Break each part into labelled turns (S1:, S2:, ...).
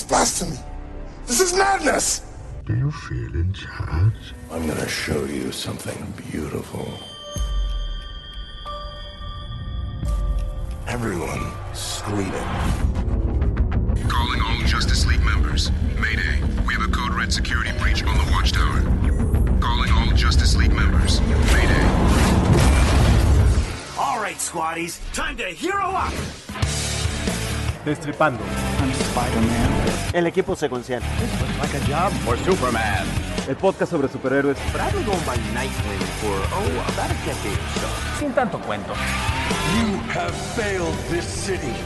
S1: blasphemy. This is madness.
S2: Do you feel in charge?
S1: I'm gonna show you something beautiful. Everyone screaming.
S3: Calling all Justice League members. Mayday. We have a code red security breach on the watchtower. Calling all Justice League members. Mayday.
S4: All right, squaddies. Time to hero up.
S5: Destripando.
S6: I'm Spider-Man.
S5: El equipo secuencial.
S6: Like a job for Superman.
S5: El podcast sobre superhéroes.
S6: But I've been going by Nightwing for, about a decade or so. Sin tanto cuento.
S1: You have failed this city.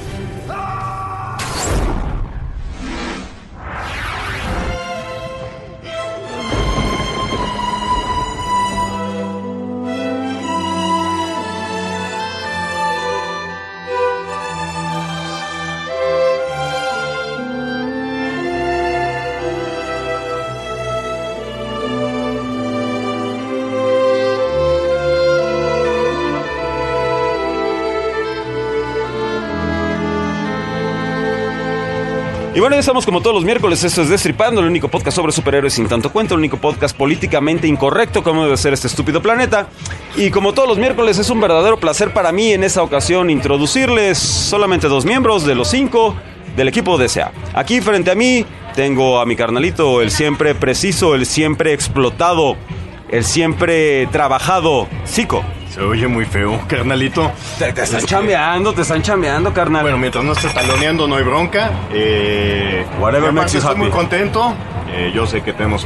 S7: Y bueno, ya estamos como todos los miércoles, esto es Destripando, el único podcast sobre superhéroes sin tanto cuento, el único podcast políticamente incorrecto como debe ser este estúpido planeta. Y como todos los miércoles es un verdadero placer para mí en esta ocasión introducirles solamente 2 miembros de los 5 del equipo DCA. Aquí frente a mí tengo a mi carnalito, el siempre preciso, el siempre explotado, el siempre trabajado Zico.
S8: Se oye muy feo, carnalito.
S7: Te están chambeando, carnal.
S8: Bueno, mientras no estés taloneando no hay bronca.
S7: Whatever makes you
S8: estoy
S7: happy.
S8: muy contento. Yo sé que tenemos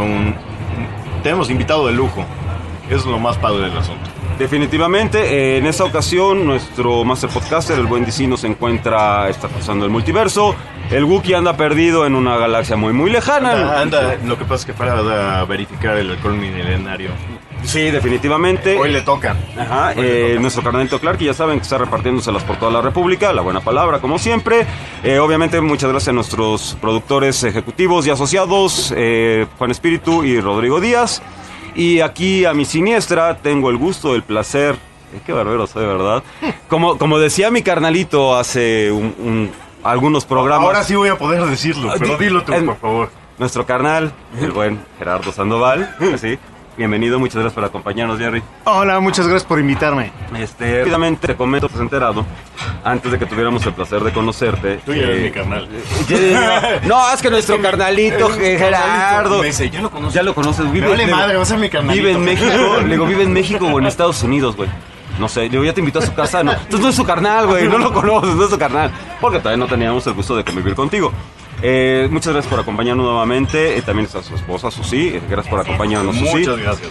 S8: invitado de lujo. Eso es lo más padre del asunto.
S7: Definitivamente, en esta ocasión nuestro master podcaster, el buen DC, se está cruzando el multiverso. El Wookiee anda perdido en una galaxia muy muy lejana.
S8: Anda, lo que pasa es que para a verificar el alcohol milenario.
S7: Sí, definitivamente.
S8: Hoy le toca.
S7: Ajá, nuestro carnalito Clark, que ya saben que está repartiéndoselas por toda la República, la buena palabra como siempre. Obviamente muchas gracias a nuestros productores ejecutivos y asociados, Juan Espíritu y Rodrigo Díaz. Y aquí a mi siniestra tengo el gusto, el placer, qué barbero soy, ¿verdad? Como decía mi carnalito hace algunos programas.
S8: Ahora sí voy a poder decirlo, pero dilo tú, por favor.
S7: Nuestro carnal, el buen Gerardo Sandoval, así. Bienvenido, muchas gracias por acompañarnos, Jerry.
S5: Hola, muchas gracias por invitarme.
S7: Rápidamente te comento, pues enterado, antes de que tuviéramos el placer de conocerte.
S8: Tú ya eres mi carnal.
S7: No, es que nuestro carnalito, Gerardo.
S8: Me dice, ya lo conoces.
S7: Ya lo conoces, vive.
S8: Vale madre, va a ser mi carnalito.
S7: Vive en México, le digo, vive en México o en Estados Unidos, güey. No sé, yo ya te invito a su casa, no. Entonces no es su carnal, güey, no lo conoces, no es su carnal. Porque todavía no teníamos el gusto de convivir contigo. Muchas gracias por acompañarnos nuevamente. También está su esposa, Susi. Gracias por acompañarnos, Susi.
S8: Muchas gracias.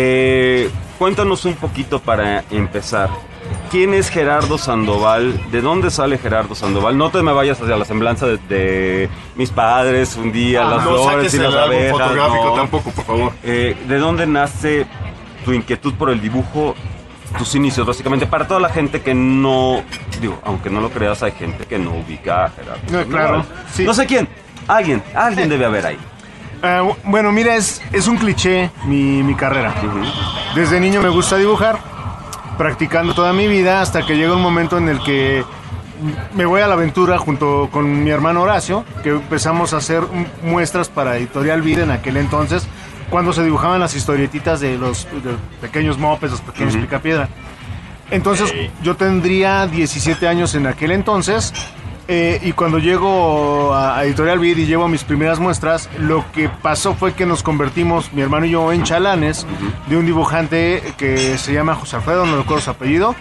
S7: Cuéntanos un poquito para empezar. ¿Quién es Gerardo Sandoval? ¿De dónde sale Gerardo Sandoval? No te me vayas hacia la semblanza de mis padres un día, las flores y las abejas.
S8: Fotográfico tampoco, por favor.
S7: ¿De dónde nace tu inquietud por el dibujo? Tus inicios, básicamente, para toda la gente que no, digo, aunque no lo creas, hay gente que no ubica a Gerardo.
S5: No, claro, sí.
S7: No sé quién, alguien debe haber ahí.
S5: Bueno, mira, es un cliché mi carrera. Desde niño me gusta dibujar, practicando toda mi vida, hasta que llega un momento en el que me voy a la aventura junto con mi hermano Horacio, que empezamos a hacer muestras para Editorial Vida en aquel entonces, cuando se dibujaban las historietitas de los pequeños mopes, los pequeños picapiedra. Entonces yo tendría 17 años en aquel entonces, y cuando llego a Editorial Vid y llevo mis primeras muestras, lo que pasó fue que nos convertimos, mi hermano y yo, en chalanes de un dibujante que se llama José Alfredo, no recuerdo su apellido,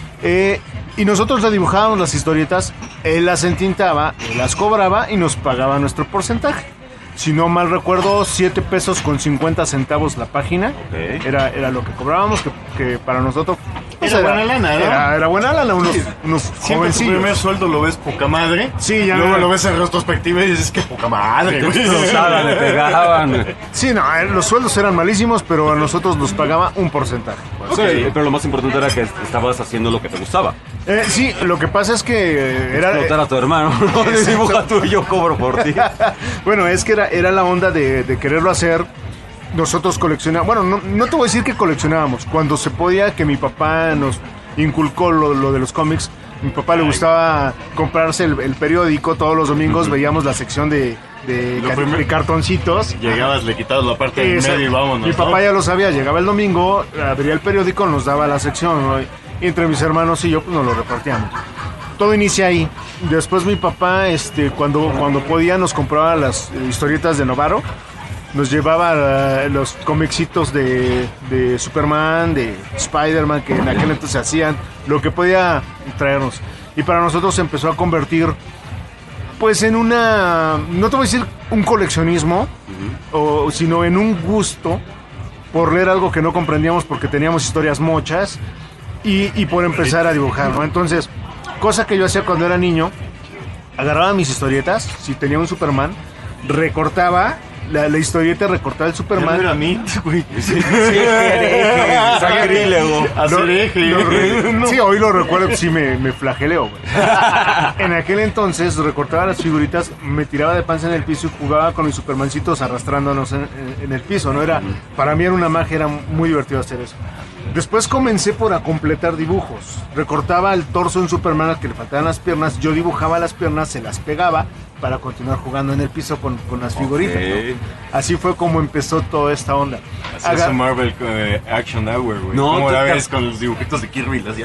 S5: y nosotros le dibujábamos las historietas, él las entintaba, él las cobraba y nos pagaba nuestro porcentaje. Si no mal recuerdo, 7 pesos con 50 centavos la página.
S7: Okay.
S5: Era lo que cobrábamos, que para nosotros
S8: pues buena lana, ¿no?
S5: Era buena lana, unos
S8: Siempre
S5: jovencillos.
S8: tu primer sueldo lo ves poca madre.
S5: Sí, ya.
S8: Luego lo ves en retrospectiva y dices que poca madre, güey.
S7: Le pegaban.
S5: Sí, no, los sueldos eran malísimos, pero a nosotros nos pagaba un porcentaje.
S7: Okay. Pero lo más importante era que estabas haciendo lo que te gustaba.
S5: Sí, lo que pasa es que era...
S7: Explotar a tu hermano, ¿no? Dibuja tú y yo cobro por ti.
S5: Bueno, es que era la onda de quererlo hacer. Nosotros coleccionábamos, bueno, no te voy a decir que coleccionábamos. Cuando se podía, que mi papá nos inculcó lo de los cómics, Mi papá le gustaba comprarse el periódico, todos los domingos veíamos la sección de cartoncitos.
S8: Llegabas, le quitabas la parte del medio y vámonos.
S5: Mi papá ya lo sabía, llegaba el domingo, abría el periódico, nos daba la sección, ¿no? Y entre mis hermanos y yo pues nos lo repartíamos. Todo inicia ahí. Después mi papá, cuando podía, nos compraba las historietas de Novaro. Nos llevaba los comicitos de Superman, de Spider-Man, que en aquel entonces hacían lo que podía traernos. Y para nosotros se empezó a convertir, pues, en una, no te voy a decir un coleccionismo, sino en un gusto por leer algo que no comprendíamos porque teníamos historias mochas y por empezar a dibujar, ¿no? Entonces, cosa que yo hacía cuando era niño, agarraba mis historietas, si tenía un Superman, recortaba la historieta, recortaba el Superman.
S8: Era mí, güey.
S7: Sacrílego.
S5: Sí, hoy lo recuerdo, sí me flageleo, güey. En aquel entonces recortaba las figuritas, me tiraba de panza en el piso y jugaba con mis Supermancitos arrastrándonos en el piso, ¿no? Para mí era una magia, era muy divertido hacer eso. Después comencé por a completar dibujos. Recortaba el torso en Superman al que le faltaban las piernas, yo dibujaba las piernas, se las pegaba para continuar jugando en el piso con las figuritas, ¿no? Así fue como empezó toda esta onda.
S8: Así es un Marvel Action Hour, güey.
S7: No,
S8: como la ves con los dibujitos de Kirby y las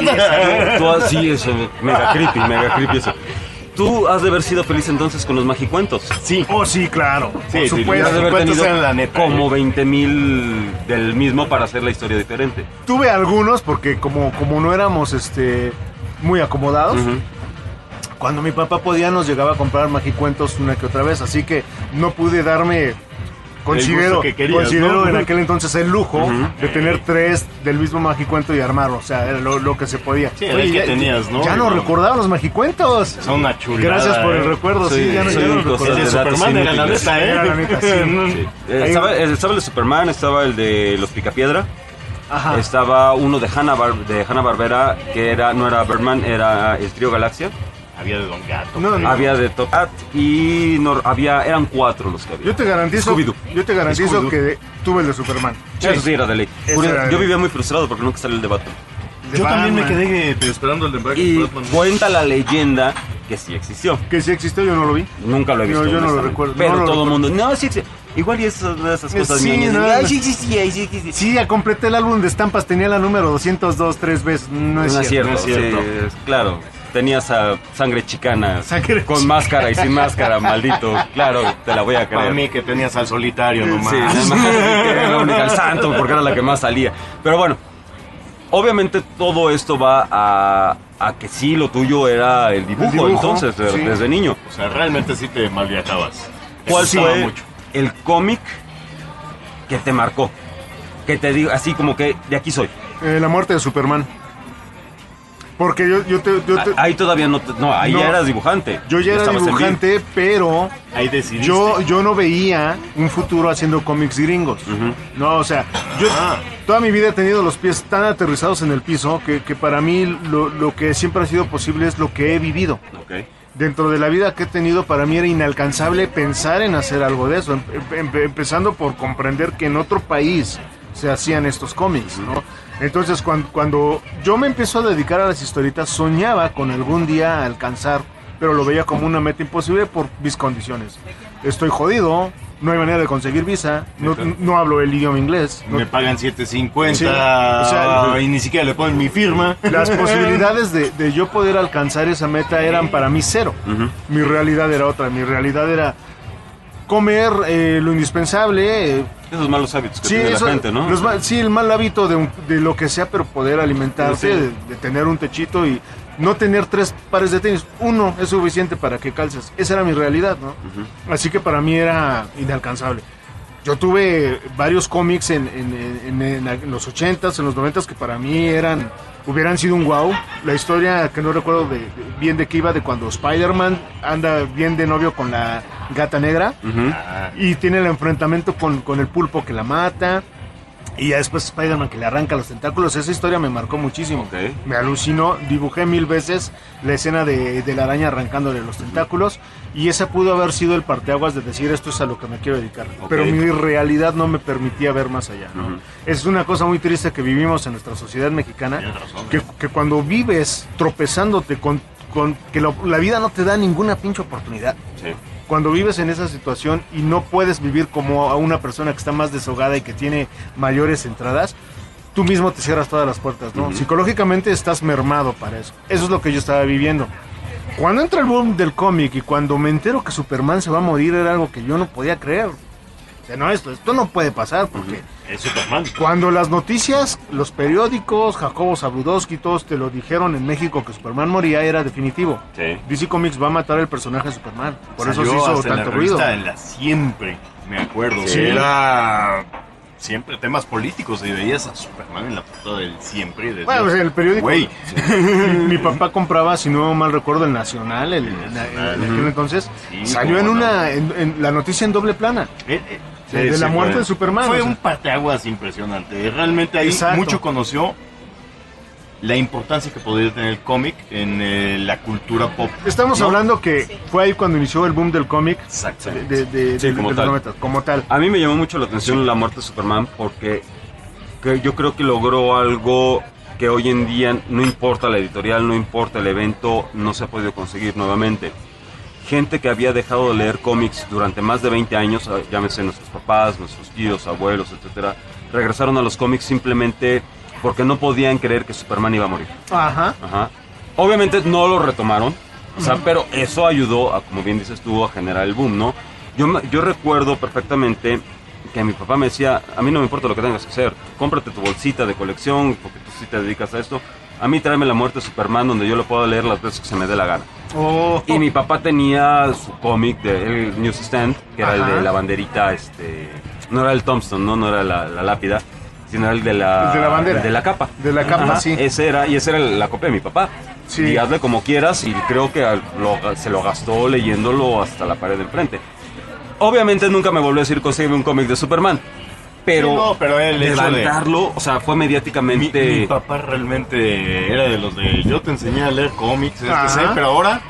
S7: Sí, eso, mega creepy eso. Tú has de haber sido feliz entonces con los magicuentos.
S8: Sí.
S5: Oh, sí, claro.
S8: Sí,
S5: por supuesto.
S7: Has de haber tenido
S8: la neta,
S7: como 20,000 del mismo para hacer la historia diferente.
S5: Tuve algunos porque como no éramos muy acomodados, cuando mi papá podía nos llegaba a comprar magicuentos una que otra vez, así que no pude darme, considero ¿no? En aquel entonces el lujo de tener 3 del mismo magicuento y armarlo, o sea, era lo que se podía.
S8: Sí, era el que tenías, ¿no?
S5: Ya no recordaba los magicuentos.
S8: Son una chulada.
S5: Gracias por el recuerdo, sí, ya no recordaba.
S8: El de Superman era la neta,
S5: Era la neta, sí.
S7: Estaba el de Superman, estaba el de los Picapiedra.
S5: Ajá.
S7: Estaba uno de Hanna-Barbera, que no era Birdman, era el Trío Galaxia.
S8: Había de Don Gato.
S5: No.
S7: Había de Top Hat y eran 4 los que había.
S5: Yo te garantizo
S7: Scooby-Doo.
S5: que tuve el de Superman.
S7: Eso sí era de ley. Yo vivía muy frustrado porque nunca salió el debate.
S8: Yo también me quedé esperando el de Batman.
S7: Y cuenta la leyenda que sí existió.
S5: Que sí existió, yo no lo vi.
S7: Nunca lo he visto.
S5: No, yo no lo recuerdo.
S7: Pero
S5: no
S7: todo el mundo, no, sí existió. Igual y esas cosas
S5: Sí,
S7: ñoñas.
S5: no,
S7: Ay,
S5: no.
S7: sí existía.
S5: Sí, ya completé el álbum de estampas, tenía la número 202 3 veces. No es cierto.
S7: No es cierto. Sí, claro. Tenías a sangre chicana con máscara y sin máscara, maldito. Claro, te la voy a creer.
S8: Para mí que tenías al solitario nomás.
S7: Sí, era la única, al santo, porque era la que más salía. Pero bueno, obviamente todo esto va a que sí, lo tuyo era el dibujo entonces, sí. Desde niño.
S8: O sea, realmente sí te malviajabas.
S7: ¿Cuál fue el cómic que te marcó? Que te digo, así como que de aquí soy.
S5: La muerte de Superman. Porque yo te
S7: ahí todavía ahí ya eras dibujante.
S5: Yo ya era dibujante, pero
S8: ahí decidiste.
S5: Yo no veía un futuro haciendo cómics gringos. No, o sea, yo toda mi vida he tenido los pies tan aterrizados en el piso que para mí lo que siempre ha sido posible es lo que he vivido.
S7: Okay.
S5: Dentro de la vida que he tenido, para mí era inalcanzable pensar en hacer algo de eso, empezando por comprender que en otro país se hacían estos cómics, ¿no? Entonces, cuando yo me empiezo a dedicar a las historietas, soñaba con algún día alcanzar, pero lo veía como una meta imposible por mis condiciones. Estoy jodido, no hay manera de conseguir visa, no hablo el idioma inglés.
S8: Me pagan $7.50,
S5: sí, o sea,
S8: y ni siquiera le ponen mi firma.
S5: Las posibilidades de yo poder alcanzar esa meta eran para mí cero. Mi realidad era otra, mi realidad era comer lo indispensable.
S7: Esos malos hábitos que tiene la gente, ¿no?
S5: Sí, el mal hábito de lo que sea, pero poder alimentarse, sí. de tener un techito y no tener 3 pares de tenis. Uno es suficiente para que calces. Esa era mi realidad, ¿no? Así que para mí era inalcanzable. Yo tuve varios cómics en los 80s, en los 90s, que para mí hubieran sido un wow. La historia que no recuerdo bien de qué iba, de cuando Spider-Man anda bien de novio con la Gata Negra y tiene el enfrentamiento con el pulpo que la mata. Y ya después Spider-Man que le arranca los tentáculos, esa historia me marcó muchísimo.
S7: Ok.
S5: Me alucinó, dibujé 1000 veces la escena de la araña arrancándole los tentáculos y ese pudo haber sido el parteaguas de decir esto es a lo que me quiero dedicar.
S7: Ok.
S5: Pero mi realidad no me permitía ver más allá, ¿no? Es una cosa muy triste que vivimos en nuestra sociedad mexicana,
S8: Tienes razón,
S5: que cuando vives tropezándote con que la vida no te da ninguna pinche oportunidad.
S7: Sí.
S5: Cuando vives en esa situación y no puedes vivir como a una persona que está más deshogada y que tiene mayores entradas, tú mismo te cierras todas las puertas, ¿no? Psicológicamente estás mermado para eso. Eso es lo que yo estaba viviendo. Cuando entra el boom del cómic y cuando me entero que Superman se va a morir, era algo que yo no podía creer. O sea, no, esto no puede pasar porque
S8: Es Superman.
S5: cuando las noticias, los periódicos, Jacobo Zabludowski, todos te lo dijeron en México que Superman moría, era definitivo.
S7: Sí.
S5: DC Comics va a matar al personaje de Superman. Por eso se
S8: Salió
S5: hizo
S8: hasta en
S5: tanto
S8: la
S5: ruido.
S8: revista en la Siempre, me acuerdo.
S5: Sí.
S8: Era siempre temas políticos y veías a Superman en la portada del Siempre. Y decías,
S5: Bueno, pues en el periódico.
S8: Güey.
S5: Mi papá compraba, si no mal recuerdo, el Nacional, en aquel entonces.
S8: Sí,
S5: salió
S8: cómo
S5: en la noticia en doble plana. De la muerte de Superman.
S8: Fue
S5: o sea.
S8: un parteaguas impresionante. Realmente ahí
S5: Exacto.
S8: mucho conoció la importancia que podría tener el cómic en la cultura pop.
S5: Estamos
S8: ¿no?
S5: hablando que fue ahí cuando inició el boom del cómic.
S8: Exactamente.
S5: De
S7: como
S5: los
S7: tal.
S5: 90, como tal.
S7: A mí me llamó mucho la atención la muerte de Superman porque yo creo que logró algo que hoy en día no importa la editorial, no importa el evento, no se ha podido conseguir nuevamente. Gente que había dejado de leer cómics durante más de 20 años, llámese nuestros papás, nuestros tíos, abuelos, etcétera, regresaron a los cómics simplemente porque no podían creer que Superman iba a morir.
S5: Ajá.
S7: Ajá. Obviamente no lo retomaron, o sea, pero eso ayudó a, como bien dices tú, a generar el boom, ¿no? Yo recuerdo perfectamente que mi papá me decía, a mí no me importa lo que tengas que hacer, cómprate tu bolsita de colección, porque tú sí te dedicas a esto. A mí tráeme la muerte de Superman donde yo lo puedo leer las veces que se me dé la gana.
S5: Oh.
S7: Y mi papá tenía su cómic de el Newsstand, que era el
S5: Ajá.
S7: de la banderita, no era el Tombstone, no era la lápida, sino el de la,
S5: El de la bandera.
S7: el de la capa.
S5: De la capa,
S7: Ajá,
S5: sí.
S7: Esa era la copia de mi papá.
S5: Sí.
S7: Y hazle como quieras, y creo que se lo gastó leyéndolo hasta la pared del frente. Obviamente nunca me volvió a decir consígueme un cómic de Superman. Pero,
S8: Sí, no, pero el hecho de-
S7: levantarlo, o sea, fue mediáticamente...
S8: Mi papá realmente era de los de yo te enseñé a leer cómics,
S5: Ajá.
S8: pero ahora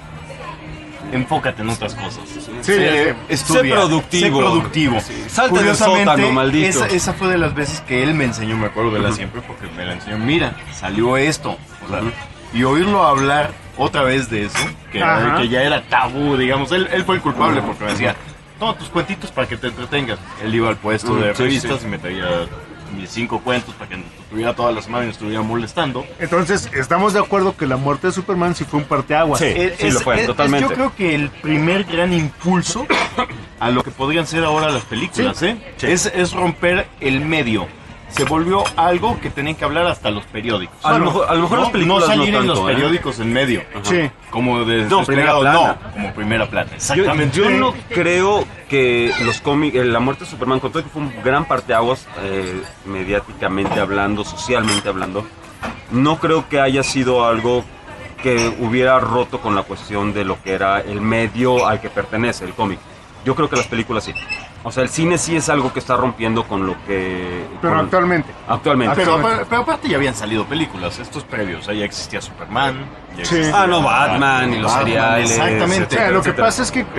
S8: enfócate en otras cosas.
S5: Sí,
S8: Estudia,
S7: sé productivo.
S8: sé productivo.
S7: Sí, salte del sótano, maldito.
S8: Esa fue de las veces que él me enseñó, me acuerdo de la Siempre, porque me la enseñó, mira, salió esto. O sea, y oírlo hablar otra vez de eso,
S5: Ajá.
S8: que ya era tabú, digamos, él fue el culpable porque me decía, toma tus cuentitos para que te entretengas. Él iba al puesto de
S7: Sí,
S8: revistas
S7: sí.
S8: y me traía mis 5 cuentos para que tuviera todas las semanas y estuviera molestando.
S5: Entonces, estamos de acuerdo que la muerte de Superman sí fue un parteaguas.
S7: Sí. lo fue, totalmente.
S8: Yo creo que el primer gran impulso a lo que podrían ser ahora las películas,
S5: Sí.
S8: ¿eh? Es romper el medio. Se volvió algo que tenían que hablar hasta los periódicos.
S7: A lo mejor las películas
S8: no salir
S7: no
S8: en los
S7: tanto, ¿eh?
S8: periódicos en medio.
S5: Sí.
S8: Como de
S7: No, primera plana.
S8: no, como primera plana. Exactamente.
S7: Yo no creo que los cómics, la muerte de Superman, con todo que fue un gran parteaguas, mediáticamente hablando, socialmente hablando, no creo que haya sido algo que hubiera roto con la cuestión de lo que era el medio al que pertenece el cómic. Yo creo que las películas sí. O sea, el cine sí es algo que está rompiendo con lo que...
S5: Pero
S7: con-
S5: actualmente.
S7: Actualmente.
S8: Pero aparte ya habían salido películas, estos previos. Ya existía Superman. Ya
S5: Sí.
S8: existía
S7: Batman y los
S8: Batman,
S7: seriales.
S8: Exactamente.
S5: O sea, lo que
S7: etcétera.
S5: pasa es que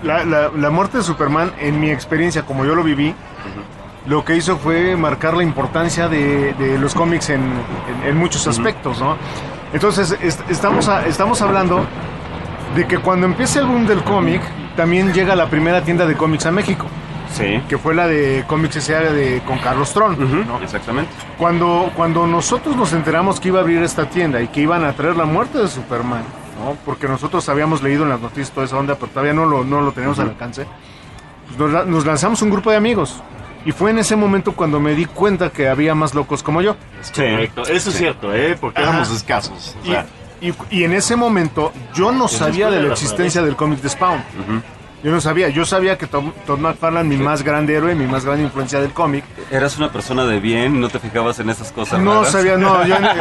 S5: la muerte de Superman, en mi experiencia, como yo lo viví, lo que hizo fue marcar la importancia de los cómics en muchos aspectos, ¿no? Entonces, estamos hablando de que cuando empieza el boom del cómic, también llega la primera tienda de cómics a México,
S7: Sí.
S5: que fue la de Comics S.A. con Carlos Tron, ¿no?
S7: Exactamente.
S5: Cuando nosotros nos enteramos que iba a abrir esta tienda y que iban a traer la muerte de Superman, ¿no? Porque nosotros habíamos leído en las noticias toda esa onda, pero todavía no lo teníamos al alcance, pues nos lanzamos un grupo de amigos. Y fue en ese momento cuando me di cuenta que había más locos como yo.
S8: Correcto. Eso es cierto, porque
S5: Ajá.
S8: éramos escasos. O sea,
S5: Y en ese momento yo no sabía de la existencia del cómic de Spawn. Yo no sabía. Yo sabía que Todd McFarlane, mi más grande héroe, mi más grande influencia del cómic.
S7: Eras una persona de bien, no te fijabas en esas cosas
S5: No
S7: raras.
S5: sabía, no.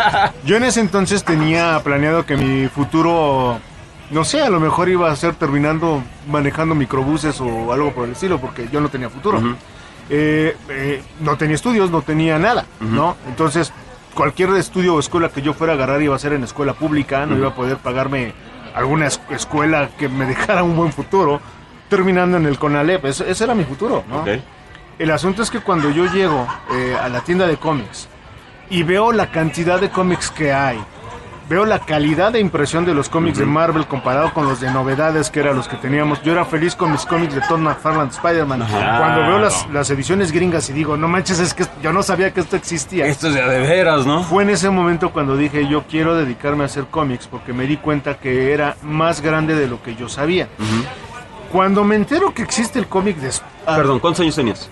S5: Yo en ese entonces tenía planeado que mi futuro, no sé, a lo mejor iba a ser terminando manejando microbuses o algo por el estilo, porque yo no tenía futuro. no tenía estudios, no tenía nada, ¿no? Entonces, cualquier estudio o escuela que yo fuera a agarrar iba a ser en escuela pública, no iba a poder pagarme alguna escuela que me dejara un buen futuro, terminando en el CONALEP. Ese era mi futuro, ¿no?
S7: Okay.
S5: El asunto es que cuando yo llego a la tienda de cómics y veo la cantidad de cómics que hay, veo la calidad de impresión de los cómics de Marvel comparado con los de novedades que eran los que teníamos. Yo era feliz con mis cómics de Todd McFarlane, Spider-Man. Cuando veo las ediciones gringas y digo, no manches, es que yo no sabía que esto existía.
S7: Esto es de veras, ¿no?
S5: Fue en ese momento cuando dije, yo quiero dedicarme a hacer cómics, porque me di cuenta que era más grande de lo que yo sabía. Cuando me entero que existe el cómic de...
S7: Perdón, ¿cuántos años tenías?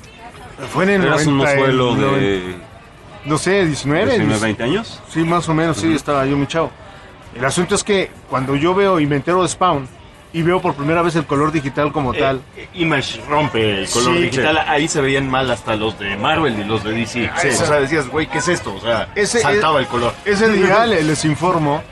S5: Fue en el
S7: ¿Eras un
S5: 90,
S7: mozuelo de...
S5: no sé, 19,
S7: 20 años?
S5: Sí, más o menos, sí, estaba yo muy chavo. El asunto es que cuando yo veo y me entero de Spawn y veo por primera vez el color digital como tal.
S8: Image rompe el color
S5: Sí,
S8: digital, ahí se veían mal hasta los de Marvel y los de DC.
S5: Sí.
S8: O sea, decías, güey, ¿qué es esto? O sea, saltaba el color.
S5: Ese día les informo.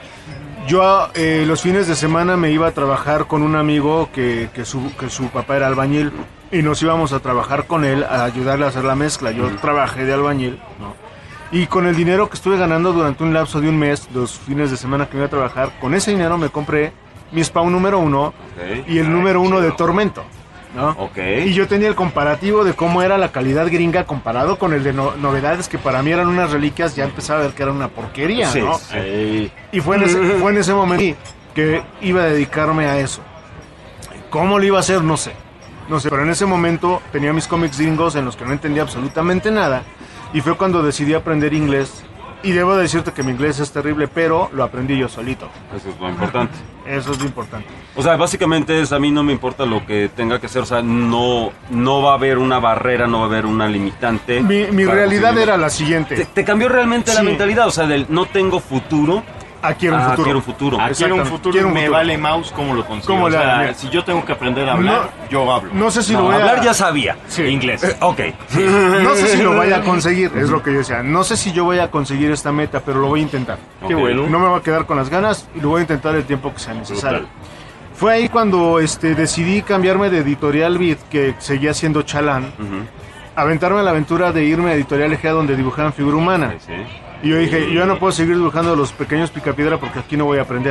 S5: Yo los fines de semana me iba a trabajar con un amigo que su papá era albañil y nos íbamos a trabajar con él a ayudarle a hacer la mezcla. Yo trabajé de albañil, ¿no? Y con el dinero que estuve ganando durante un lapso de un mes, los fines de semana que me iba a trabajar, con ese dinero me compré mi Spawn número 1 y el número 1 de Tormento, ¿no? Y yo tenía el comparativo de cómo era la calidad gringa comparado con el de novedades, que para mí eran unas reliquias. Ya empezaba a ver que era una porquería, ¿no?
S8: Sí.
S5: Y fue en ese momento que iba a dedicarme a eso. ¿Cómo lo iba a hacer? No sé, pero en ese momento tenía mis cómics gringos en los que no entendía absolutamente nada, y fue cuando decidí aprender inglés. Y debo decirte que mi inglés es terrible, pero lo aprendí yo solito.
S7: Eso es lo importante.
S5: Eso es lo importante.
S7: O sea, básicamente a mí no me importa lo que tenga que ser. O sea, no va a haber una barrera, no va a haber una limitante.
S5: Mi realidad era la siguiente.
S7: Te cambió realmente la mentalidad. O sea, del no tengo futuro.
S5: Quiero un futuro.
S7: Quiero un futuro.
S8: Quiero un futuro. Me vale mouse cómo lo consigo.
S5: ¿Cómo
S8: o sea, si yo tengo que aprender a hablar, yo hablo.
S5: No sé si lo voy a...
S7: Hablar ya sabía.
S5: Sí.
S8: Inglés.
S7: Ok.
S5: No sé si lo vaya a conseguir, es lo que yo decía. No sé si yo voy a conseguir esta meta, pero lo voy a intentar.
S8: Qué bueno.
S5: No me voy a quedar con las ganas y lo voy a intentar el tiempo que sea necesario. Fue ahí cuando decidí cambiarme de Editorial Beat, que seguía siendo Chalán, aventarme a la aventura de irme a Editorial Egea, donde dibujaban figura humana.
S7: Sí.
S5: Y yo dije, yo ya no puedo seguir dibujando los pequeños picapiedra porque aquí no voy a aprender.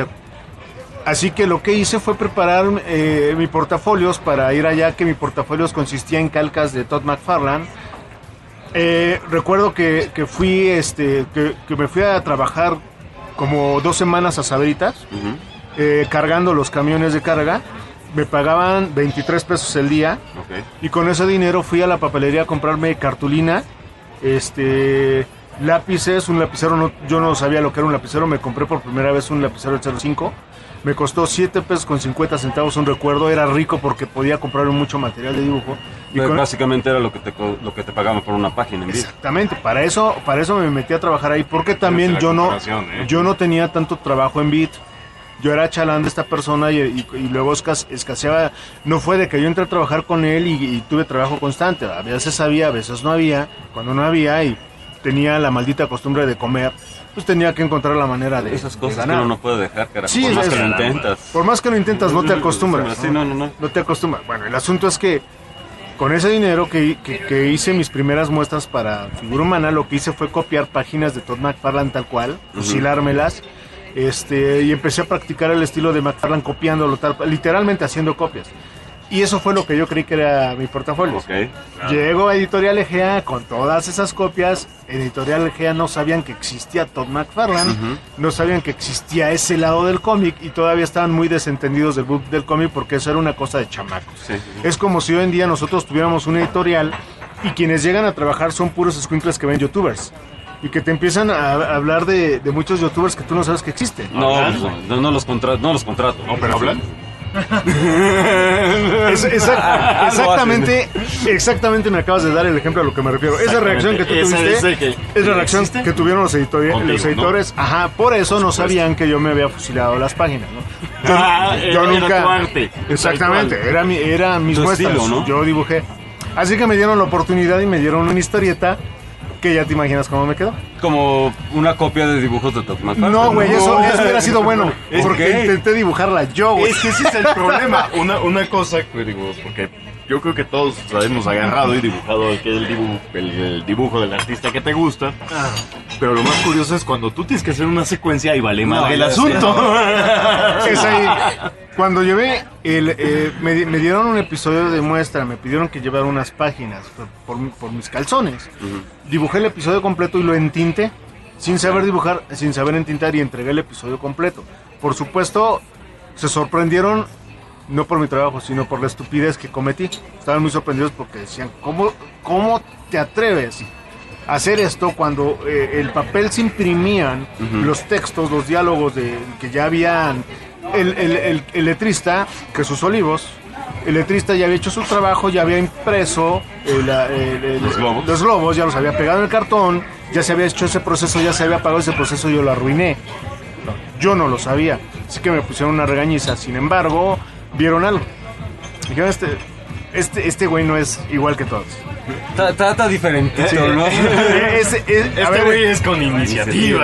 S5: Así que lo que hice fue preparar mi portafolios para ir allá, que mi portafolios consistía en calcas de Todd McFarlane. Recuerdo que fui, que me fui a trabajar como 2 semanas a Sabritas, cargando los camiones de carga. Me pagaban 23 pesos el día, y con ese dinero fui a la papelería a comprarme cartulina, lápices, un lapicero. Yo no sabía lo que era un lapicero, me compré por primera vez un lapicero de 0.5, me costó 7 pesos con 50 centavos, un recuerdo. Era rico porque podía comprar mucho material de dibujo. Y
S7: básicamente era lo que te pagaban por una página en vivo.
S5: Exactamente, para eso me metí a trabajar ahí, porque también yo no tenía tanto trabajo en Beat. Yo era chalán de esta persona y luego escaseaba. No fue de que yo entré a trabajar con él y tuve trabajo constante. A veces había, a veces no había. Cuando no había y tenía la maldita costumbre de comer, pues tenía que encontrar la manera de
S7: esas cosas
S5: ganar.
S7: Que uno no puede dejar, carajo.
S5: Sí,
S7: por más que lo intentas.
S5: Por más que lo intentas, no te acostumbras.
S7: Sí, no
S5: te acostumbras. Bueno, el asunto es que con ese dinero que hice mis primeras muestras para figura humana, lo que hice fue copiar páginas de Todd McFarlane tal cual, fusilármelas, y empecé a practicar el estilo de McFarlane copiándolo, literalmente haciendo copias. Y eso fue lo que yo creí que era mi portafolio.
S7: Claro.
S5: Llego a Editorial Egea con todas esas copias. En Editorial Egea no sabían que existía Todd McFarlane, no sabían que existía ese lado del cómic, y todavía estaban muy desentendidos del cómic, porque eso era una cosa de chamacos. Es como si hoy en día nosotros tuviéramos una editorial y quienes llegan a trabajar son puros escuincles que ven youtubers. Y que te empiezan a hablar de muchos youtubers que tú no sabes que existen.
S7: No los contrato.
S8: No, pero hablan.
S5: Exactamente me acabas de dar el ejemplo a lo que me refiero. Esa reacción que tú tuviste es la reacción que tuvieron los editores. ¿No? Ajá, por eso no sabían que yo me había fusilado las páginas, ¿no? Yo nunca.
S8: Era tu arte.
S5: Exactamente, era mis muestras,
S7: estilo, ¿no?
S5: Yo dibujé. Así que me dieron la oportunidad y me dieron una historieta que ya te imaginas cómo me quedó.
S7: Como una copia de dibujos de Todd McFarlane.
S5: No, güey, eso hubiera sido bueno. Porque
S7: ¿Por qué?
S5: intenté dibujarla yo, güey.
S8: Es que ese es el problema. Una cosa que digo, porque yo creo que todos hemos agarrado y dibujado el dibujo del artista que te gusta. Pero lo más curioso es cuando tú tienes que hacer una secuencia y vale más el asunto.
S5: Es ahí. Cuando llevé me dieron un episodio de muestra, me pidieron que llevara unas páginas por mis calzones. Dibujé el episodio completo y lo entinté, sin saber dibujar, sin saber entintar, y entregué el episodio completo. Por supuesto, se sorprendieron, no por mi trabajo, sino por la estupidez que cometí. Estaban muy sorprendidos porque decían, ¿cómo te atreves a hacer esto cuando el papel se imprimían, los textos, los diálogos que ya habían... El letrista, Jesús Olivos, el letrista ya había hecho su trabajo, ya había impreso los globos, ya los había pegado en el cartón, ya se había hecho ese proceso, ya se había pagado ese proceso, yo lo arruiné. Yo no lo sabía, así que me pusieron una regañiza. Sin embargo, vieron algo. Dijeron, este güey no es igual que todos.
S7: Trata diferente, ¿no?
S8: Este güey es con iniciativa.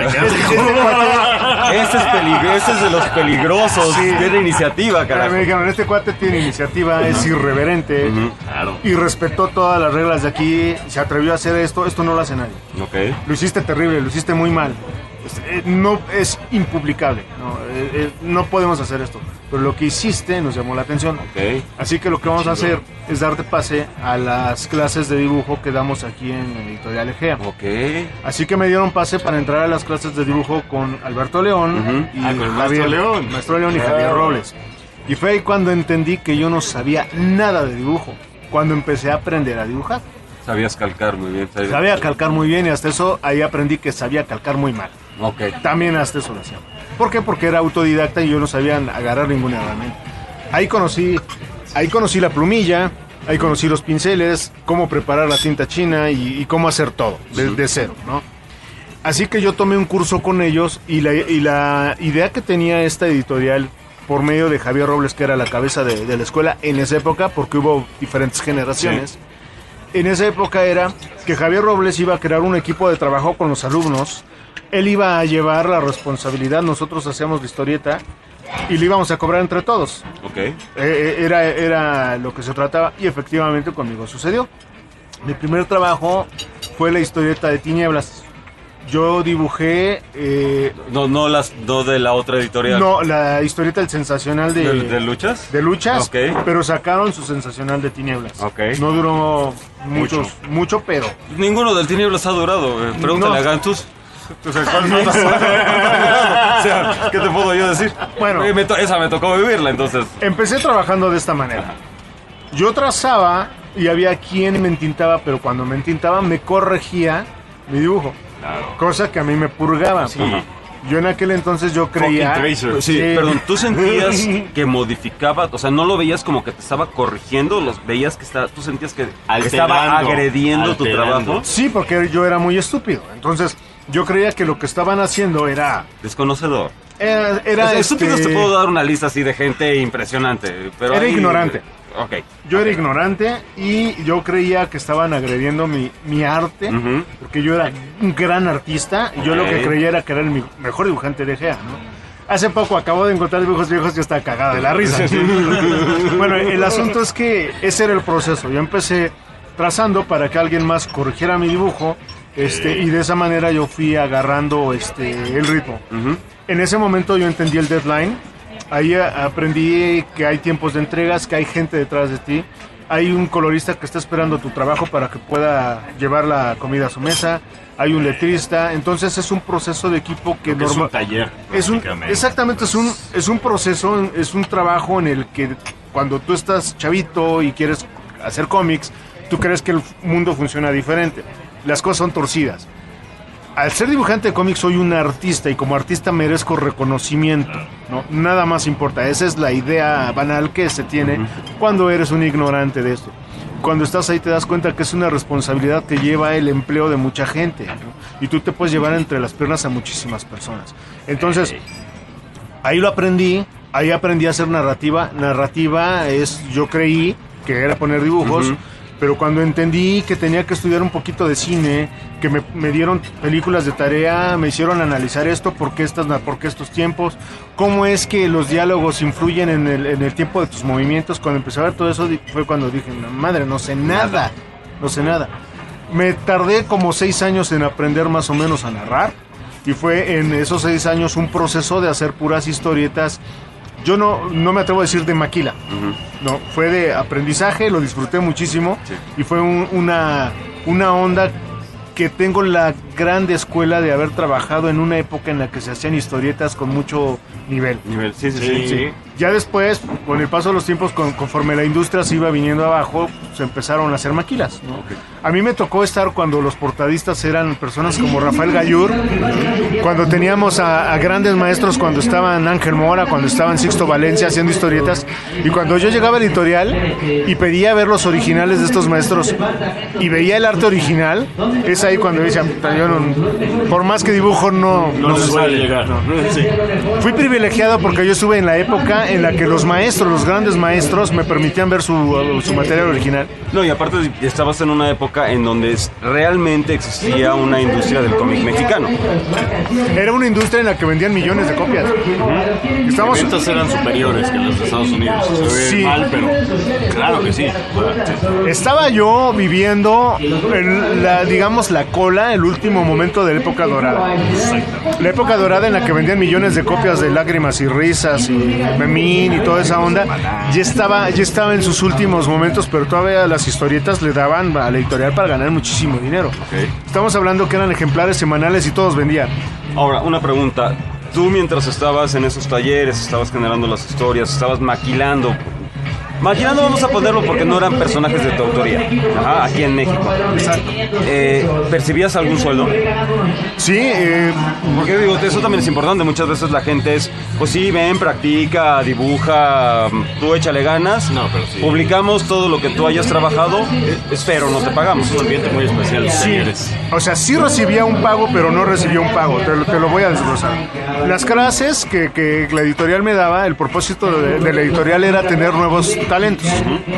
S7: Este es de los peligrosos.
S5: Sí.
S7: Tiene iniciativa, carajo.
S5: Me dijeron, este cuate tiene iniciativa, es irreverente,
S8: Claro.
S5: y respetó todas las reglas de aquí, se atrevió a hacer esto no lo hace nadie.
S7: Ok.
S5: Lo hiciste terrible, lo hiciste muy mal. No es impublicable, no podemos hacer esto. Pero lo que hiciste nos llamó la atención.
S7: Ok.
S5: Así que lo que vamos a hacer es darte pase a las clases de dibujo que damos aquí en Editorial Egea.
S7: Ok.
S5: Así que me dieron pase para entrar a las clases de dibujo con Alberto León y
S8: con el
S5: Javier,
S8: maestro León.
S5: Maestro León y Javier Robles. Y fue ahí cuando entendí que yo no sabía nada de dibujo, cuando empecé a aprender a dibujar.
S7: Sabías calcar muy bien.
S5: Sabía calcar muy bien, y hasta eso ahí aprendí que sabía calcar muy mal.
S7: Ok.
S5: También hasta eso lo hacía. ¿Por qué? Porque era autodidacta y yo no sabía agarrar ninguna herramienta. Ahí conocí la plumilla, ahí conocí los pinceles, cómo preparar la tinta china y cómo hacer todo de cero, ¿no? Así que yo tomé un curso con ellos, y la idea que tenía esta editorial por medio de Javier Robles, que era la cabeza de la escuela en esa época, porque hubo diferentes generaciones. Sí. En esa época era que Javier Robles iba a crear un equipo de trabajo con los alumnos. Él iba a llevar la responsabilidad, nosotros hacíamos la historieta y le íbamos a cobrar entre todos.
S7: Ok.
S5: Era lo que se trataba, y efectivamente conmigo sucedió. Mi primer trabajo fue la historieta de Tinieblas. Yo dibujé...
S7: No de la otra editorial.
S5: No, la historieta del Sensacional
S7: ¿De Luchas?
S5: De Luchas,
S7: Ok.
S5: Pero sacaron su Sensacional de Tinieblas.
S7: Ok.
S5: No duró mucho, pero...
S7: Ninguno del Tinieblas ha durado. Pregúntale
S5: No.
S7: a Gantus. O sea, ¿qué te puedo yo decir?
S5: Bueno.
S7: Esa me tocó vivirla, entonces.
S5: Empecé trabajando de esta manera. Yo trazaba y había quien me entintaba, pero cuando me entintaba me corregía mi dibujo.
S8: Claro.
S5: Cosa que a mí me purgaba.
S7: Sí.
S5: Yo en aquel entonces yo creía...
S8: Fucking Tracer.
S7: Sí, perdón, ¿tú sentías que modificaba? O sea, no lo veías como que te estaba corrigiendo, veías que tú sentías que estaba agrediendo tu trabajo.
S5: Sí, porque yo era muy estúpido. Entonces, yo creía que lo que estaban haciendo era...
S7: Desconocedor.
S5: Era
S7: Estúpidos te puedo dar una lista así de gente impresionante, pero
S5: Era ignorante.
S7: Ok.
S5: Yo era ignorante y yo creía que estaban agrediendo mi arte, porque yo era un gran artista y yo lo que creía era que era el mejor dibujante de Egea, ¿no? Hace poco acabo de encontrar dibujos viejos y estaba cagada de la risa. Bueno, el asunto es que ese era el proceso. Yo empecé trazando para que alguien más corrigiera mi dibujo, y de esa manera yo fui agarrando el ritmo. En ese momento yo entendí el deadline. Ahí aprendí que hay tiempos de entregas, que hay gente detrás de ti. Hay un colorista que está esperando tu trabajo para que pueda llevar la comida a su mesa. Hay un letrista. Entonces es un proceso de equipo que
S8: es un taller.
S5: Exactamente, es un proceso, es un trabajo en el que cuando tú estás chavito y quieres hacer cómics, tú crees que el mundo funciona diferente. Las cosas son torcidas. Al ser dibujante de cómics soy un artista y como artista merezco reconocimiento, ¿no? Nada más importa. Esa es la idea banal que se tiene cuando eres un ignorante de esto. Cuando estás ahí te das cuenta que es una responsabilidad que lleva el empleo de mucha gente, ¿no? Y tú te puedes llevar entre las piernas a muchísimas personas. Entonces, ahí lo aprendí. Ahí aprendí a hacer narrativa. Narrativa yo creí que era poner dibujos. Pero cuando entendí que tenía que estudiar un poquito de cine, que me dieron películas de tarea, me hicieron analizar esto, por qué estos tiempos, cómo es que los diálogos influyen en el tiempo de tus movimientos. Cuando empecé a ver todo eso fue cuando dije, madre, no sé nada. Me tardé como 6 años en aprender más o menos a narrar, y fue en esos 6 años un proceso de hacer puras historietas. Yo no me atrevo a decir de maquila, no, fue de aprendizaje, lo disfruté muchísimo, y fue una onda que tengo la grande escuela de haber trabajado en una época en la que se hacían historietas con mucho nivel.
S8: Sí.
S5: Ya después, con el paso de los tiempos, conforme la industria se iba viniendo abajo, se empezaron a hacer maquilas, ¿no? Okay. A mí me tocó estar cuando los portadistas eran personas como Rafael Gallur, cuando teníamos a grandes maestros, cuando estaban Ángel Mora, cuando estaban Sixto Valencia haciendo historietas, y cuando yo llegaba al editorial y pedía ver los originales de estos maestros y veía el arte original, es ahí cuando decía, yo por más que dibujo no
S8: se puede llegar.
S5: No. Sí. Fui privilegiado porque yo estuve en la época en la que los maestros, los grandes maestros, me permitían ver su material original.
S7: No, y aparte estabas en una época en donde realmente existía una industria del cómic mexicano.
S5: Era una industria en la que vendían millones de copias.
S8: Las ventas eran superiores que las de Estados Unidos. Se ve mal, pero claro que sí.
S5: Estaba yo viviendo la cola, el último momento de la época dorada. La época dorada en la que vendían millones de copias de Lágrimas y Risas y Memín y toda esa onda, ya estaba en sus últimos momentos, pero todavía las historietas le daban a la editorial para ganar muchísimo dinero. Okay. Estamos hablando que eran ejemplares semanales y todos vendían.
S7: Ahora, una pregunta. Tú, mientras estabas en esos talleres, estabas generando las historias, estabas maquilando, vamos a ponerlo porque no eran personajes de tu autoría. Ajá, aquí en México.
S5: Exacto.
S7: ¿Percibías algún sueldo?
S5: Sí.
S7: Porque digo, eso también es importante. Muchas veces la gente es, pues sí, ven, practica, dibuja, tú échale ganas.
S8: No, pero sí.
S7: Publicamos todo lo que tú hayas trabajado, pero no te pagamos.
S8: Es un ambiente muy especial.
S5: Sí. O sea, sí recibía un pago, pero no recibía un pago. Te lo voy a desglosar. Las clases que la editorial me daba, el propósito de la editorial era tener nuevos talentos.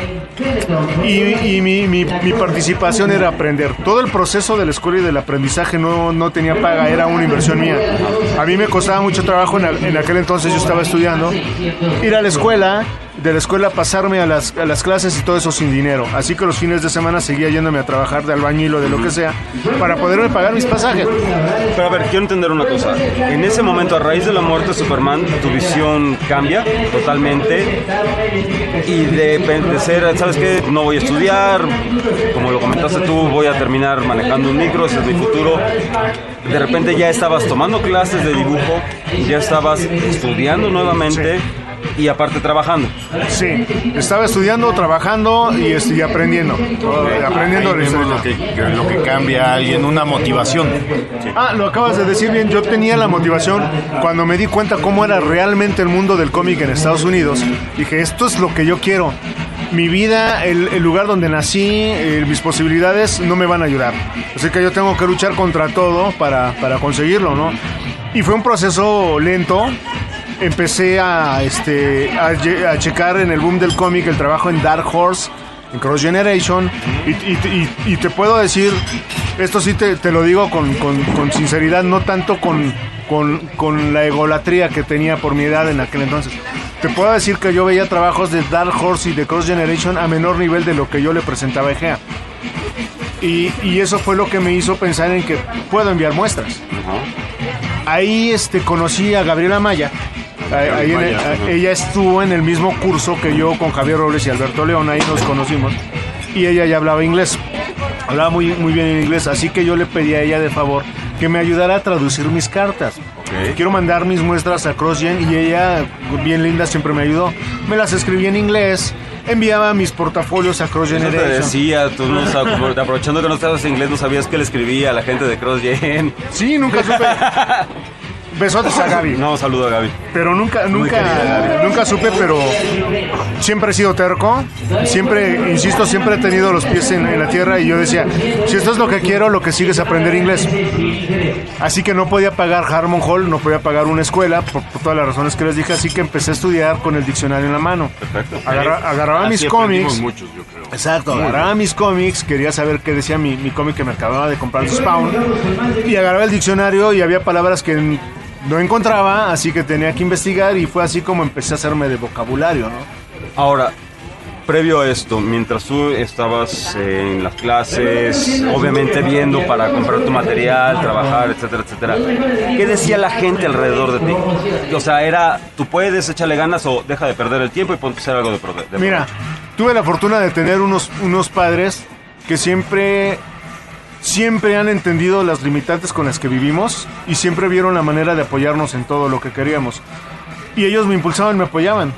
S5: Y mi participación era aprender. Todo el proceso de la escuela y del aprendizaje no tenía paga, era una inversión mía. A mí me costaba mucho trabajo, en aquel entonces yo estaba estudiando, ir a la escuela, de la escuela pasarme a las clases y todo eso sin dinero. Así que los fines de semana seguía yéndome a trabajar de albañil o de lo que sea para poderme pagar mis pasajes.
S7: Pero a ver, quiero entender una cosa. En ese momento, a raíz de la muerte de Superman, tu visión cambia totalmente y de ser, ¿sabes qué? No voy a estudiar, como lo comentaste tú, voy a terminar manejando un micro, ese es mi futuro. De repente ya estabas tomando clases de dibujo, ya estabas estudiando nuevamente. Sí. Y aparte trabajando.
S5: Sí, estaba estudiando, trabajando y aprendiendo. Aprendiendo
S8: lo que cambia a alguien, una motivación.
S5: Sí. Lo acabas de decir bien, yo tenía la motivación cuando me di cuenta cómo era realmente el mundo del cómic en Estados Unidos. Dije, esto es lo que yo quiero. Mi vida, el lugar donde nací, mis posibilidades no me van a ayudar. Así que yo tengo que luchar contra todo para conseguirlo, ¿no? Y fue un proceso lento. Empecé a checar en el boom del cómic el trabajo en Dark Horse, en Cross Generation, y te puedo decir, esto sí te lo digo con sinceridad, no tanto con la egolatría que tenía por mi edad en aquel entonces. Te puedo decir que yo veía trabajos de Dark Horse y de Cross Generation a menor nivel de lo que yo le presentaba a Egea. Y eso fue lo que me hizo pensar en que puedo enviar muestras. Ahí conocí a Gabriela Maya. Ella estuvo en el mismo curso que yo con Javier Robles y Alberto León, ahí nos conocimos, y ella ya hablaba inglés, hablaba muy, muy bien en inglés, así que yo le pedí a ella de favor que me ayudara a traducir mis cartas. Okay. Quiero mandar mis muestras a CrossGen y ella, bien linda, siempre me ayudó. Me las escribí en inglés, enviaba mis portafolios a Cross Generation.
S7: Te decía, tú aprovechando que no estabas en inglés, no sabías que le escribía a la gente de CrossGen.
S5: Sí, nunca supe. besotes a Gaby.
S7: No, saludo a Gaby.
S5: Pero nunca supe, pero siempre he sido terco, siempre, insisto, siempre he tenido los pies en la tierra y yo decía, si esto es lo que quiero, lo que sigue es aprender inglés. Así que no podía pagar Harmon Hall, no podía pagar una escuela, por todas las razones que les dije, así que empecé a estudiar con el diccionario en la mano.
S8: Perfecto.
S5: Agarraba mis cómics.
S8: Muchos, yo creo.
S5: Exacto, agarraba mis cómics, quería saber qué decía mi cómic que me acababa de comprar en Spawn, y agarraba el diccionario y había palabras que no encontraba, así que tenía que investigar y fue así como empecé a hacerme de vocabulario, ¿no?
S7: Ahora, previo a esto, mientras tú estabas en las clases, obviamente viendo para comprar tu material, trabajar, etcétera, etcétera, ¿qué decía la gente alrededor de ti? O sea, era, tú puedes, échale ganas o deja de perder el tiempo y ponte a hacer algo de
S5: Mira, tuve la fortuna de tener unos padres que siempre han entendido las limitantes con las que vivimos y siempre vieron la manera de apoyarnos en todo lo que queríamos. Y ellos me impulsaban, me apoyaban.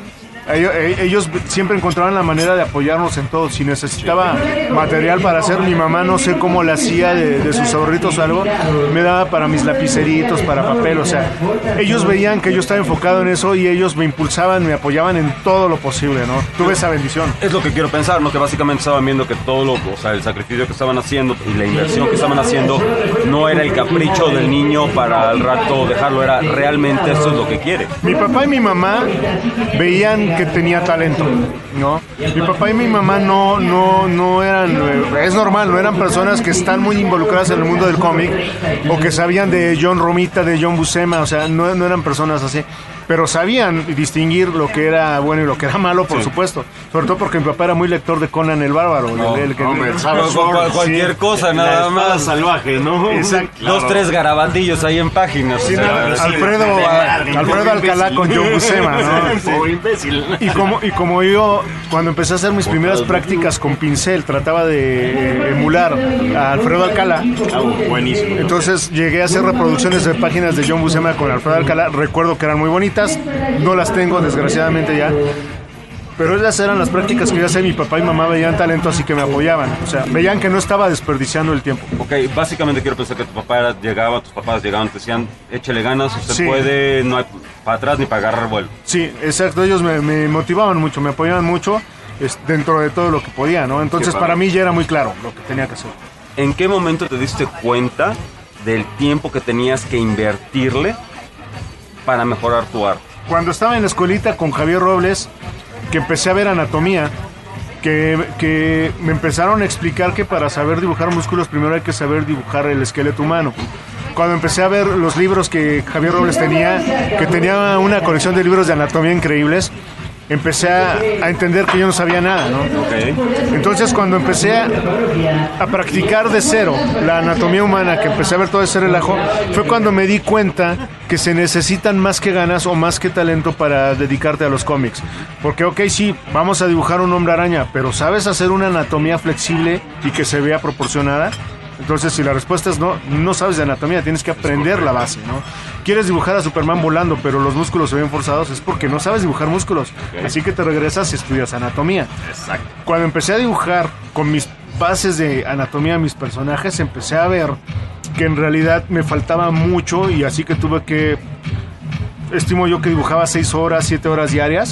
S5: Ellos siempre encontraban la manera de apoyarnos en todo. Si necesitaba material para hacer, mi mamá no sé cómo la hacía de sus ahorritos o algo, me daba para mis lapiceritos, para papel, o sea, ellos veían que yo estaba enfocado en eso y ellos me impulsaban, me apoyaban en todo lo posible, ¿no? Tuve esa bendición.
S7: Es lo que quiero pensar, ¿no? Que básicamente estaban viendo que todo o sea, el sacrificio que estaban haciendo y la inversión que estaban haciendo no era el capricho del niño para al rato dejarlo, era realmente esto es lo que quiere.
S5: Mi papá y mi mamá veían que tenía talento, ¿no? Mi papá y mi mamá no eran, es normal, no eran personas que están muy involucradas en el mundo del cómic o que sabían de John Romita, de John Buscema, o sea, no eran personas así, pero sabían distinguir lo que era bueno y lo que era malo, por supuesto, sobre todo porque mi papá era muy lector de Conan el Bárbaro,
S7: cualquier cosa, nada más
S8: salvaje, ¿no?
S5: Exacto.
S7: Claro. 2-3 garabatillos ahí en páginas.
S5: Sí, Alfredo Alcalá con John Buscema, ¿no?
S8: Imbécil.
S5: Y como yo, cuando empecé a hacer mis primeras prácticas con pincel, trataba de emular a Alfredo Alcalá.
S8: Buenísimo.
S5: Entonces llegué a hacer reproducciones de páginas de John Buscema con Alfredo Alcalá. Recuerdo que eran muy bonitas, no las tengo desgraciadamente ya. Pero esas eran las prácticas que yo hacía. Mi papá y mamá veían talento, así que me apoyaban. O sea, veían que no estaba desperdiciando el tiempo.
S7: Ok, básicamente quiero pensar que tu papá llegaba, tus papás llegaban, te decían, échele ganas, usted puede, no hay para atrás ni para agarrar vuelo.
S5: Sí, exacto, ellos me motivaban mucho, me apoyaban mucho dentro de todo lo que podía, ¿no? Entonces para mí ya era muy claro lo que tenía que hacer.
S7: ¿En qué momento te diste cuenta del tiempo que tenías que invertirle para mejorar tu arte?
S5: Cuando estaba en la escuelita con Javier Robles, que empecé a ver anatomía, que me empezaron a explicar que para saber dibujar músculos primero hay que saber dibujar el esqueleto humano. Cuando empecé a ver los libros que Javier Robles tenía, que tenía una colección de libros de anatomía increíbles, empecé a entender que yo no sabía nada, ¿no?
S7: Okay.
S5: Entonces cuando empecé a practicar de cero la anatomía humana, que empecé a ver todo ese relajo, fue cuando me di cuenta que se necesitan más que ganas o más que talento para dedicarte a los cómics. Porque ok, sí, vamos a dibujar un hombre araña, pero ¿sabes hacer una anatomía flexible y que se vea proporcionada? Entonces, si la respuesta es no sabes de anatomía, tienes que aprender la base, ¿no? Quieres dibujar a Superman volando, pero los músculos se ven forzados, es porque no sabes dibujar músculos. Okay. Así que te regresas y estudias anatomía.
S8: Exacto.
S5: Cuando empecé a dibujar con mis bases de anatomía mis personajes, empecé a ver que en realidad me faltaba mucho y así que tuve que... Estimo yo que dibujaba 6 horas, 7 horas diarias.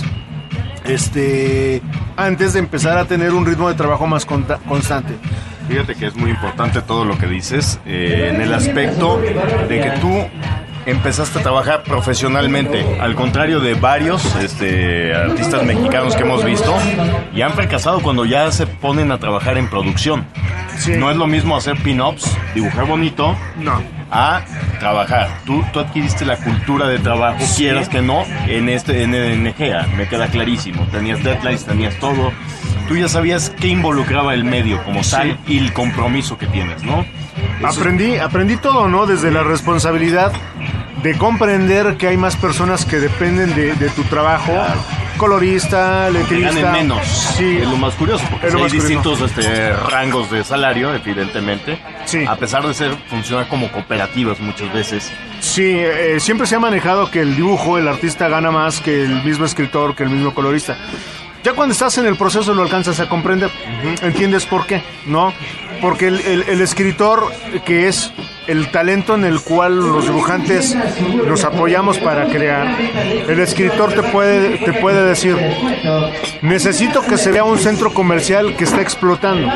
S5: Antes de empezar a tener un ritmo de trabajo más constante.
S8: Fíjate que es muy importante todo lo que dices, en el aspecto de que tú empezaste a trabajar profesionalmente, al contrario de varios artistas mexicanos que hemos visto, y han fracasado cuando ya se ponen a trabajar en producción. Sí. No es lo mismo hacer pin-ups, dibujar bonito, a trabajar. Tú adquiriste la cultura de trabajo, quieras que no, en Egea, me queda clarísimo. Tenías deadlines, tenías todo. Tú ya sabías qué involucraba el medio como tal y el compromiso que tienes, ¿no?
S5: Aprendí todo, ¿no? Desde la responsabilidad de comprender que hay más personas que dependen de tu trabajo. Claro. Colorista, letrista.
S8: Que ganen menos.
S5: Sí.
S8: Es lo más curioso, porque hay distintos rangos de salario, evidentemente. Sí. A pesar de funcionar como cooperativas muchas veces.
S5: Sí, siempre se ha manejado que el dibujo, el artista gana más que el mismo escritor, que el mismo colorista. Ya cuando estás en el proceso lo alcanzas a comprender, entiendes por qué, ¿no? Porque el escritor que es el talento en el cual los dibujantes nos apoyamos para crear, el escritor te puede decir, necesito que se vea un centro comercial que está explotando.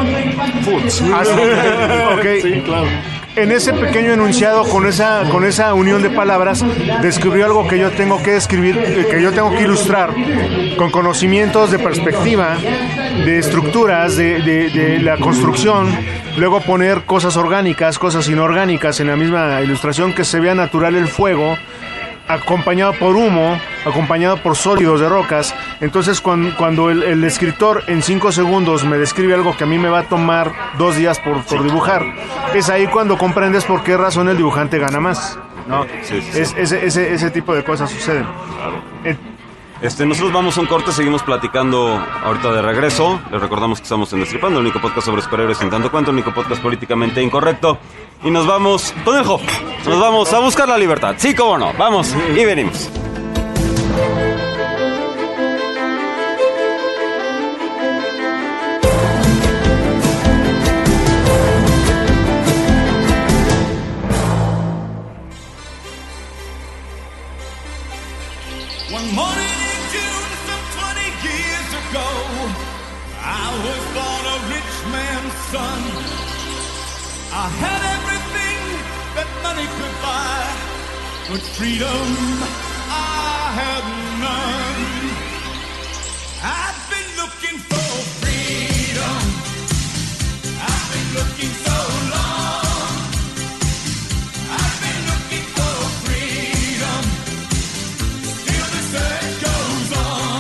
S5: Okay.
S8: Sí, claro.
S5: En ese pequeño enunciado, con esa unión de palabras, describió algo que yo tengo que escribir, que yo tengo que ilustrar, con conocimientos de perspectiva, de estructuras, de la construcción, luego poner cosas orgánicas, cosas inorgánicas en la misma ilustración, que se vea natural el fuego, acompañado por humo, acompañado por sólidos de rocas. Entonces cuando el escritor en 5 segundos me describe algo que a mí me va a tomar 2 días por dibujar, es ahí cuando comprendes por qué razón el dibujante gana más, ¿no?
S7: Sí.
S5: Ese tipo de cosas suceden.
S7: Nosotros vamos a un corte, seguimos platicando ahorita de regreso. Les recordamos que estamos en Destripando, el único podcast sobre superhéroes sin tanto cuento, el único podcast políticamente incorrecto. Y nos vamos con el Hoff. Nos vamos a buscar la libertad. Sí, cómo no. Vamos y venimos.
S9: One morning in June, some 20 years ago, I was born a rich man's son. I had everything that money could buy, but freedom I had none. I've been looking for freedom. I've been looking so long. I've been looking for freedom. Still the search goes on.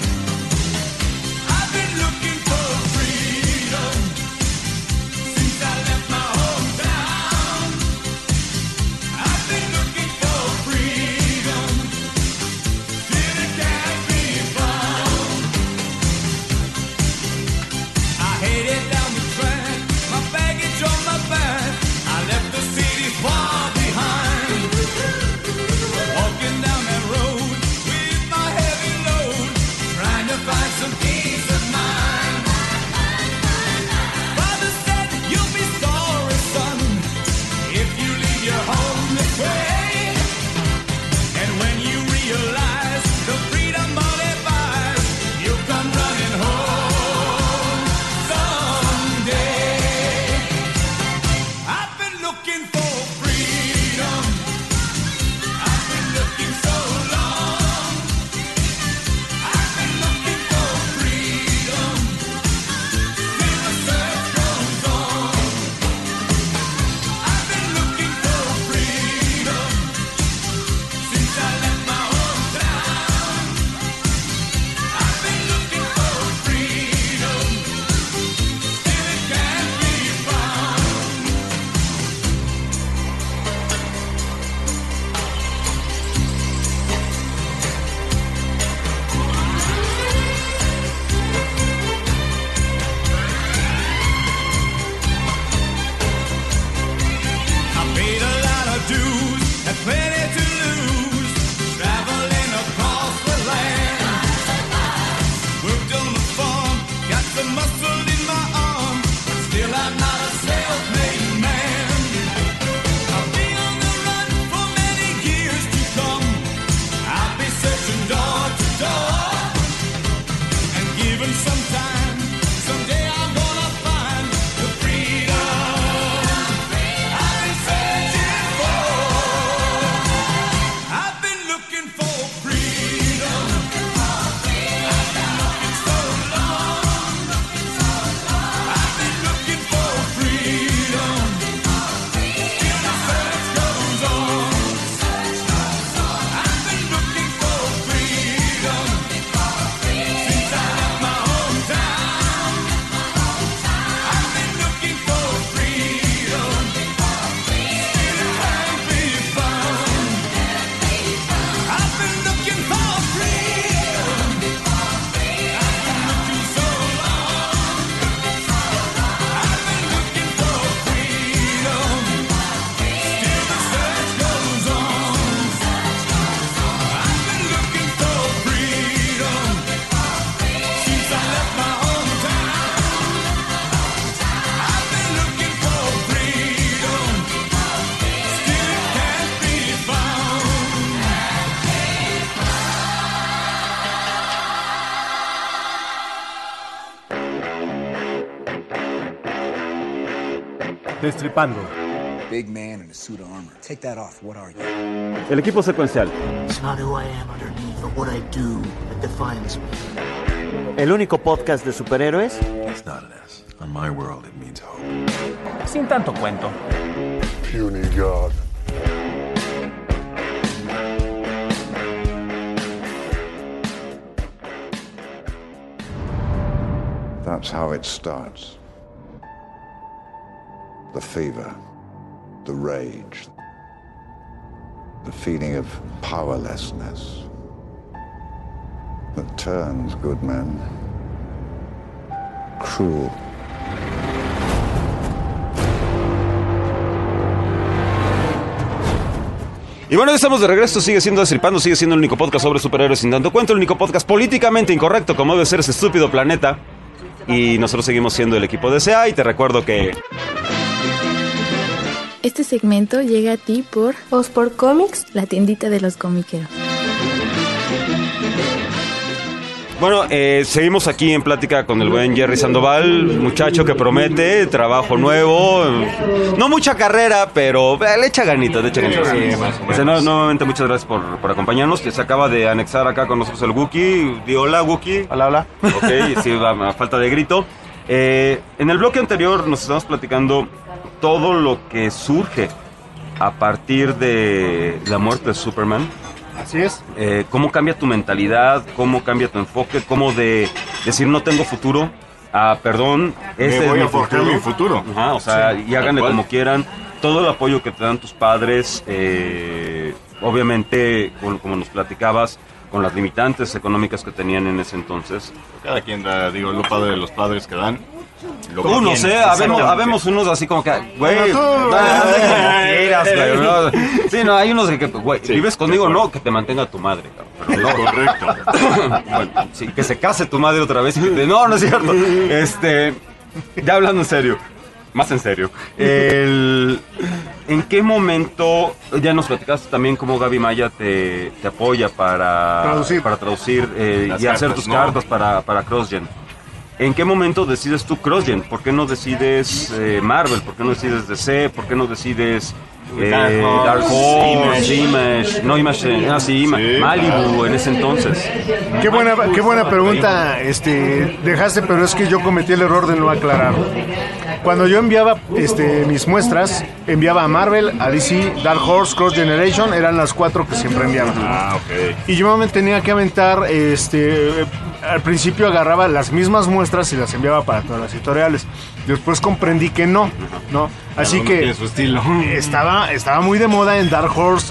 S9: I've been looking for freedom since I left my hometown. I've been looking for freedom till it
S5: Destripando.
S10: Big man in a suit of armor. Take that off. What are you?
S7: El equipo secuencial.
S11: It's not who I am underneath, but what I do that defines me.
S6: El único podcast de superhéroes.
S1: It's not an S. On my world, it means hope.
S6: Sin tanto cuento.
S1: Puny God.
S12: That's how it starts. The fever, the rage, the feeling of powerlessness that turns good men cruel.
S7: Y bueno, ya estamos de regreso, sigue siendo Destripando, sigue siendo el único podcast sobre superhéroes sin tanto cuento, el único podcast políticamente incorrecto como debe ser este estúpido planeta. Y nosotros seguimos siendo el equipo de CA y te recuerdo que...
S13: Este segmento llega a ti por
S14: Osport Comics,
S13: la tiendita de los comiqueros.
S7: Bueno, seguimos aquí en plática con el buen Jerry Sandoval, muchacho que promete trabajo nuevo, no mucha carrera, pero le echa ganitas, le echa ganitas. Sí, nuevamente muchas gracias por acompañarnos, que se acaba de anexar acá con nosotros el Wookie. Di hola, Wookie.
S5: Hola, hola.
S7: Ok, sí, a falta de grito. En el bloque anterior nos estamos platicando todo lo que surge a partir de la muerte de Superman.
S5: Así es.
S7: ¿Cómo cambia tu mentalidad? ¿Cómo cambia tu enfoque? ¿Cómo de decir no tengo futuro? Perdón,
S8: este es mi futuro.
S7: Ajá, o sea, sí, y háganle como quieran. Todo el apoyo que te dan tus padres, obviamente, como nos platicabas, con las limitantes económicas que tenían en ese entonces.
S8: Cada quien da, digo, lo padre de los padres que dan.
S7: Unos, habemos unos así como que, güey, sí, no, hay unos que, güey, sí, vives conmigo, claro. No, que te mantenga tu madre, pero no.
S8: Correcto.
S7: Bueno, sí, que se case tu madre otra vez y que te, no es cierto. Ya hablando en serio, más en serio. ¿En qué momento, ya nos platicaste también cómo Gaby Maya te apoya para traducir y hacer tus cartas para CrossGen? ¿En qué momento decides tú CrossGen? ¿Por qué no decides Marvel? ¿Por qué no decides DC? ¿Por qué no decides Dark Horse, Image, Malibu en ese entonces?
S5: Qué buena pregunta dejaste, pero es que yo cometí el error de no aclarar. Cuando yo enviaba mis muestras, enviaba a Marvel, a DC, Dark Horse, Cross Generation, eran las 4 que siempre enviaba.
S8: Okay.
S5: Y yo me tenía que aventar, al principio agarraba las mismas muestras y las enviaba para todas las editoriales. Después comprendí que no. Así que
S8: su estilo.
S5: Estaba muy de moda en Dark Horse,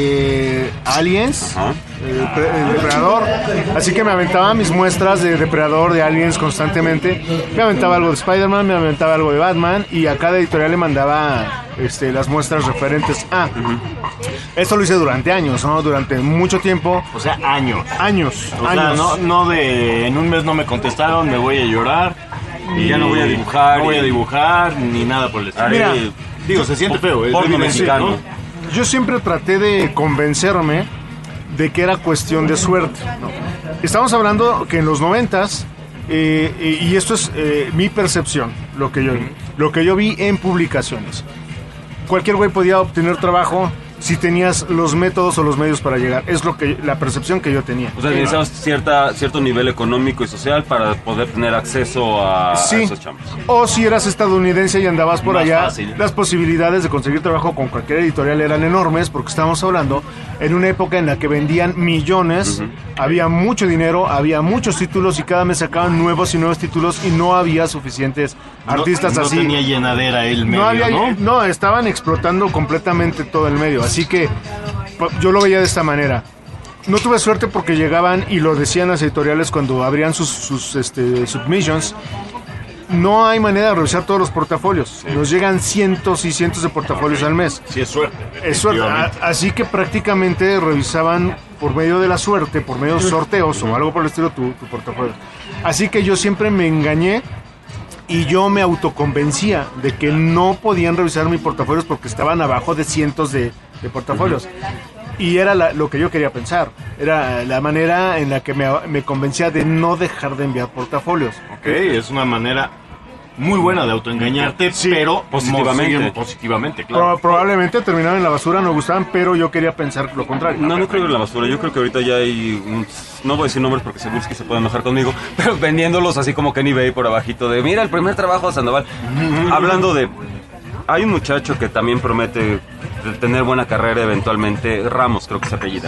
S5: Aliens, el Depredador. Así que me aventaba mis muestras de Depredador, de Aliens constantemente. Me aventaba algo de Spider-Man, me aventaba algo de Batman y a cada editorial le mandaba las muestras referentes a. Eso lo hice durante años, ¿no? Durante mucho tiempo.
S8: O sea, años.
S5: O
S8: sea, no de en un mes no me contestaron, me voy a llorar.
S7: Y ya no voy a dibujar.
S8: No voy a dibujar ni nada por el estilo.
S5: Mira,
S8: digo, se siente feo.
S7: Porno mexicano.
S5: ¿no? Yo siempre traté de convencerme de que era cuestión de suerte, ¿no? Estamos hablando que en los 90s, y esto es mi percepción, lo que yo vi en publicaciones. Cualquier güey podía obtener trabajo si tenías los métodos o los medios para llegar. Es la percepción que yo tenía.
S7: O sea, necesitabas cierto nivel económico y social para poder tener acceso a esos chambos.
S5: O si eras estadounidense y andabas por
S7: más
S5: allá,
S7: fácil.
S5: Las posibilidades de conseguir trabajo con cualquier editorial eran enormes, porque estábamos hablando en una época en la que vendían millones, había mucho dinero, había muchos títulos y cada mes sacaban nuevos y nuevos títulos y no había suficientes artistas así.
S8: No tenía llenadera el medio,
S5: No, estaban explotando completamente todo el medio. Así que yo lo veía de esta manera. No tuve suerte porque llegaban y lo decían las editoriales cuando abrían sus submissions. No hay manera de revisar todos los portafolios. Nos llegan cientos y cientos de portafolios al mes.
S8: Sí, es suerte.
S5: Es suerte. Así que prácticamente revisaban por medio de la suerte, por medio de sorteos o algo por el estilo tu portafolio. Así que yo siempre me engañé y yo me autoconvencía de que no podían revisar mis portafolios porque estaban abajo de cientos de portafolios. Y era lo que yo quería pensar. Era la manera en la que me convencía de no dejar de enviar portafolios.
S8: Ok, es una manera muy buena de autoengañarte, pero positivamente, claro.
S5: Probablemente terminaron en la basura, no gustaban, pero yo quería pensar lo contrario.
S7: No creo que en la basura. Yo creo que ahorita ya hay... no voy a decir nombres porque seguro que se pueden enojar conmigo, pero vendiéndolos así como Kenny Bay por abajito de... Mira, el primer trabajo de Sandoval. Hablando de... Hay un muchacho que también promete tener buena carrera eventualmente, Ramos creo que se apellida.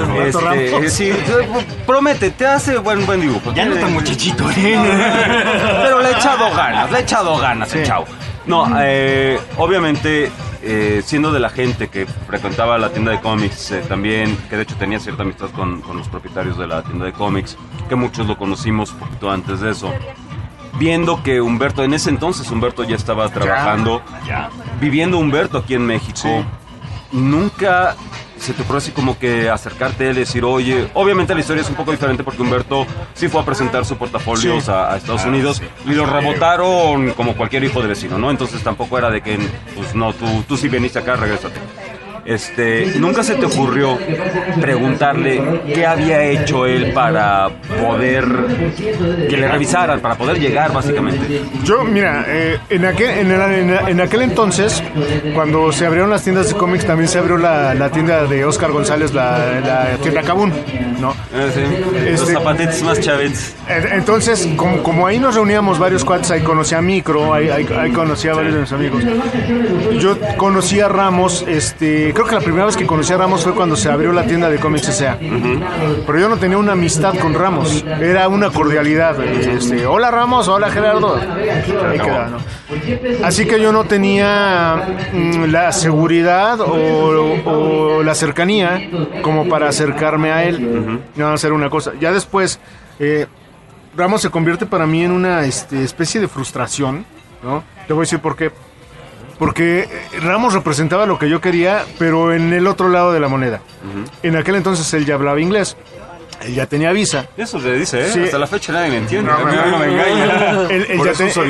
S7: Sí, promete, te hace buen dibujo.
S8: Ya no tan muchachito,
S7: pero le ha echado ganas,
S5: sí.
S7: Chao. No, obviamente, siendo de la gente que frecuentaba la tienda de cómics, también, que de hecho tenía cierta amistad con los propietarios de la tienda de cómics, que muchos lo conocimos un poquito antes de eso. Viendo que Humberto, en ese entonces Humberto ya estaba trabajando, viviendo Humberto aquí en México, nunca se te ocurrió así como que acercarte a él y decir, oye, obviamente la historia es un poco diferente porque Humberto sí fue a presentar su portafolio a Estados Unidos y lo rebotaron como cualquier hijo de vecino, ¿no? Entonces tampoco era de que, pues no, tú sí viniste acá, regrésate. Nunca se te ocurrió preguntarle qué había hecho él para poder que le revisaran, para poder llegar básicamente.
S5: Yo, mira, en aquel entonces, cuando se abrieron las tiendas de cómics, también se abrió la tienda de Oscar González, la tienda Kabun, ¿no?
S7: Sí. Los zapatitos más chavetes.
S5: Entonces, como ahí nos reuníamos varios cuates, ahí conocí a Micro, ahí conocí a varios de mis amigos. Yo conocí a Ramos, creo que la primera vez que conocí a Ramos fue cuando se abrió la tienda de cómics S.A. Pero yo no tenía una amistad con Ramos, era una cordialidad. Hola Ramos, hola Gerardo. Ahí queda, ¿no? Así que yo no tenía la seguridad o la cercanía como para acercarme a él. No, hacer una cosa. Ya después, Ramos se convierte para mí en una especie de frustración, ¿no? Te voy a decir por qué. Porque Ramos representaba lo que yo quería, pero en el otro lado de la moneda. En aquel entonces él ya hablaba inglés. Él ya tenía visa.
S7: Eso se dice, ¿eh?
S5: Sí.
S7: Hasta la fecha nadie le entiende.
S8: No me engaña.
S5: Él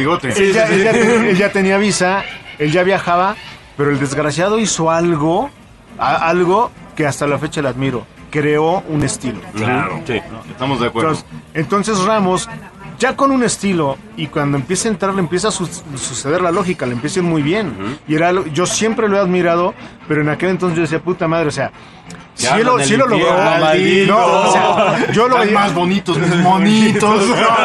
S5: ya tenía visa, él ya viajaba, pero el desgraciado hizo algo que hhasta la fecha le admiro. Creó un estilo.
S8: Claro, sí, estamos de acuerdo.
S5: Entonces Ramos, ya con un estilo, y cuando empieza a entrar, le empieza a suceder la lógica, le empieza a ir muy bien. Y yo siempre lo he admirado, pero en aquel entonces yo decía, puta madre, o sea, si él lo logró, o sea, yo lo veía
S8: más bonitos, mis monitos.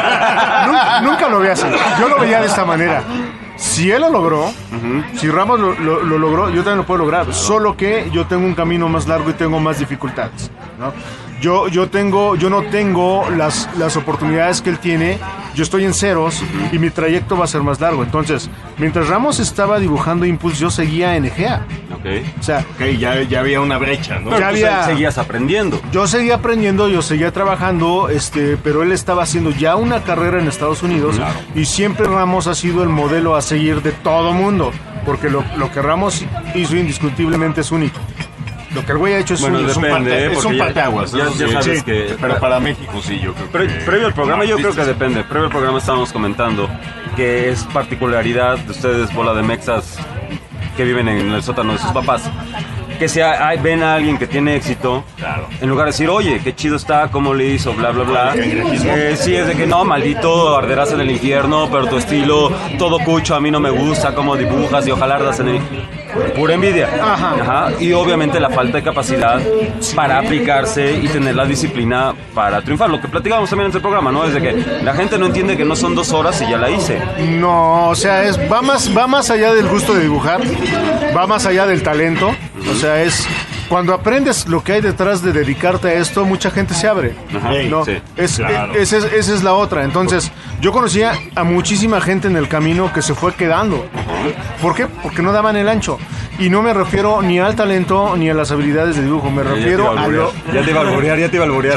S5: Nunca lo veía así. Yo lo veía de esta manera. Si él lo logró, si Ramos lo logró, yo también lo puedo lograr. Solo que yo tengo un camino más largo y tengo más dificultades, ¿no? Yo no tengo las oportunidades que él tiene. Yo estoy en ceros y mi trayecto va a ser más largo. Entonces, mientras Ramos estaba dibujando Impulse, yo seguía en Egea.
S7: O sea,
S8: ya había una brecha, ¿no?
S7: Seguías aprendiendo.
S5: Yo seguía aprendiendo, yo seguía trabajando, pero él estaba haciendo ya una carrera en Estados Unidos. Claro. Y siempre Ramos ha sido el modelo a seguir de todo mundo, porque lo que Ramos hizo indiscutiblemente es único. Lo que el güey ha hecho es
S8: un parteaguas.
S7: Ya sabes que...
S8: Pero para México sí, yo creo que...
S7: Previo al programa yo creo que depende. Previo al programa estábamos comentando que es particularidad de ustedes, bola de mexas que viven en el sótano de sus papás, que si ven a alguien que tiene éxito, claro, en lugar de decir, oye, qué chido está, cómo le hizo, bla, bla, bla, sí es de que no, maldito, arderás en el infierno, pero tu estilo, todo cucho, a mí no me gusta cómo dibujas y ojalá ardas en el... Pura envidia. Ajá. Y obviamente la falta de capacidad para aplicarse y tener la disciplina para triunfar. Lo que platicábamos también en el programa, ¿no? Es de que la gente no entiende que no son 2 horas y ya la hice.
S5: No, o sea, va más allá del gusto de dibujar, va más allá del talento. O sea, es... Cuando aprendes lo que hay detrás de dedicarte a esto, mucha gente se abre. ¿No? Sí, claro. Esa es la otra. Entonces, yo conocía a muchísima gente en el camino que se fue quedando. ¿Por qué? Porque no daban el ancho. Y no me refiero ni al talento ni a las habilidades de dibujo. Me refiero a lo...
S7: Ya te iba a alborear.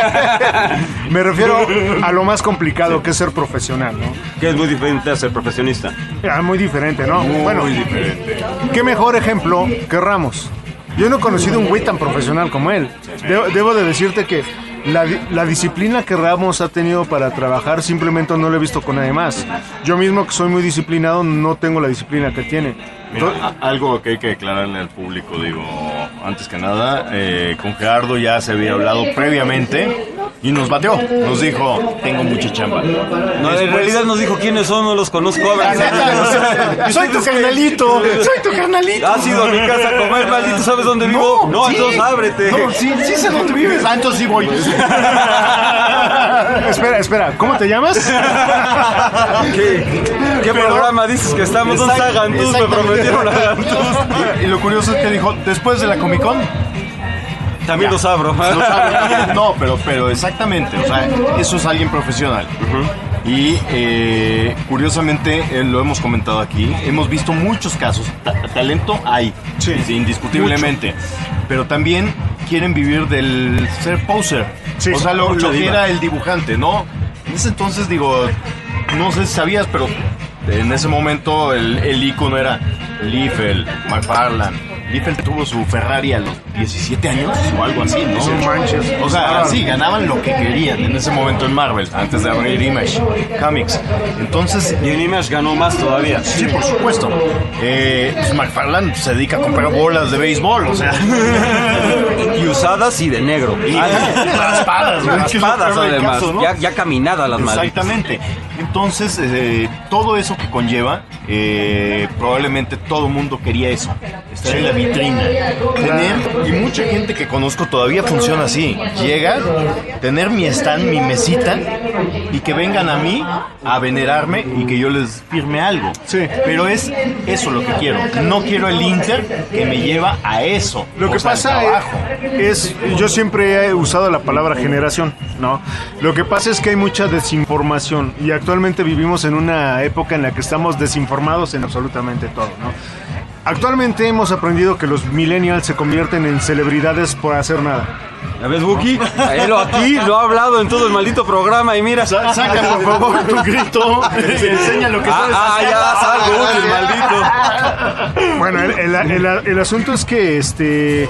S5: Me refiero a lo más complicado, que es ser profesional, ¿no?
S7: Que es muy diferente a ser profesionista.
S5: Muy diferente, ¿no?
S8: Muy diferente.
S5: ¿Qué mejor ejemplo que Ramos? Yo no he conocido un güey tan profesional como él. Debo de decirte que la disciplina que Ramos ha tenido para trabajar simplemente no lo he visto con nadie más. Yo mismo, que soy muy disciplinado, no tengo la disciplina que tiene.
S8: Mira, algo que hay que aclararle al público, digo, antes que nada, con Gerardo ya se había hablado previamente Y nos bateó, nos dijo, tengo mucha chamba.
S7: No, en realidad nos dijo quiénes son, no los conozco.
S5: Soy tu carnalito, soy tu carnalito.
S7: ¿Has ido a mi casa a comer, maldito? ¿Sabes dónde vivo? No,
S5: sí.
S7: Entonces ábrete.
S5: No, sí sé dónde vives. Entonces sí voy. Espera, ¿cómo te llamas?
S7: ¿Qué programa dices que estamos? ¿Dónde está Gantús? Me prometieron a Gantús.
S8: Y lo curioso es que dijo, después de la Comic Con,
S7: también los abro.
S8: No, pero exactamente, o sea, eso es alguien profesional. Y curiosamente, lo hemos comentado aquí, hemos visto muchos casos, talento hay, sí, indiscutiblemente, pero también quieren vivir del ser poser, sí, o sea, lo que era el dibujante, ¿no? En ese entonces, digo, no sé si sabías, pero en ese momento el ícono era Liefeld, McFarlane. Liefeld tuvo su Ferrari a los 17 años o algo así, ¿no?
S5: Sí, manches.
S8: O sea, sí, ganaban lo que querían en ese momento en Marvel, antes de abrir Image Comics. Entonces...
S7: Y en Image ganó más todavía.
S8: Sí, por supuesto. Pues McFarlane se dedica a comprar bolas de béisbol, o sea...
S7: Y usadas y de negro.
S8: Y raspadas,
S7: además.
S8: Caso, ¿no?
S7: Ya caminadas las malditas.
S8: Exactamente. Entonces, todo eso que conlleva, probablemente todo mundo quería eso. Estar en la vitrina. Tener, y mucha gente que conozco todavía funciona así. Llega, tener mi stand, mi mesita, y que vengan a mí a venerarme y que yo les firme algo.
S5: Sí.
S8: Pero es eso lo que quiero. No quiero el Inter que me lleva a eso.
S5: Lo que pasa es, yo siempre he usado la palabra generación, ¿no? Lo que pasa es que hay mucha desinformación y actualmente vivimos en una época en la que estamos desinformados en absolutamente todo, ¿no? Actualmente hemos aprendido que los millennials se convierten en celebridades por hacer nada.
S7: ¿Ya ves, Buki? Él aquí lo ha hablado en todo el maldito programa y mira...
S8: Saca, por favor, tu grito. Enseña lo que sabes hacer.
S7: Ya salgo, el maldito.
S5: Bueno, el asunto es que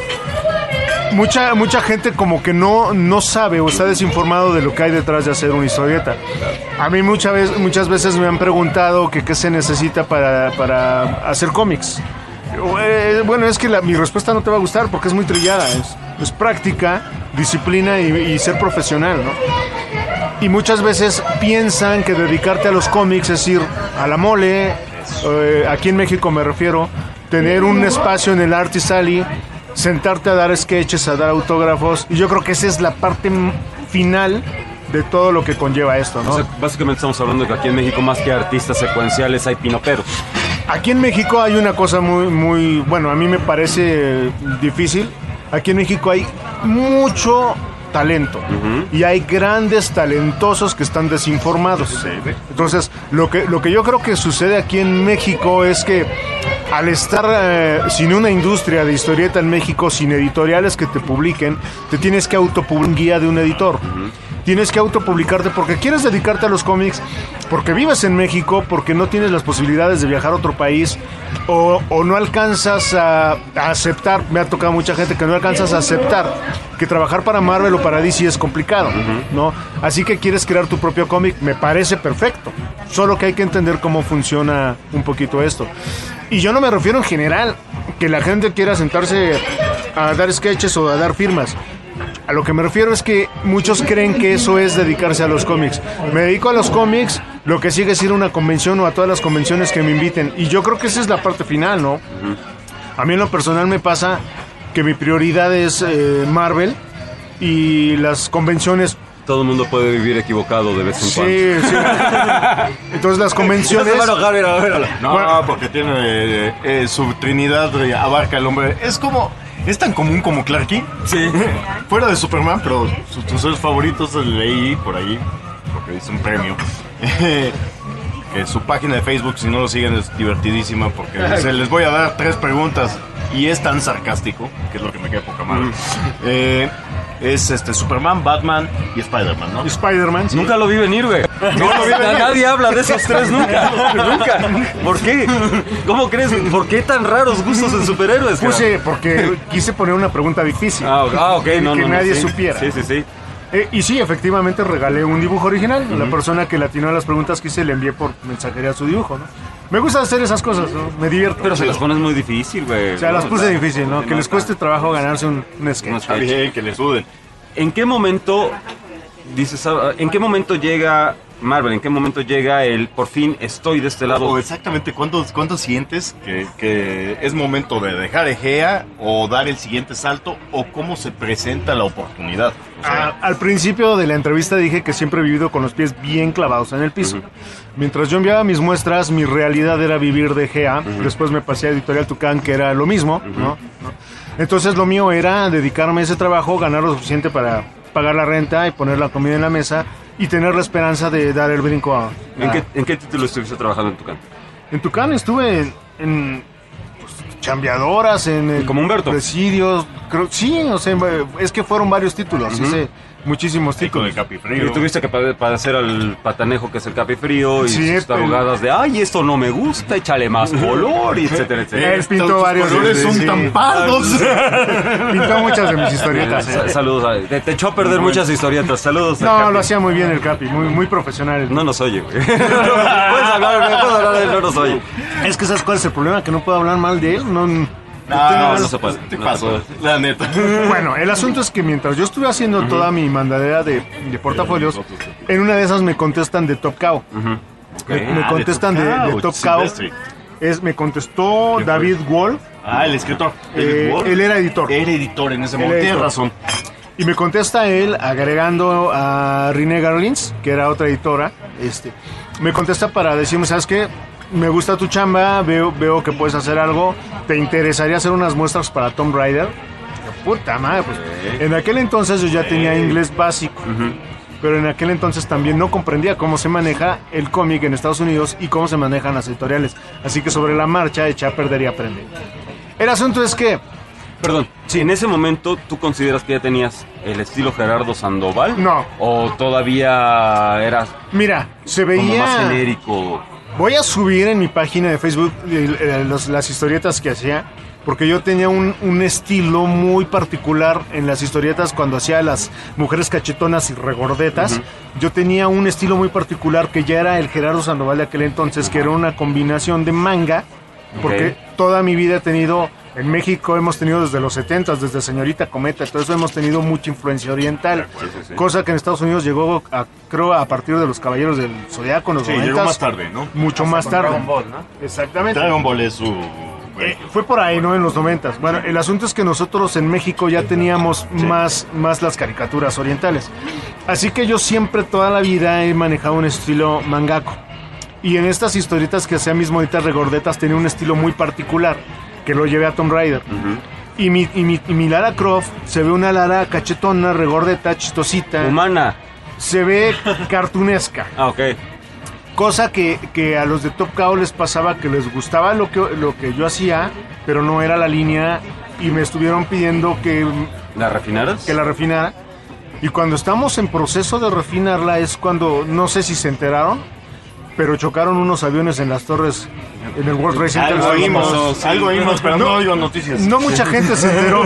S5: mucha gente como que no sabe o está desinformado de lo que hay detrás de hacer una historieta. A mí muchas veces me han preguntado que qué se necesita para hacer cómics. Bueno, es que mi respuesta no te va a gustar porque es muy trillada. Es práctica, disciplina y ser profesional, ¿no? Y muchas veces piensan que dedicarte a los cómics es ir a la mole, aquí en México me refiero, tener un espacio en el Artist Alley, sentarte a dar sketches, a dar autógrafos, y yo creo que esa es la parte final de todo lo que conlleva esto, ¿no?
S7: O sea, básicamente estamos hablando de que aquí en México, más que artistas secuenciales, hay pinoperos.
S5: Aquí en México hay una cosa muy, bueno, a mí me parece difícil. Aquí en México hay mucho talento y hay grandes talentosos que están desinformados. Entonces, lo que yo creo que sucede aquí en México es que al estar sin una industria de historieta en México, sin editoriales que te publiquen, te tienes que autopublicar guía de un editor. Tienes que autopublicarte porque quieres dedicarte a los cómics, porque vives en México, porque no tienes las posibilidades de viajar a otro país o no alcanzas a aceptar. Me ha tocado mucha gente que no alcanzas a aceptar que trabajar para Marvel o para DC es complicado, ¿no? Así que quieres crear tu propio cómic, me parece perfecto. Solo que hay que entender cómo funciona un poquito esto. Y yo no me refiero en general que la gente quiera sentarse a dar sketches o a dar firmas. A lo que me refiero es que muchos creen que eso es dedicarse a los cómics. Me dedico a los cómics, lo que sigue es ir a una convención o a todas las convenciones que me inviten. Y yo creo que esa es la parte final, ¿no? A mí en lo personal me pasa que mi prioridad es Marvel y las convenciones.
S7: Todo el mundo puede vivir equivocado de vez en cuando.
S5: Sí. Entonces las convenciones...
S8: No, porque tiene su Trinidad, abarca el hombre. Es tan común como Clarky.
S7: Sí.
S8: Fuera de Superman, pero sus héroes favoritos leí por ahí, porque dice un premio. Que su página de Facebook, si no lo siguen, es divertidísima, porque dice, les voy a dar 3 preguntas. Y es tan sarcástico, que es lo que me queda poca madre. Es Superman, Batman y Spider-Man, ¿no?
S5: Spider-Man, sí.
S7: Nunca lo vi venir, güey. Nadie habla de esos 3 nunca. ¿Por qué? ¿Cómo crees? ¿Por qué tan raros gustos en superhéroes?
S5: Porque quise poner una pregunta difícil.
S7: Ok,
S5: que nadie supiera.
S7: Sí.
S5: Y sí, efectivamente regalé un dibujo original. La persona que le atinó a las preguntas que hice le envié por mensajería su dibujo, ¿no? Me gusta hacer esas cosas, ¿no? Me divierto.
S7: Pero se las pones muy difícil, güey.
S5: O sea, las puse difícil, ¿no? Que les cueste trabajo ganarse un sketch.
S8: Está bien, que le suden.
S7: ¿En qué momento dices, ¿en qué momento llega Marvel? ¿En qué momento llega el por fin estoy de este lado?
S8: O exactamente, ¿cuándo sientes que es momento de dejar Egea o dar el siguiente salto o cómo se presenta la oportunidad? O sea,
S5: Al principio de la entrevista dije que siempre he vivido con los pies bien clavados en el piso. Mientras yo enviaba mis muestras, mi realidad era vivir de GA. Después me pasé a Editorial Tucán, que era lo mismo, ¿no? Entonces lo mío era dedicarme a ese trabajo, ganar lo suficiente para pagar la renta y poner la comida en la mesa y tener la esperanza de dar el brinco a...
S7: ¿En qué título estuviste trabajando en Tucán?
S5: En Tucán estuve en chambeadoras,
S7: como Humberto.
S5: Presidios, sí, o sea, es que fueron varios títulos, hice muchísimos títulos.
S8: el Capifrío.
S7: Y tuviste que padecer al patanejo que es el Capifrío y sus tarugadas de, ay, esto no me gusta, échale más color, y etcétera, etcétera.
S5: Él pintó varios.
S8: Los colores son tan pardos.
S5: Pintó muchas de mis historietas.
S7: Saludos, te echó a perder muchas historietas, saludos.
S5: No, lo hacía muy bien el Capi, muy profesional.
S7: No nos oye, güey. Puedes hablar de él, no nos oye.
S5: Es que ¿sabes cuál es el problema? Que no puedo hablar mal de él, no
S7: se puede.
S8: La neta.
S5: Bueno, el asunto es que mientras yo estuve haciendo toda mi mandadera de portafolios, en una de esas me contestan de Top Cow. Me contestan de Top Cow. Me contestó David Wolf.
S8: El escritor. David Wolf.
S5: Él era editor.
S8: Era editor en ese momento. Tienes razón.
S5: Y me contesta él agregando a René Garlins, que era otra editora. Me contesta para decirme, ¿sabes qué? Me gusta tu chamba, veo que puedes hacer algo. ¿Te interesaría hacer unas muestras para Tomb Raider? Puta madre, pues. En aquel entonces yo ya tenía inglés básico. Pero en aquel entonces también no comprendía cómo se maneja el cómic en Estados Unidos y cómo se manejan las editoriales. Así que sobre la marcha eché a perder y aprendí. El asunto es que...
S7: Perdón, si en ese momento tú consideras que ya tenías el estilo Gerardo Sandoval.
S5: No.
S7: ¿O todavía eras...
S5: Mira, se
S7: como
S5: veía...
S7: más genérico?
S5: Voy a subir en mi página de Facebook las historietas que hacía, porque yo tenía un estilo muy particular en las historietas cuando hacía las mujeres cachetonas y regordetas. Yo tenía un estilo muy particular que ya era el Gerardo Sandoval de aquel entonces, que era una combinación de manga, porque toda mi vida he tenido... En México hemos tenido desde los 70s, desde Señorita Cometa, todo eso hemos tenido mucha influencia oriental. Cosa que en Estados Unidos llegó, creo, a partir de los Caballeros del Zodiaco, en los 90s.
S8: Llegó más tarde, ¿no?
S5: Mucho más tarde.
S6: Dragon Ball, ¿no?
S5: Exactamente.
S8: Dragon Ball es su...
S5: Fue por ahí, ¿no? En los 90s. Bueno, el asunto es que nosotros en México ya teníamos más las caricaturas orientales. Así que yo siempre, toda la vida, he manejado un estilo mangako. Y en estas historietas que hacía mis monitas regordetas tenía un estilo muy particular, que lo llevé a Tomb Raider. Y mi Lara Croft se ve una Lara cachetona, regordeta, chistosita.
S7: Humana.
S5: Se ve cartunesca.
S7: Ok.
S5: Cosa que a los de Top Cow les pasaba que les gustaba lo que yo hacía, pero no era la línea, y me estuvieron pidiendo que...
S7: ¿La refinaras?
S5: Que la refinara. Y cuando estamos en proceso de refinarla es cuando, no sé si se enteraron, pero chocaron unos aviones en las torres, en el World Trade Center.
S8: Algo oímos, pero no oigo noticias.
S5: No mucha gente se enteró,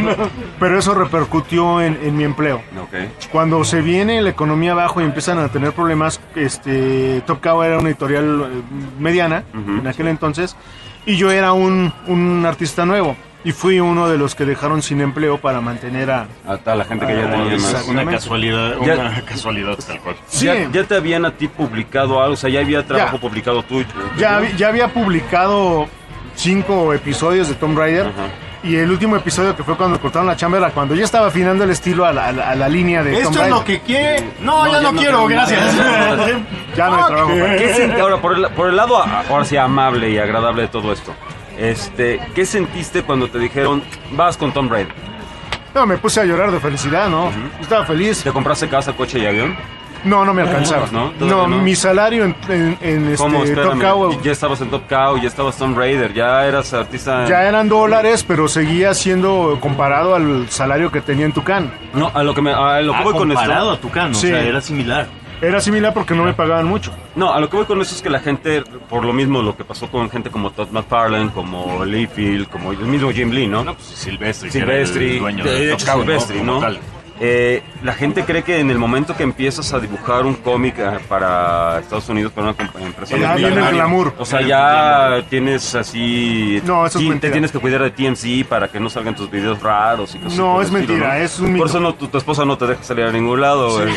S5: pero eso repercutió en mi empleo.
S7: Okay.
S5: Cuando se viene la economía abajo y empiezan a tener problemas, Top Cow era una editorial mediana en aquel entonces, y yo era un artista nuevo. Y fui uno de los que dejaron sin empleo para mantener a
S7: la gente que ya tenía más.
S8: Una casualidad tal cual.
S5: Sí.
S7: ¿Ya te habían a ti publicado algo? O sea, ya había trabajo publicado tuyo.
S5: Ya había publicado 5 episodios de Tomb Raider. Y el último episodio, que fue cuando cortaron la chamba, era cuando ya estaba afinando el estilo a la línea de Tomb Raider.
S8: ¿Esto es lo que quiere? No, ya no quiero, gracias.
S5: Ya no hay trabajo.
S7: Ahora, por el lado, ahora sí, amable y agradable de todo esto. ¿Qué sentiste cuando te dijeron vas con Tomb Raider?
S5: No, me puse a llorar de felicidad, ¿no? Estaba feliz.
S7: ¿Te compraste casa, coche y avión?
S5: No me alcanzaba. No, mi salario en Top Cow.
S7: Ya estabas en Top Cow, ya estabas Tomb Raider, ya eras artista.
S5: Ya eran dólares, pero seguía siendo comparado al salario que tenía en Tucán.
S7: No, a lo que voy con esto.
S8: Comparado a Tucán, o sea, era similar.
S5: Era similar porque no me pagaban mucho.
S7: No, a lo que voy con eso es que la gente, por lo mismo lo que pasó con gente como Todd McFarlane, como Liefeld, como el mismo Jim Lee, ¿no?
S8: No, pues Silvestri,
S7: el dueño de
S8: Top Cow,
S7: Silvestri, ¿no? La gente cree que en el momento que empiezas a dibujar un cómic para Estados Unidos, para una empresa
S5: Ya viene el glamour.
S7: o sea, ya tienes así...
S5: No, eso es
S7: te
S5: mentira.
S7: tienes que cuidar de TMZ para que no salgan tus videos raros y cosas
S5: No,
S7: por el
S5: es mentira,
S7: estilo, ¿no?
S5: es un mito.
S7: Por eso tu esposa no te deja salir a ningún lado, güey.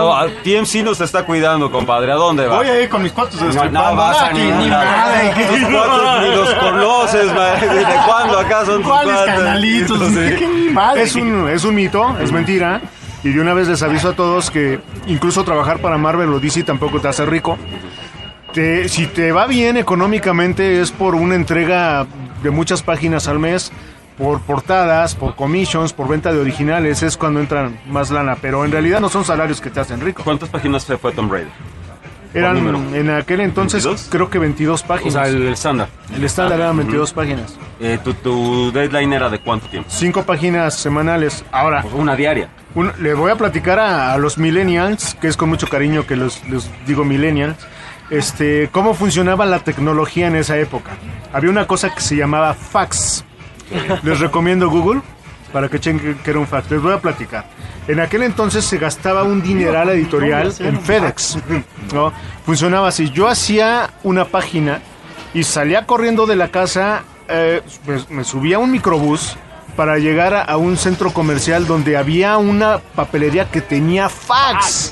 S7: TMZ nos está cuidando, compadre. ¿A dónde vas?
S8: Voy a ir con mis cuates de
S7: No,
S8: Destripando.
S7: no vas a
S8: Aquí,
S7: ningún
S8: ni
S7: lado.
S8: madre.
S7: Tus cuates ni los conoces, man. ¿Desde cuándo acá son tus
S8: ¿Cuáles
S7: cuates?
S8: canalitos?
S7: Sí.
S8: ¿Qué madre?
S5: Es un mito, es mentira. Y de una vez les aviso a todos que incluso trabajar para Marvel o DC tampoco te hace rico. Si te va bien económicamente es por una entrega de muchas páginas al mes, por portadas, por commissions, por venta de originales, es cuando entran más lana. Pero en realidad no son salarios que te hacen rico.
S7: ¿Cuántas páginas fue Tomb Raider?
S5: Eran
S7: número?
S5: en aquel entonces
S7: 22?
S5: creo que 22
S7: O
S5: páginas.
S7: sea, el estándar.
S5: El estándar eran 22 páginas.
S7: Tu deadline era de cuánto tiempo?
S5: 5 páginas semanales. Ahora,
S7: Una diaria.
S5: le voy a platicar a los millennials, que es con mucho cariño que les digo millennials, cómo funcionaba la tecnología en esa época. Había una cosa que se llamaba fax. Les recomiendo Google para que chequen que era un fax. Les voy a platicar. En aquel entonces se gastaba un dineral editorial en FedEx, ¿no? Funcionaba así. Yo hacía una página y salía corriendo de la casa, pues, me subía a un microbús para llegar a un centro comercial donde había una papelería que tenía fax.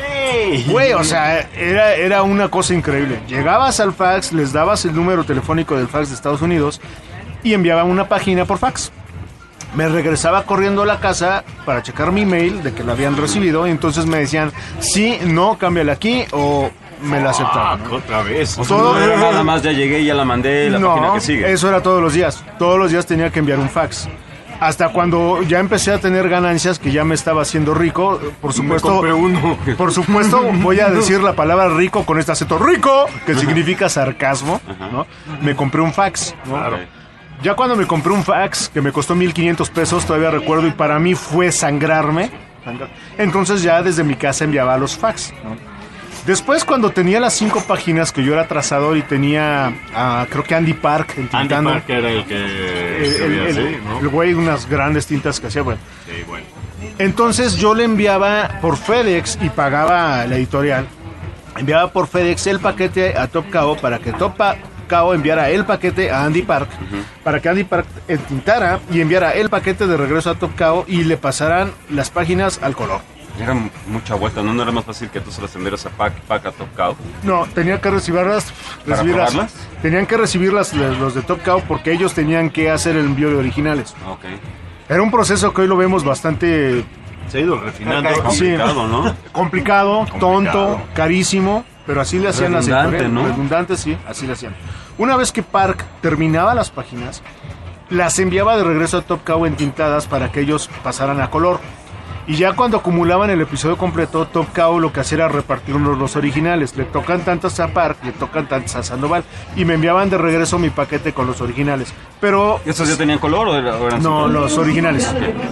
S5: Güey, o sea, era una cosa increíble. Llegabas al fax, les dabas el número telefónico del fax de Estados Unidos y enviaba una página por fax. Me regresaba corriendo a la casa para checar mi mail de que lo habían recibido y entonces me decían, sí, no, cámbiale aquí o me la aceptaron, ¿no?
S8: Otra vez.
S7: O sea, no era nada más, ya llegué y ya la mandé, la página que sigue.
S5: Eso era todos los días. Todos los días tenía que enviar un fax. Hasta cuando ya empecé a tener ganancias, que ya me estaba haciendo rico, por supuesto.
S8: Me compré uno.
S5: Por supuesto, voy a decir la palabra rico con este acento rico, que significa sarcasmo, ¿no? Me compré un fax, ¿no?
S8: Claro.
S5: Ya cuando me compré un fax, que me costó 1,500 pesos, todavía recuerdo, y para mí fue sangrarme. Entonces ya desde mi casa enviaba los fax, ¿no? Después, cuando tenía las 5 páginas, que yo era trazador y tenía, creo que Andy Park entintando.
S8: Andy Park era el que se veía así, ¿no?
S5: El güey, unas grandes tintas que hacía, bueno.
S8: Sí, bueno.
S5: Entonces yo le enviaba por FedEx y pagaba la editorial. Enviaba por FedEx el paquete a Top Cow para que Top Cow enviara el paquete a Andy Park, para que Andy Park entintara y enviara el paquete de regreso a Top Cow y le pasaran las páginas al color.
S7: Era mucha vuelta, ¿no? ¿No era más fácil que tú se las enviaras a Pac a Top Cow?
S5: No, tenía que recibirlas.
S7: ¿Para probarlas?
S5: Tenían que recibirlas los de Top Cow porque ellos tenían que hacer el envío de originales.
S7: Ok.
S5: Era un proceso que hoy lo vemos bastante
S8: Se ha ido refinando.
S7: Complicado, ¿no?
S5: complicado, tonto, carísimo, pero así le hacían las
S7: Redundante,
S5: editoriales.
S7: ¿no?
S5: Redundante, sí, así le hacían. Una vez que Park terminaba las páginas, las enviaba de regreso a Top Cow entintadas para que ellos pasaran a color. Y ya cuando acumulaban el episodio completo, Top Cow lo que hacía era repartir los originales. Le tocan tantas a Park, le tocan tantas a Sandoval. Y me enviaban de regreso mi paquete con los originales. Pero...
S7: ¿Estos ya tenían color o eran
S5: no,
S7: sin color?
S5: los originales.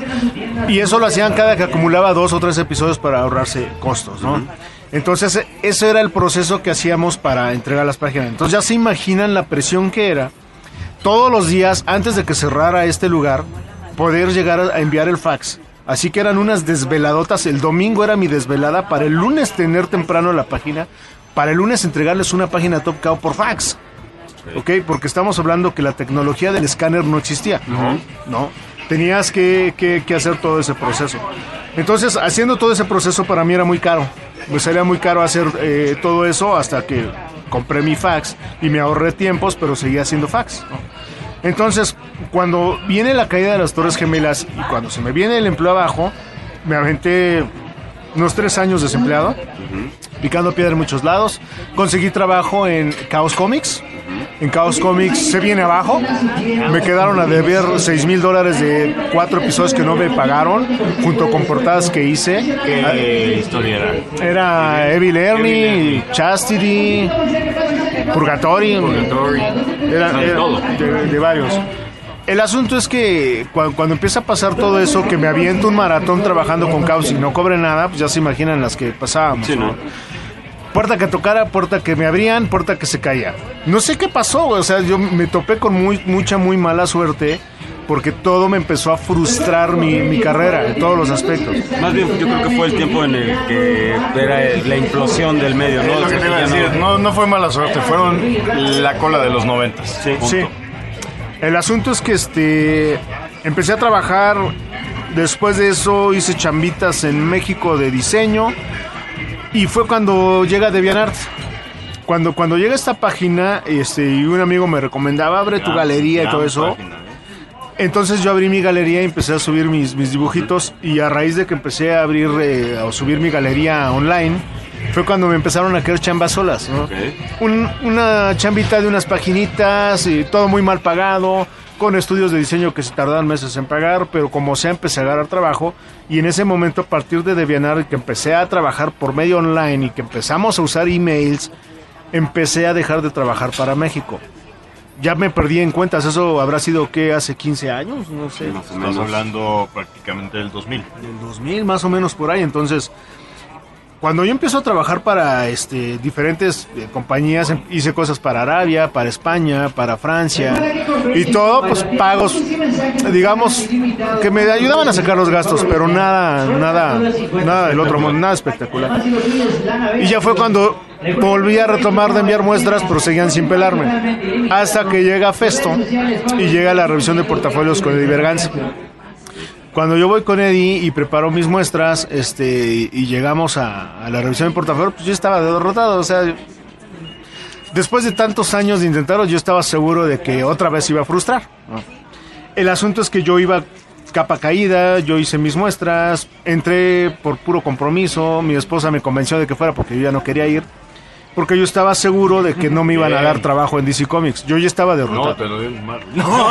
S5: Y eso lo hacían cada que acumulaba 2 o 3 episodios para ahorrarse costos, ¿no? Entonces, ese era el proceso que hacíamos para entregar las páginas. Entonces ya se imaginan la presión que era todos los días, antes de que cerrara este lugar, poder llegar a enviar el fax. Así que eran unas desveladotas. El domingo era mi desvelada para el lunes tener temprano la página, para el lunes entregarles una página a Top Cow por fax. ¿Ok? Porque estamos hablando que la tecnología del escáner no existía. ¿No? Tenías que hacer todo ese proceso. Entonces, haciendo todo ese proceso para mí era muy caro. Me salía muy caro hacer todo eso hasta que compré mi fax y me ahorré tiempos, pero seguía haciendo fax, ¿no? Entonces, cuando viene la caída de las Torres Gemelas y cuando se me viene el empleo abajo, me aventé unos 3 años desempleado, picando piedra en muchos lados. Conseguí trabajo en Chaos Comics. En Chaos Comics se viene abajo. Me quedaron a deber $6,000 de 4 episodios que no me pagaron, junto con portadas que hice.
S8: ¿Qué historia era?
S5: Era Evil Ernie, Chastity, Purgatory. Era de varios. El asunto es que cuando empieza a pasar todo eso, que me aviento un maratón trabajando con Chaos y no cobre nada, pues ya se imaginan las que pasábamos.
S7: Sí, ¿no?
S5: Puerta que tocara, puerta que me abrían, puerta que se caía. No sé qué pasó, o sea, yo me topé con muy mala suerte porque todo me empezó a frustrar mi carrera en todos los aspectos.
S7: Más bien, yo creo que fue el tiempo en el que era la implosión del medio, ¿no?
S8: Es lo que te iba a decir, no fue mala suerte, fueron la cola de los 90.
S5: Sí. El asunto es que empecé a trabajar, después de eso hice chambitas en México de diseño, y fue cuando llega DeviantArt. Cuando llega esta página, y un amigo me recomendaba, abre tu galería y todo eso. Entonces yo abrí mi galería y empecé a subir mis dibujitos, y a raíz de que empecé a abrir o subir mi galería online, fue cuando me empezaron a caer chambas solas, ¿no?
S7: Okay.
S5: Una chambita de unas paginitas, y todo muy mal pagado, con estudios de diseño que se tardaban meses en pagar, pero como sea empecé a agarrar trabajo, y en ese momento, a partir de DeviantArt, que empecé a trabajar por medio online y que empezamos a usar emails, empecé a dejar de trabajar para México. Ya me perdí en cuentas, eso habrá sido, ¿qué? ¿Hace 15 años? No sé.
S8: Estás hablando prácticamente del 2000.
S5: Del 2000, más o menos por ahí. Entonces, cuando yo empiezo a trabajar para diferentes compañías, hice cosas para Arabia, para España, para Francia, y todo, pues pagos, digamos, que me ayudaban a sacar los gastos, pero nada del otro mundo, nada espectacular. Y ya fue cuando volví a retomar de enviar muestras, pero seguían sin pelarme. Hasta que llega Festo y llega la revisión de portafolios con Eddie Berganza. Cuando yo voy con Eddie y preparo mis muestras, y llegamos a la revisión de portafolio, pues yo estaba derrotado. O sea, después de tantos años de intentarlo, yo estaba seguro de que otra vez iba a frustrar, ¿no? El asunto es que yo iba capa caída, yo hice mis muestras, entré por puro compromiso, mi esposa me convenció de que fuera porque yo ya no quería ir, porque yo estaba seguro de que no me iban a dar trabajo en DC Comics. Yo ya estaba derrotado.
S8: No, te lo digo mal.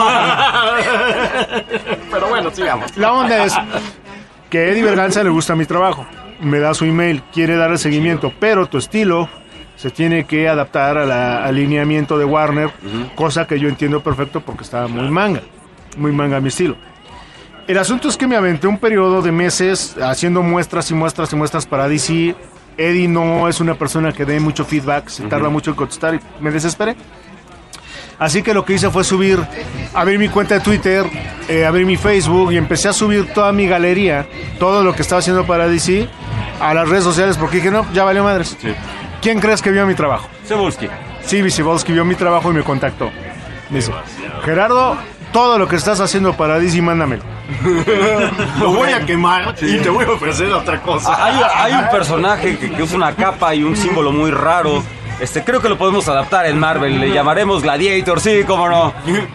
S6: Pero bueno, sigamos.
S5: La onda es que a Eddie Berganza le gusta mi trabajo, me da su email, quiere darle seguimiento, pero tu estilo se tiene que adaptar al alineamiento de Warner, cosa que yo entiendo perfecto porque estaba muy manga mi estilo. El asunto es que me aventé un periodo de meses haciendo muestras y muestras y muestras para DC. Eddie no es una persona que dé mucho feedback, se tarda mucho en contestar y me desesperé. Así que lo que hice fue abrir mi cuenta de Twitter, abrir mi Facebook, y empecé a subir toda mi galería, todo lo que estaba haciendo para DC, a las redes sociales, porque dije, no, ya valió madres. Sí. ¿Quién crees que vio mi trabajo?
S7: Cebulski.
S5: Sí, Cebulski vio mi trabajo y me contactó. Dice, Gerardo, todo lo que estás haciendo para DC, mándamelo.
S8: Lo voy a quemar y te voy a ofrecer otra cosa.
S7: Hay un personaje que usa una capa y un símbolo muy raro. Creo que lo podemos adaptar en Marvel. Le llamaremos Gladiator, sí, cómo no.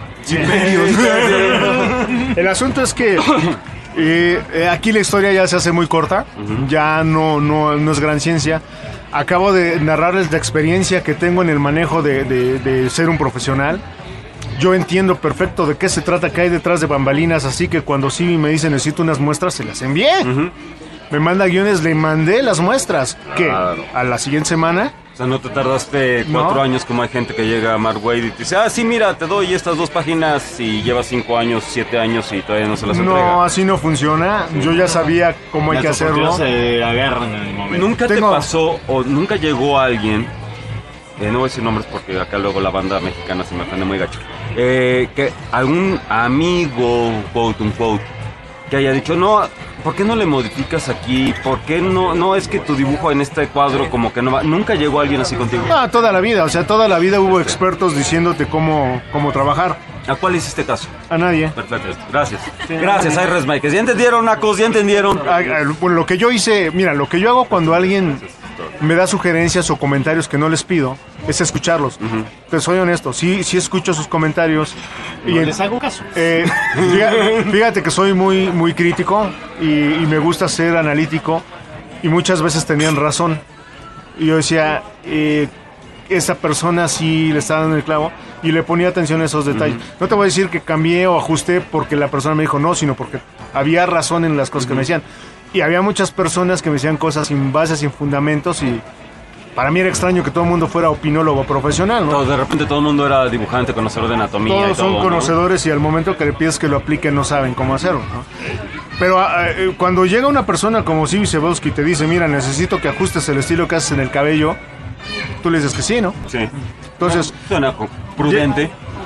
S5: El asunto es que aquí la historia ya se hace muy corta. Ya no es gran ciencia. Acabo de narrarles la experiencia que tengo en el manejo de ser un profesional. Yo entiendo perfecto de qué se trata, qué hay detrás de bambalinas, así que cuando Civi me dice necesito unas muestras, se las envié. Me manda guiones, le mandé las muestras. ¿Qué? A la siguiente semana.
S7: O sea, no te tardaste 4 años como hay gente que llega a Mark Waid y te dice, sí, mira, te doy estas 2 páginas y llevas 5 años, 7 años y todavía no se las entrega.
S5: No, así no funciona. Yo ya sabía cómo hay que hacerlo.
S8: Se agarran en el momento.
S7: ¿Nunca te pasó o nunca llegó alguien, no voy a decir nombres porque acá luego la banda mexicana se me ofende muy gacho, que algún amigo, quote unquote, que haya dicho, no, ¿por qué no le modificas aquí? ¿Por qué no es que tu dibujo en este cuadro como que no va? ¿Nunca llegó alguien así contigo?
S5: No, toda la vida, toda la vida hubo expertos diciéndote cómo trabajar.
S7: ¿A cuál hiciste caso?
S5: A nadie.
S7: Perfecto, gracias. Gracias, Iris Makers. ¿Ya entendieron, Nacos? ¿Ya entendieron?
S5: Bueno, lo que yo hice, mira, lo que yo hago cuando alguien me da sugerencias o comentarios que no les pido, es escucharlos. Te soy honesto, sí escucho sus comentarios.
S8: Y les hago caso.
S5: Fíjate que soy muy crítico y me gusta ser analítico, y muchas veces tenían razón. Y yo decía, esa persona sí le estaba dando el clavo, y le ponía atención a esos detalles. No te voy a decir que cambié o ajusté porque la persona me dijo no, sino porque había razón en las cosas que me decían. Y había muchas personas que me decían cosas sin base, sin fundamentos, y para mí era extraño que todo el mundo fuera opinólogo profesional, ¿no?
S7: De repente todo el mundo era dibujante, conocedor de anatomía.
S5: Todos
S7: y todo,
S5: son conocedores, ¿no? Y al momento que le pides que lo apliquen no saben cómo hacerlo, ¿no? Pero cuando llega una persona como Civi Cebulski y te dice, mira, necesito que ajustes el estilo que haces en el cabello, tú le dices que sí, ¿no?
S7: Sí.
S5: Entonces,
S7: suena prudente.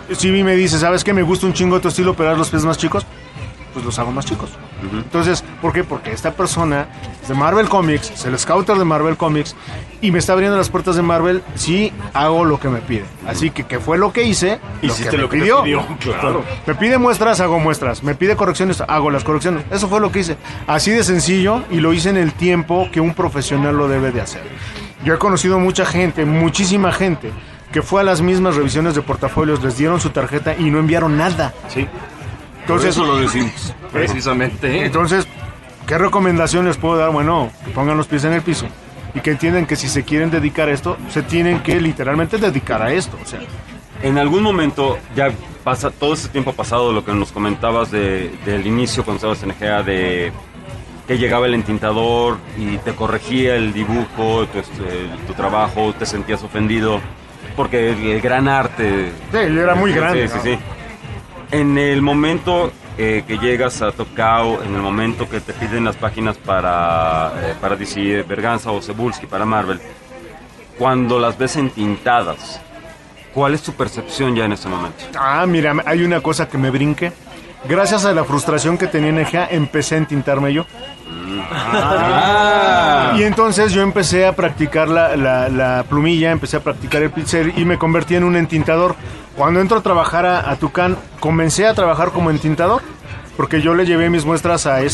S5: Civi me dice, ¿sabes qué? Me gusta un chingo tu estilo, pero haz los pies más chicos. Pues los hago más chicos. Entonces, ¿por qué? Porque esta persona es de Marvel Comics, es el scouter de Marvel Comics y me está abriendo las puertas de Marvel si hago lo que me pide. Así que, ¿qué fue lo que hice?
S8: Hiciste
S5: me
S8: lo que te
S5: pidió.
S8: claro.
S5: Me pide muestras, hago muestras. Me pide correcciones, hago las correcciones. Eso fue lo que hice. Así de sencillo y lo hice en el tiempo que un profesional lo debe de hacer. Yo he conocido mucha gente, muchísima gente, que fue a las mismas revisiones de portafolios, les dieron su tarjeta y no enviaron nada.
S8: Sí.
S5: Entonces,
S8: por eso lo decimos, precisamente.
S5: Entonces, ¿qué recomendación les puedo dar? Bueno, que pongan los pies en el piso y que entiendan que si se quieren dedicar a esto, se tienen que literalmente dedicar a esto. O sea,
S7: en algún momento, ya pasa todo ese tiempo pasado, lo que nos comentabas del inicio cuando estabas en EGEA, de que llegaba el entintador y te corregía el dibujo, tu trabajo, te sentías ofendido, porque el gran arte...
S5: Sí, era muy grande.
S7: Sí, sí, sí. En el momento que llegas a Topcow, en el momento que te piden las páginas para DC Berganza o Cebulski, para Marvel, cuando las ves entintadas, ¿cuál es tu percepción ya en ese momento?
S5: Ah, mira, hay una cosa que me brinque. Gracias a la frustración que tenía en EGEA, empecé a entintarme yo. Y entonces yo empecé a practicar la plumilla, empecé a practicar el pincel y me convertí en un entintador. Cuando entro a trabajar a Tucán, comencé a trabajar como entintador, porque yo le llevé mis muestras a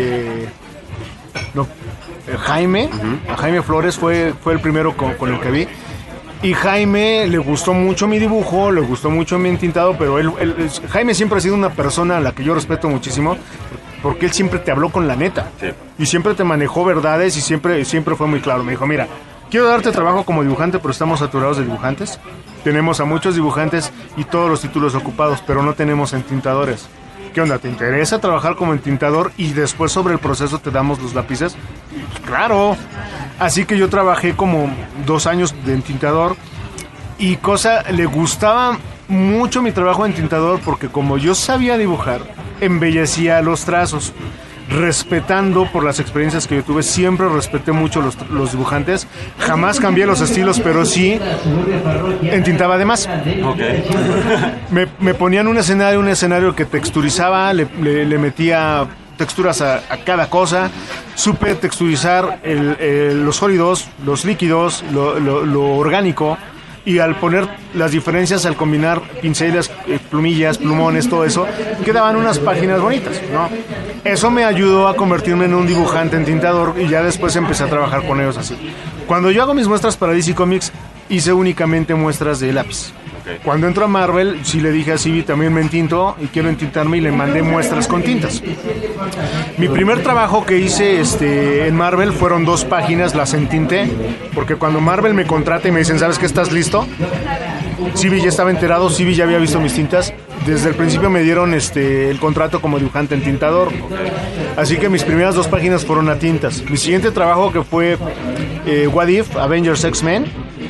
S5: Jaime, a Jaime Flores, fue el primero con el que vi. Y Jaime le gustó mucho mi dibujo, le gustó mucho mi entintado, pero Jaime siempre ha sido una persona a la que yo respeto muchísimo, porque él siempre te habló con la neta. Sí. Y siempre te manejó verdades y siempre fue muy claro. Me dijo, mira, quiero darte trabajo como dibujante, pero estamos saturados de dibujantes. Tenemos a muchos dibujantes y todos los títulos ocupados, pero no tenemos entintadores. ¿Qué onda? ¿Te interesa trabajar como entintador y después sobre el proceso te damos los lápices? Pues claro. Así que yo trabajé como 2 años de entintador y le gustaba mucho mi trabajo de entintador porque como yo sabía dibujar, embellecía los trazos. Respetando por las experiencias que yo tuve, siempre respeté mucho los dibujantes. Jamás cambié los estilos, pero sí entintaba de más.
S7: Okay.
S5: Me ponían un escenario que texturizaba, le metía texturas a cada cosa. Supe texturizar los sólidos, los líquidos, lo orgánico. Y al poner las diferencias, al combinar pinceles, plumillas, plumones, todo eso, quedaban unas páginas bonitas, ¿no? Eso me ayudó a convertirme en un dibujante entintador y ya después empecé a trabajar con ellos así. Cuando yo hago mis muestras para DC Comics, hice únicamente muestras de lápiz. Okay. Cuando entro a Marvel, sí le dije a Civi, también me entinto y quiero entintarme y le mandé muestras con tintas. Mi primer trabajo que hice en Marvel fueron 2 páginas, las entinté, porque cuando Marvel me contrata y me dicen, ¿sabes qué? ¿Estás listo? Civi ya estaba enterado, Civi ya había visto mis tintas. Desde el principio me dieron el contrato como dibujante entintador. Así que mis primeras 2 páginas fueron a tintas. Mi siguiente trabajo que fue What If, Avengers X-Men,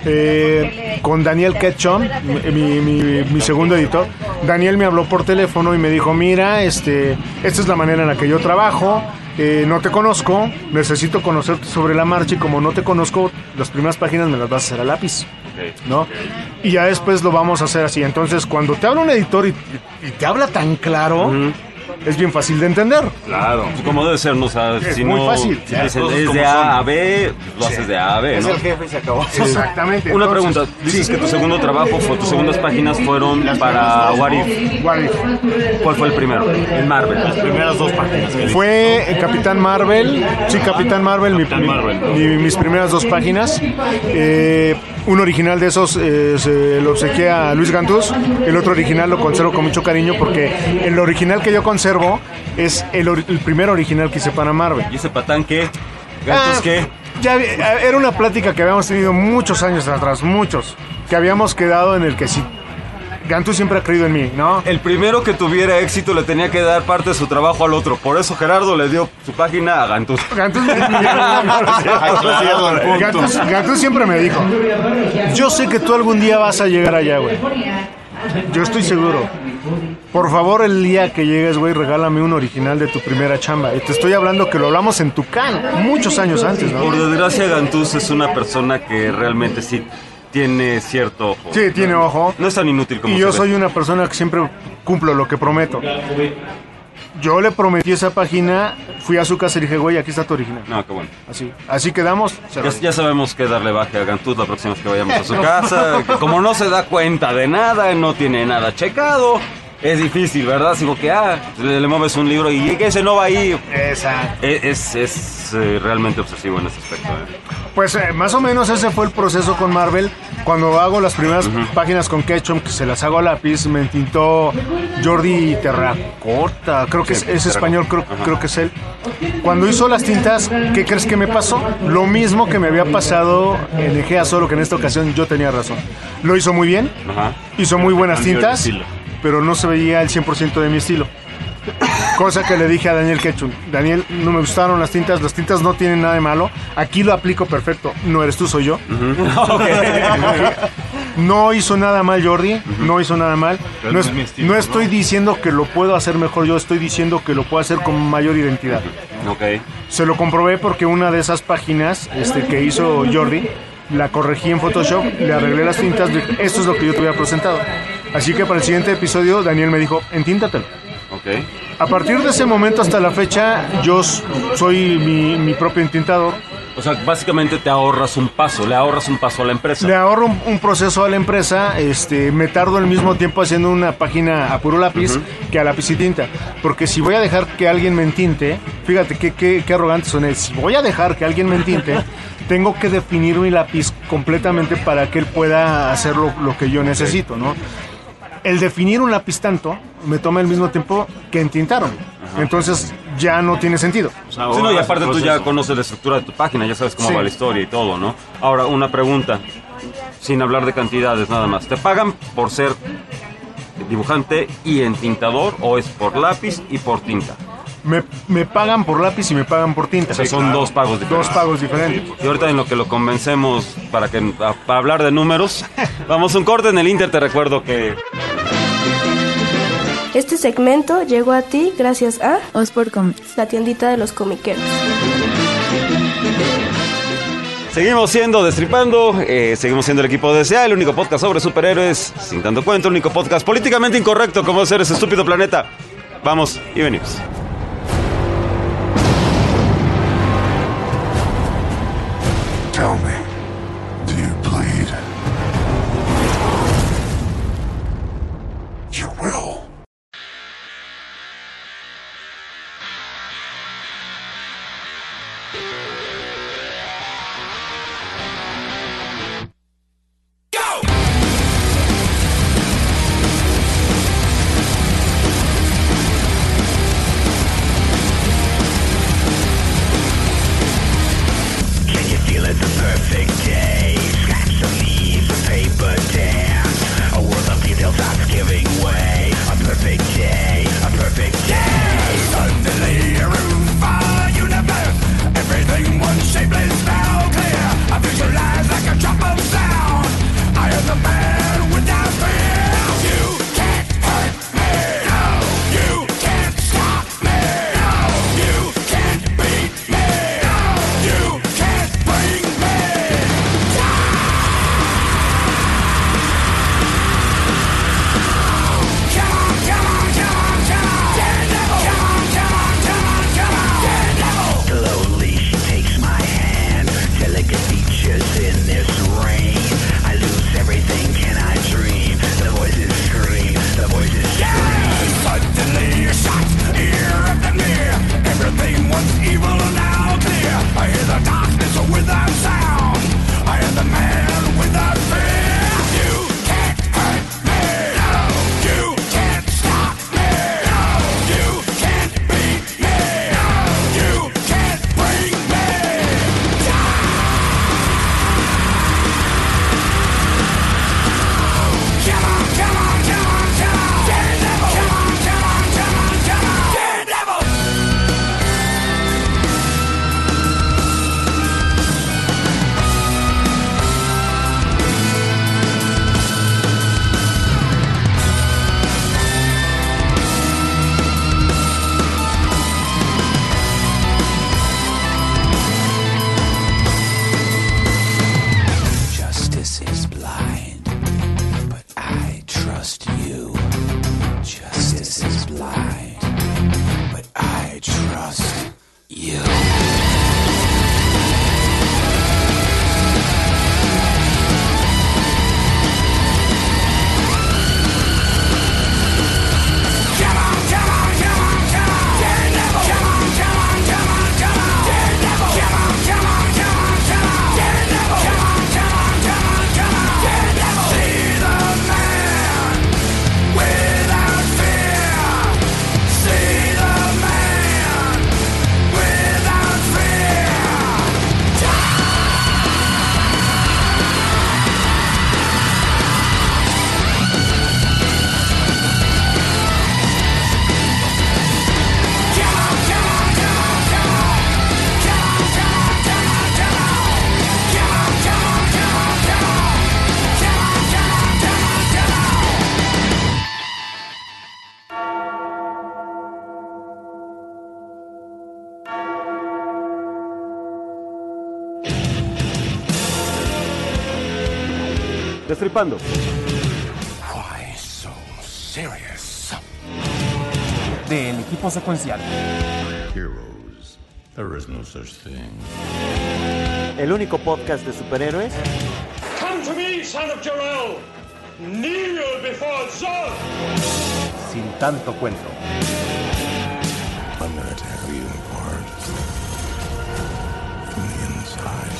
S5: con Daniel Ketchum, mi segundo editor. Daniel me habló por teléfono y me dijo, mira, esta es la manera en la que yo trabajo, no te conozco, necesito conocerte sobre la marcha y como no te conozco, las primeras páginas me las vas a hacer a lápiz, ¿no? Y ya después lo vamos a hacer así. Entonces, cuando te habla un editor y te habla tan claro... Es bien fácil de entender.
S7: Claro. Como debe ser, ¿no? O sea,
S5: es
S7: si
S5: muy
S7: no,
S5: fácil.
S7: Si dicen, es de A a B, lo haces de A a B, ¿no?
S6: Es el jefe y se acabó.
S5: Exactamente.
S7: Una pregunta. Dices que tu segundo trabajo, tus segundas páginas fueron para What If.
S5: What If.
S7: ¿Cuál fue el primero? En Marvel.
S8: Las primeras 2 páginas.
S5: Fue Capitán Marvel. Sí, Capitán Marvel. Mis primeras 2 páginas. Un original de esos se lo obsequié a Luis Gantús. El otro original lo conservo con mucho cariño porque el original que yo conservo es el primer original que hice para Marvel.
S7: ¿Y ese patán qué? ¿Gantús qué?
S5: Ya era una plática que habíamos tenido muchos años atrás, que habíamos quedado en el que sí. Gantús siempre ha creído en mí, ¿no?
S7: El primero que tuviera éxito le tenía que dar parte de su trabajo al otro. Por eso Gerardo le dio su página a Gantús.
S5: Gantús siempre me dijo, yo sé que tú algún día vas a llegar allá, güey. Yo estoy seguro. Por favor, el día que llegues, güey, regálame un original de tu primera chamba. Y te estoy hablando que lo hablamos en Tucán, muchos años antes, ¿no?
S7: Por desgracia, Gantús es una persona que realmente sí tiene cierto ojo.
S5: Sí, tiene ojo.
S7: No es tan inútil como
S5: Y yo
S7: se ve.
S5: soy una persona que siempre cumplo lo que prometo. Yo le prometí esa página, fui a su casa y le dije, güey, aquí está tu original.
S7: No, qué bueno.
S5: Así quedamos.
S7: Ya sabemos que darle baje a Gantuz la próxima vez que vayamos a su casa. Que como no se da cuenta de nada, no tiene nada checado, es difícil, ¿verdad? Así como que, le mueves un libro y que ese no va ahí.
S5: Exacto.
S7: Es realmente obsesivo en ese aspecto.
S5: Pues más o menos ese fue el proceso con Marvel. Cuando hago las primeras páginas con Ketchum, que se las hago a lápiz, me entintó Jordi Terracota, creo que es español, creo que es él. Cuando hizo las tintas, ¿qué crees que me pasó? Lo mismo que me había pasado en Egea, solo que en esta ocasión yo tenía razón. Lo hizo muy bien, hizo muy buenas tintas, pero no se veía el 100% de mi estilo. Cosa que le dije a Daniel Ketchum: Daniel, no me gustaron las tintas no tienen nada de malo, aquí lo aplico perfecto, no eres tú, soy yo. No hizo nada mal Jordi, no hizo nada mal. No estoy diciendo que lo puedo hacer mejor yo, estoy diciendo que lo puedo hacer con mayor identidad. Se lo comprobé porque una de esas páginas que hizo Jordi, la corregí en Photoshop, le arreglé las tintas, esto es lo que yo te había presentado. Así que para el siguiente episodio Daniel me dijo, entíntatelo. A partir de ese momento hasta la fecha, yo soy mi propio entintador.
S7: O sea, básicamente te ahorras un paso, le ahorras un paso a la empresa.
S5: Le ahorro un proceso a la empresa, me tardo al mismo tiempo haciendo una página a puro lápiz que a lápiz y tinta. Porque si voy a dejar que alguien me entinte, fíjate qué arrogante soné, si voy a dejar que alguien me entinte, tengo que definir mi lápiz completamente para que él pueda hacer lo que yo necesito, ¿no? El definir un lápiz tanto me toma el mismo tiempo que entintaron. Entonces ya no tiene sentido.
S7: Sí, no, y aparte tú ya conoces la estructura de tu página, ya sabes cómo va la historia y todo, ¿no? Ahora, una pregunta, sin hablar de cantidades nada más. ¿Te pagan por ser dibujante y entintador o es por lápiz y por tinta?
S5: Me pagan por lápiz y me pagan por tinta.
S7: O sea, son dos pagos diferentes.
S5: Dos pagos diferentes.
S7: Y ahorita en lo que lo convencemos para hablar de números, vamos a un corte en el Inter. Te recuerdo que
S14: este segmento llegó a ti gracias a
S13: Osport Comics,
S14: la tiendita de los comiqueros.
S7: seguimos siendo Destripando, seguimos siendo el equipo de DCA, el único podcast sobre superhéroes sin tanto cuento, el único podcast políticamente incorrecto como ser ese estúpido planeta. Vamos y venimos.
S1: Tell me, do you bleed? You will.
S9: Can you feel it? The perfect
S7: Destripando.
S6: Why so serious? Del equipo secuencial.
S2: Heroes. There is no such thing.
S6: El único podcast de superhéroes.
S9: Come to me, son of Jor-El. Kneel before Zod.
S6: Sin tanto cuento.
S2: I'm gonna tear you apart. From the inside.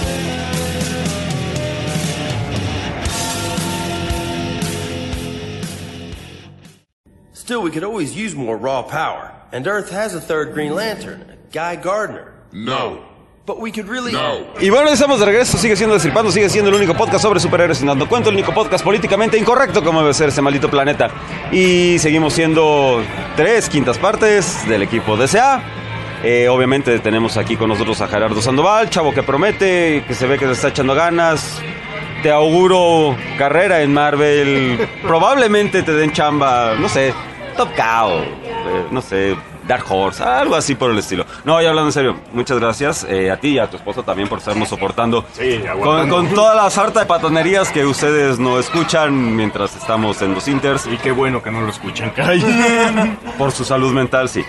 S15: Still, we could always use more raw power. And Earth has a third Green Lantern, Guy Gardner.
S2: No.
S15: But we could really...
S7: Y bueno, estamos de regreso, sigue siendo Destripando, sigue siendo el único podcast sobre superhéroes sin tanto cuento, el único podcast políticamente incorrecto como debe ser este maldito planeta. Y seguimos siendo 3/5 partes del equipo DCA. Obviamente tenemos aquí con nosotros a Gerardo Sandoval, chavo que promete, que se ve que se está echando ganas. Te auguro carrera en Marvel, probablemente te den chamba, no sé, Top Cow, no sé, Dark Horse, algo así por el estilo. No, ya hablando en serio, muchas gracias a ti y a tu esposo también por estarnos soportando con toda la sarta de patonerías que ustedes no escuchan mientras estamos en los inters.
S8: Y qué bueno que no lo escuchan, caray.
S7: Por su salud mental, sí.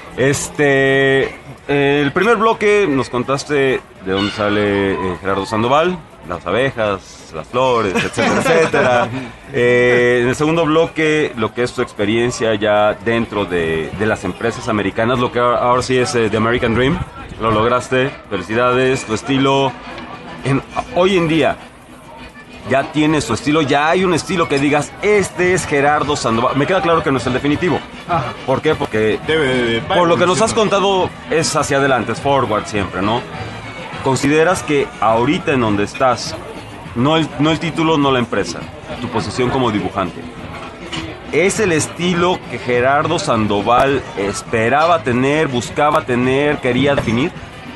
S7: El primer bloque nos contaste de dónde sale Gerardo Sandoval, las abejas, las flores, etcétera, etcétera. En el segundo bloque, lo que es tu experiencia ya dentro de las empresas americanas, lo que ahora sí es The American Dream. Lo lograste, felicidades, tu estilo. Hoy en día, ya tienes tu estilo, ya hay un estilo que digas, este es Gerardo Sandoval. Me queda claro que no es el definitivo.
S5: Ajá.
S7: ¿Por qué? Porque por lo que nos has contado es hacia adelante, es forward siempre, ¿no? ¿Consideras que ahorita en donde estás, no el título, no la empresa, tu posición como dibujante, es el estilo que Gerardo Sandoval esperaba tener, buscaba tener, quería definir?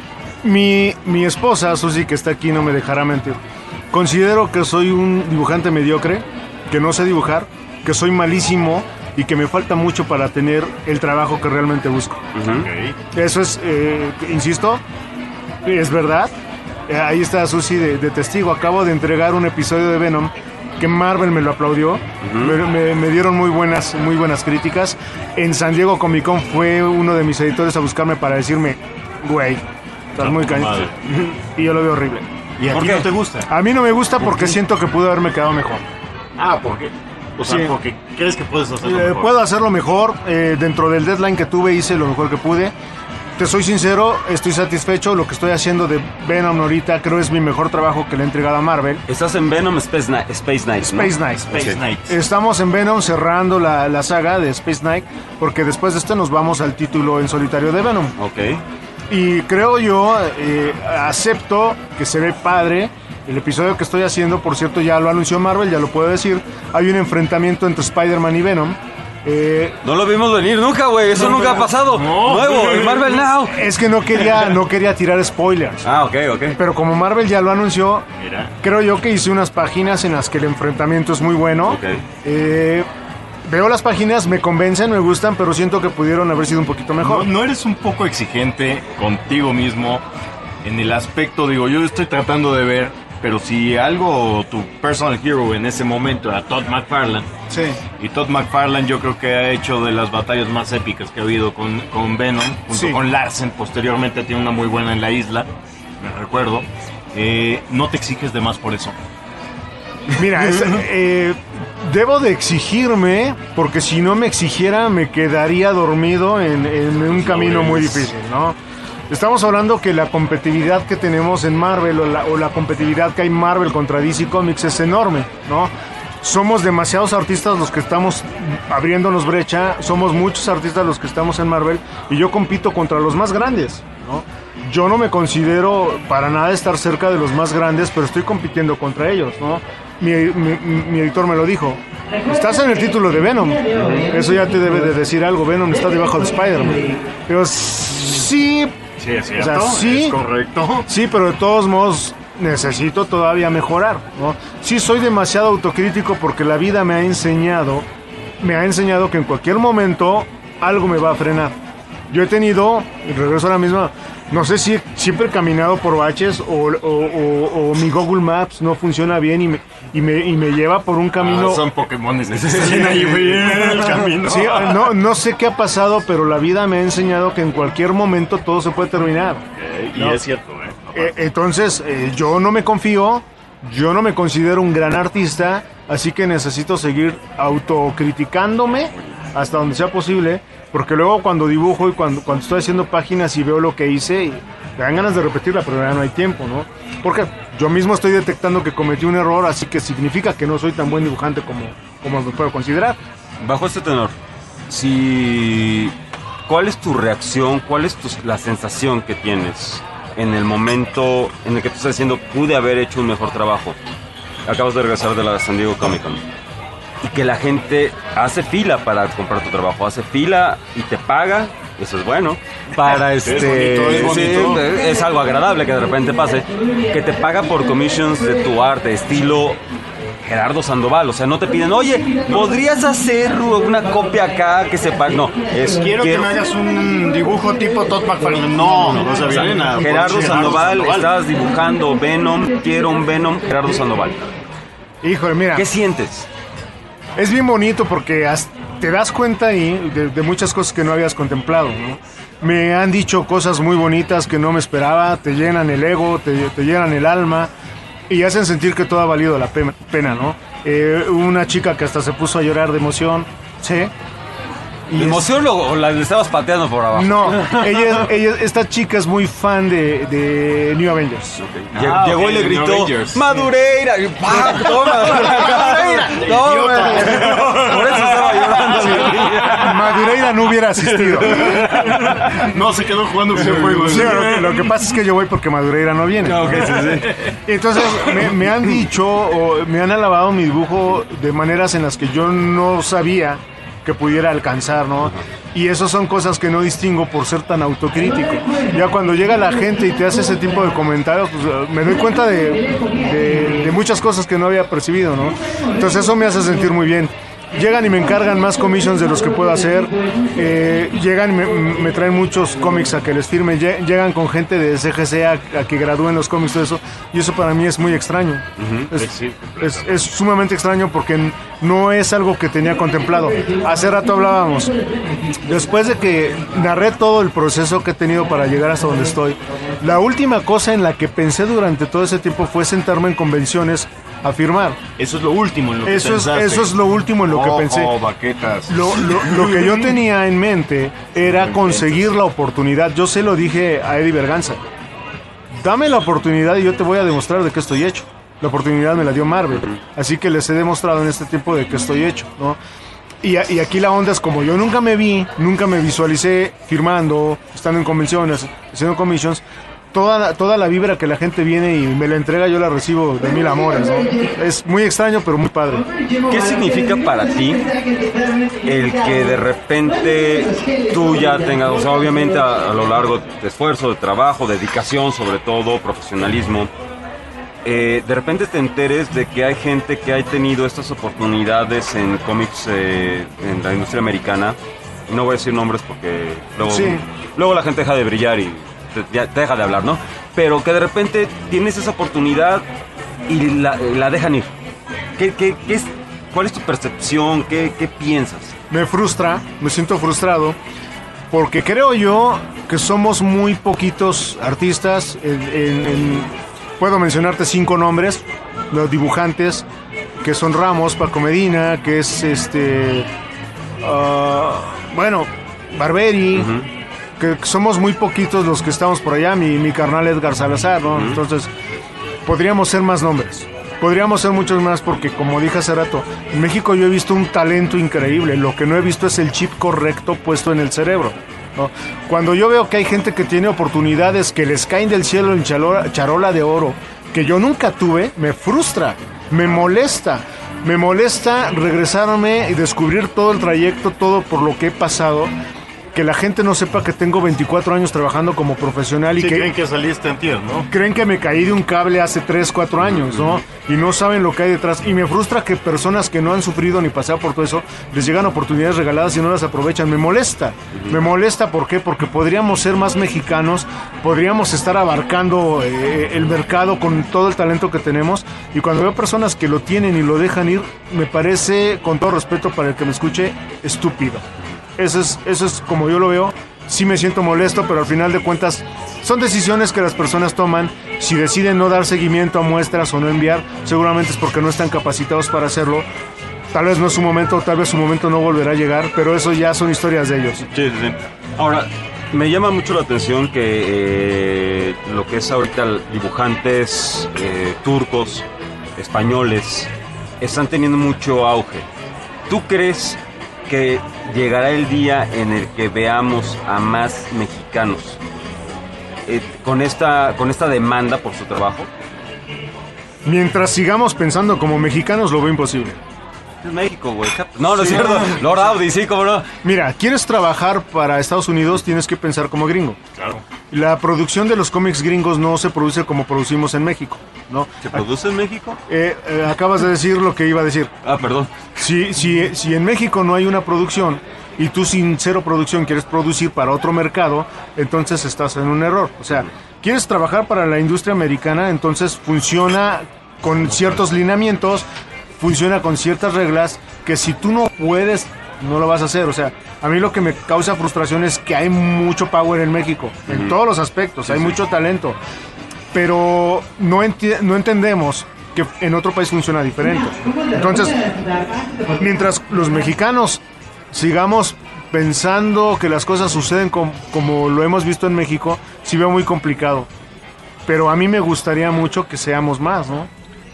S5: Mi esposa, Susi, que está aquí, no me dejará mentir. Considero que soy un dibujante mediocre, que no sé dibujar, que soy malísimo y que me falta mucho para tener el trabajo que realmente busco.
S8: Okay.
S5: Eso es, insisto, es verdad. Ahí está Susi de testigo. Acabo de entregar un episodio de Venom que Marvel me lo aplaudió. Me dieron muy buenas críticas. En San Diego Comic Con fue uno de mis editores a buscarme para decirme, güey, estás muy cañón. Y yo lo veo horrible.
S8: ¿Y a ti no te gusta?
S5: A mí no me gusta porque siento que pude haberme quedado mejor.
S8: ¿por qué? O sea,
S5: Sí.
S8: porque crees que puedes hacerlo mejor.
S5: Puedo hacerlo mejor. Dentro del deadline que tuve hice lo mejor que pude. Te soy sincero, estoy satisfecho. Lo que estoy haciendo de Venom ahorita creo es mi mejor trabajo que le he entregado a Marvel.
S7: Estás en Venom Space Knight, ¿no?
S5: Space Knight.
S8: Space Knight.
S5: Estamos en Venom cerrando la saga de Space Knight, porque después de esto nos vamos al título en solitario de Venom.
S7: Ok.
S5: Y creo yo, acepto que se ve padre. El episodio que estoy haciendo, por cierto, ya lo anunció Marvel, ya lo puedo decir. Hay un enfrentamiento entre Spider-Man y Venom.
S7: No lo vimos venir nunca, güey. Eso nunca ha pasado. Nuevo, en Marvel Now.
S5: Es que no quería tirar spoilers.
S7: Ok.
S5: Pero como Marvel ya lo anunció,
S8: Mira.
S5: creo yo que hice unas páginas en las que el enfrentamiento es muy bueno. Veo las páginas, me convencen, me gustan, pero siento que pudieron haber sido un poquito mejor.
S8: ¿No eres un poco exigente contigo mismo en el aspecto, digo, yo estoy tratando de ver, pero si algo, tu personal hero en ese momento era Todd McFarlane,
S5: Sí.
S8: y Todd McFarlane yo creo que ha hecho de las batallas más épicas que ha habido con Venom, junto
S5: Sí.
S8: con Larsen, posteriormente tiene una muy buena en la isla, me recuerdo. No te exiges de más por eso.
S5: Mira, debo de exigirme, porque si no me exigiera me quedaría dormido en un camino muy difícil, ¿no? Estamos hablando que la competitividad que tenemos en Marvel o la competitividad que hay Marvel contra DC Comics es enorme, ¿no? Somos demasiados artistas los que estamos abriéndonos brecha, somos muchos artistas los que estamos en Marvel y yo compito contra los más grandes, ¿no? Yo no me considero para nada estar cerca de los más grandes, pero estoy compitiendo contra ellos, ¿no? Mi editor me lo dijo. Estás en el título de Venom. Eso ya te debe de decir algo. Venom está debajo de Spider-Man. Pero sí...
S8: Sí, es cierto,
S5: o sea, sí,
S8: es correcto.
S5: Sí, pero de todos modos necesito todavía mejorar, ¿no? Sí soy demasiado autocrítico porque la vida me ha enseñado que en cualquier momento algo me va a frenar. Yo he tenido, y regreso a la misma, no sé si siempre he caminado por baches o mi Google Maps no funciona bien y me lleva por un camino.
S8: Son Pokémones que se siguen ahí, güey, en el camino.
S5: Sí, no sé qué ha pasado, pero la vida me ha enseñado que en cualquier momento todo se puede terminar.
S8: Y es cierto,
S5: Entonces, yo no me confío, yo no me considero un gran artista, así que necesito seguir autocriticándome hasta donde sea posible, porque luego cuando dibujo y cuando estoy haciendo páginas y veo lo que hice, me dan ganas de repetirla, pero ya no hay tiempo, ¿no? Porque yo mismo estoy detectando que cometí un error, así que significa que no soy tan buen dibujante como me puedo considerar.
S7: Bajo este tenor, ¿cuál es tu reacción? ¿Cuál es la sensación que tienes en el momento en el que tú estás diciendo pude haber hecho un mejor trabajo? Acabas de regresar de la San Diego Comic Con y que la gente hace fila para comprar tu trabajo, hace fila y te paga, eso es bueno, para
S8: es bonito.
S7: sí, es algo agradable que de repente pase, que te paga por commissions de tu arte, estilo Gerardo Sandoval, o sea, no te piden, oye, ¿podrías hacer una copia acá que sepa? No,
S8: quiero que me hagas un dibujo tipo Todd McFarlane. No, o sea, vienen a
S7: Gerardo Sandoval, estás dibujando Venom, quiero un Venom, Gerardo Sandoval.
S5: Híjole, mira.
S7: ¿Qué sientes?
S5: Es bien bonito porque te das cuenta ahí de muchas cosas que no habías contemplado, ¿no? Me han dicho cosas muy bonitas que no me esperaba, te llenan el ego, te llenan el alma y hacen sentir que todo ha valido la pena, ¿no? Una chica que hasta se puso a llorar de emoción, ¿sí?
S7: ¿De emoción o la estabas pateando por abajo?
S5: No, esta chica es muy fan de New Avengers.
S7: Okay. Llegó y le gritó, ¡Madureira! ¡Toma! Por eso estaba llorando.
S5: Madureira no hubiera asistido.
S8: No, se quedó jugando videojuegos.
S5: Sí, lo que pasa es que yo voy porque Madureira no viene.
S7: Okay, sí.
S5: Entonces, me han dicho, o me han alabado mi dibujo de maneras en las que yo no sabía que pudiera alcanzar, ¿no? Y eso son cosas que no distingo por ser tan autocrítico. Ya cuando llega la gente y te hace ese tipo de comentarios, pues me doy cuenta de muchas cosas que no había percibido, ¿no? Entonces eso me hace sentir muy bien. Llegan y me encargan más commissions de los que puedo hacer. Llegan y me traen muchos cómics a que les firme. Llegan con gente de CGC a que gradúen los cómics, todo eso. Y eso para mí es muy extraño. Es sumamente extraño porque no es algo que tenía contemplado. Hace rato hablábamos. Después de que narré todo el proceso que he tenido para llegar hasta donde estoy, la última cosa en la que pensé durante todo ese tiempo fue sentarme en convenciones a firmar.
S8: Eso es lo último en lo que
S5: pensaste. Eso es lo último en lo que pensé.
S8: Baquetas.
S5: Lo que yo tenía en mente era conseguir la oportunidad. Yo se lo dije a Eddie Berganza. Dame la oportunidad y yo te voy a demostrar de qué estoy hecho. La oportunidad me la dio Marvel. Así que les he demostrado en este tiempo de qué estoy hecho, ¿no? Y aquí la onda es como yo nunca me visualicé firmando, estando en convenciones, haciendo commissions. Toda la vibra que la gente viene y me la entrega, yo la recibo de mil amores, ¿no? Es muy extraño, pero muy padre.
S7: ¿Qué significa para ti el que de repente tú ya tengas, o sea, obviamente a lo largo de esfuerzo, de trabajo, dedicación, sobre todo, profesionalismo, de repente te enteres de que hay gente que ha tenido estas oportunidades en cómics en la industria americana? No voy a decir nombres porque luego la gente deja de brillar y te deja de hablar, ¿no? Pero que de repente tienes esa oportunidad y la dejan ir. ¿Cuál es tu percepción? ¿Qué piensas?
S5: Me frustra, me siento frustrado, porque creo yo que somos muy poquitos artistas. Puedo mencionarte 5 nombres, los dibujantes, que son Ramos, Paco Medina, que es Barberi, que somos muy poquitos los que estamos por allá, mi carnal Edgar Salazar, ¿no? Entonces, podríamos ser más nombres, podríamos ser muchos más, porque como dije hace rato, en México yo he visto un talento increíble, lo que no he visto es el chip correcto puesto en el cerebro, ¿no? Cuando yo veo que hay gente que tiene oportunidades que les caen del cielo en charola de oro, que yo nunca tuve, me frustra, me molesta regresarme y descubrir todo el trayecto, todo por lo que he pasado, que la gente no sepa que tengo 24 años trabajando como profesional y
S8: Sí,
S5: que
S8: creen que saliste antier, ¿no?
S5: creen que me caí de un cable hace 3, 4 años, ¿no? Y no saben lo que hay detrás. Y me frustra que personas que no han sufrido ni pasado por todo eso, les llegan oportunidades regaladas y no las aprovechan. Me molesta. Me molesta, ¿por qué? Porque podríamos ser más mexicanos, podríamos estar abarcando el mercado con todo el talento que tenemos. Y cuando veo personas que lo tienen y lo dejan ir, me parece, con todo respeto para el que me escuche, estúpido. Eso es como yo lo veo. Sí me siento molesto, pero al final de cuentas son decisiones que las personas toman. Si deciden no dar seguimiento a muestras o no enviar, seguramente es porque no están capacitados para hacerlo. Tal vez no es su momento, tal vez su momento no volverá a llegar, pero eso ya son historias de ellos.
S7: Sí. Ahora, me llama mucho la atención que lo que es ahorita dibujantes turcos, españoles, están teniendo mucho auge. ¿Tú crees que llegará el día en el que veamos a más mexicanos con esta demanda por su trabajo?
S5: Mientras sigamos pensando como mexicanos, lo veo imposible.
S7: Es México, güey. No es cierto. Lord Audi, sí, cómo no.
S5: Mira, quieres trabajar para Estados Unidos, tienes que pensar como gringo.
S8: Claro.
S5: La producción de los cómics gringos no se produce como producimos en México, ¿no?
S7: ¿Se produce en México?
S5: Acabas de decir lo que iba a decir.
S7: Ah, perdón.
S5: Si en México no hay una producción y tú sin cero producción quieres producir para otro mercado, entonces estás en un error. O sea, quieres trabajar para la industria americana, entonces funciona con ciertos lineamientos, funciona con ciertas reglas que si tú no puedes, no lo vas a hacer. O sea, a mí lo que me causa frustración es que hay mucho power en México, en todos los aspectos, hay mucho talento, pero no entendemos que en otro país funciona diferente. Entonces, mientras los mexicanos sigamos pensando que las cosas suceden como lo hemos visto en México, sí veo muy complicado. Pero a mí me gustaría mucho que seamos más, ¿no?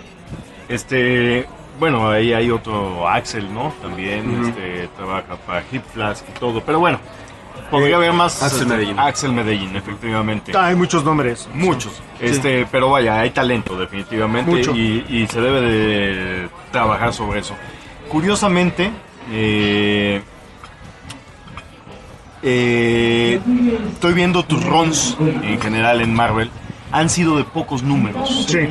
S8: Bueno, ahí hay otro Axel, ¿no? También trabaja para Hip Flask y todo. Pero bueno, podría haber más. Axel Medellín, efectivamente.
S5: Hay muchos nombres.
S8: Muchos.
S5: Sí.
S8: Pero vaya, hay talento, definitivamente.
S5: Mucho.
S8: Y se debe de trabajar sobre eso. Curiosamente, estoy viendo tus runs en general en Marvel. Han sido de pocos números.
S5: Sí.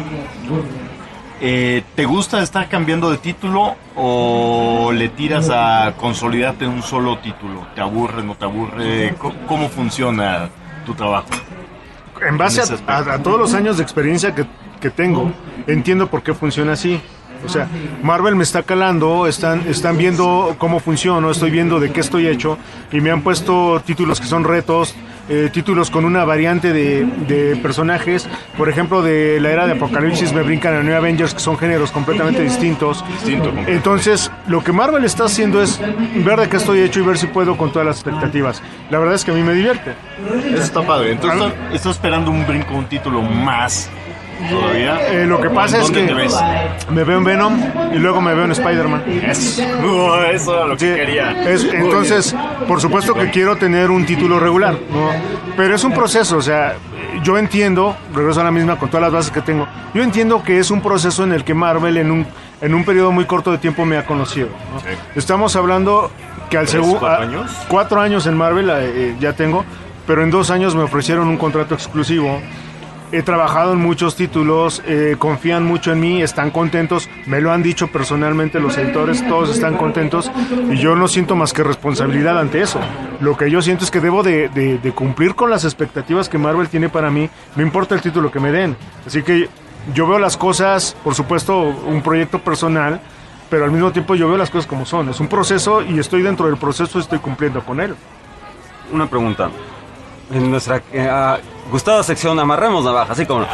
S8: ¿Te gusta estar cambiando de título o le tiras a consolidarte en un solo título? ¿Te aburre, no te aburre? ¿Cómo funciona tu trabajo?
S5: En base a todos los años de experiencia que tengo, entiendo por qué funciona así. O sea, Marvel me está calando, están viendo cómo funciono, estoy viendo de qué estoy hecho y me han puesto títulos que son retos, títulos con una variante de personajes. Por ejemplo, de la era de Apocalipsis me brincan a New Avengers, que son géneros completamente distintos. Entonces, lo que Marvel está haciendo es ver de qué estoy hecho y ver si puedo con todas las expectativas. La verdad es que a mí me divierte.
S8: Eso está padre. Entonces, ¿estás esperando un brinco, un título más todavía?
S5: Lo que pasa es que me veo en Venom y luego me veo en Spider-Man.
S8: Eso era lo que quería.
S5: Entonces, por supuesto que quiero tener un título regular, ¿no? Pero es un proceso. O sea, yo entiendo, regreso a la misma con todas las bases que tengo, yo entiendo que es un proceso en el que Marvel en un periodo muy corto de tiempo me ha conocido, ¿no? Sí. Estamos hablando que al segundo 4 años en Marvel ya tengo, pero en 2 años me ofrecieron un contrato exclusivo. He trabajado en muchos títulos, confían mucho en mí, están contentos, me lo han dicho personalmente los editores, todos están contentos y yo no siento más que responsabilidad ante eso. Lo que yo siento es que debo de cumplir con las expectativas que Marvel tiene para mí, no importa el título que me den. Así que yo veo las cosas, por supuesto, un proyecto personal, pero al mismo tiempo yo veo las cosas como son. Es un proceso y estoy dentro del proceso y estoy cumpliendo con él.
S7: Una pregunta. En nuestra gustada sección amarremos navaja, así como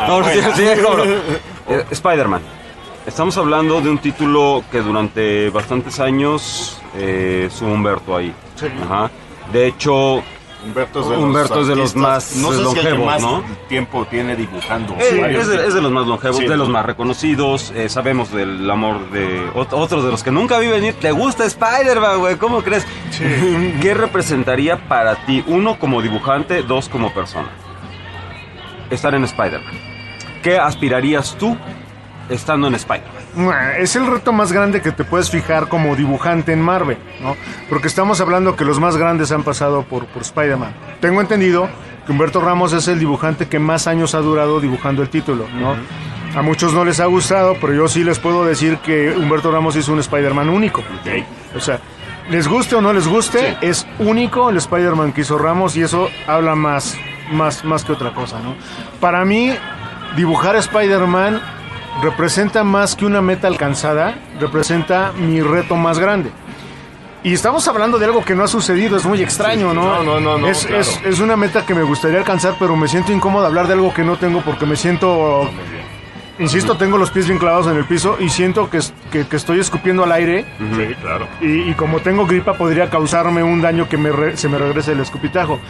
S7: Spider-Man. Estamos hablando de un título que durante bastantes años estuvo Humberto ahí.
S5: Sí.
S7: Ajá. De hecho, Humberto es de los más longevos,
S8: más
S7: ¿no?
S8: tiempo tiene dibujando.
S7: Es de los más longevos, sí, de los más reconocidos. Sabemos del amor de otros de los que nunca vi venir. ¿Te gusta Spider-Man, güey? ¿Cómo crees? Sí. ¿Qué representaría para ti, 1 como dibujante, 2 como persona, estar en Spider-Man? ¿Qué aspirarías tú estando en Spider-Man?
S5: Es el reto más grande que te puedes fijar como dibujante en Marvel, ¿no? Porque estamos hablando que los más grandes han pasado por Spider-Man. Tengo entendido que Humberto Ramos es el dibujante que más años ha durado dibujando el título, ¿no? A muchos no les ha gustado, pero yo sí les puedo decir que Humberto Ramos hizo un Spider-Man único. O sea, les guste o no les guste, es único el Spider-Man que hizo Ramos y eso habla más que otra cosa, ¿no? Para mí, dibujar Spider-Man representa más que una meta alcanzada, representa mi reto más grande. Y estamos hablando de algo que no ha sucedido, es muy extraño, ¿no?
S8: No,
S5: es,
S8: claro.
S5: es una meta que me gustaría alcanzar, pero me siento incómodo hablar de algo que no tengo porque me siento... Insisto, tengo los pies bien clavados en el piso y siento que estoy escupiendo al aire.
S8: Sí, claro.
S5: Y como tengo gripa, podría causarme un daño que se me regrese el escupitajo.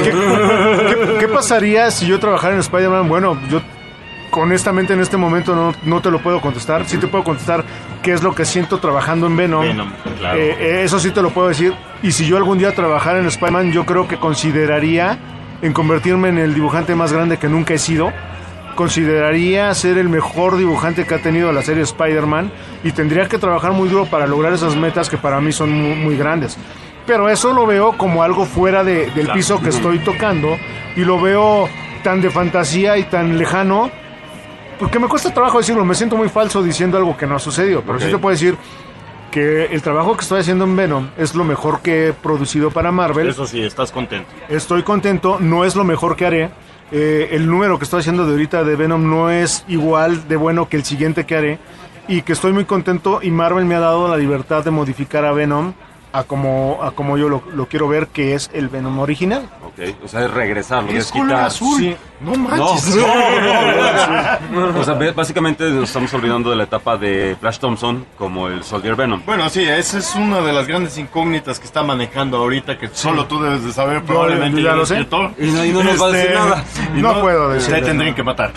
S5: ¿Qué pasaría si yo trabajara en Spider-Man? Bueno, yo honestamente en este momento no te lo puedo contestar. Sí te puedo contestar qué es lo que siento trabajando en Venom.
S8: Claro.
S5: Eso sí te lo puedo decir. Y si yo algún día trabajara en Spider-Man, yo creo que consideraría en convertirme en el dibujante más grande que nunca he sido. Consideraría ser el mejor dibujante que ha tenido la serie Spider-Man y tendría que trabajar muy duro para lograr esas metas que para mí son muy, muy grandes. Pero eso lo veo como algo fuera del piso que estoy tocando y lo veo tan de fantasía y tan lejano porque me cuesta trabajo decirlo, me siento muy falso diciendo algo que no ha sucedido, pero sí te puedo decir que el trabajo que estoy haciendo en Venom es lo mejor que he producido para Marvel.
S8: Eso sí, estás contento.
S5: Estoy contento, no es lo mejor que haré. El número que estoy haciendo de ahorita de Venom no es igual de bueno que el siguiente que haré y que estoy muy contento y Marvel me ha dado la libertad de modificar a Venom a como yo lo quiero ver, que es el Venom original.
S7: Ok, o sea, es regresarlo,
S8: es color azul.
S5: Sí.
S8: No manches.
S7: No. O sea, básicamente nos estamos olvidando de la etapa de Flash Thompson como el Soldier Venom.
S8: Bueno, sí, esa es una de las grandes incógnitas que está manejando ahorita, que solo tú debes de saber, probablemente
S5: ya lo sé.
S7: Y no nos va a decir nada.
S5: No puedo decir.
S8: Te tendrían que matar.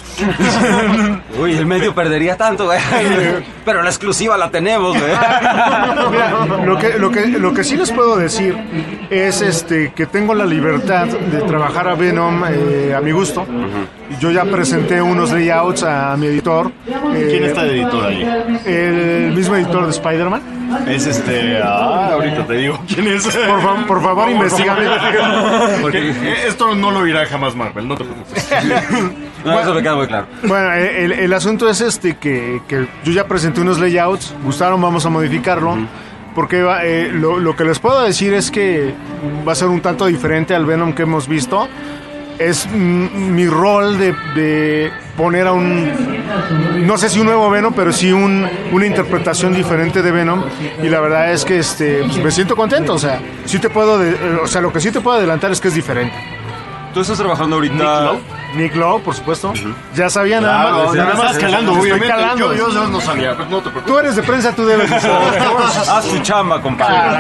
S7: Uy, el medio perdería tanto, güey. Pero la exclusiva la tenemos, güey.
S5: Mira, lo que sí les puedo decir es que tengo la libertad de trabajar a Venom a mi gusto. Yo ya presenté unos layouts a mi editor.
S8: ¿Quién está de editor ahí?
S5: El mismo editor de Spider-Man.
S8: Es ahorita te digo quién es.
S5: Por favor, investígame.
S8: Porque esto no lo irá jamás Marvel, no te preocupes.
S7: No, eso me queda muy claro.
S5: Bueno, el asunto es que yo ya presenté unos layouts, gustaron, vamos a modificarlo. Porque lo que les puedo decir es que va a ser un tanto diferente al Venom que hemos visto. Es mi rol de poner a no sé si un nuevo Venom, pero sí una interpretación diferente de Venom. Y la verdad es que pues me siento contento. O sea, lo que sí te puedo adelantar es que es diferente.
S7: ¿Tú estás trabajando ahorita?
S5: Nick Lowe, por supuesto. Ya sabía nada más.
S8: Nada más calando, obviamente.
S5: Calando.
S8: Yo no sabía, pero no te preocupes.
S5: Tú eres de prensa, tú debes de saber.
S7: Haz tu chamba, compadre.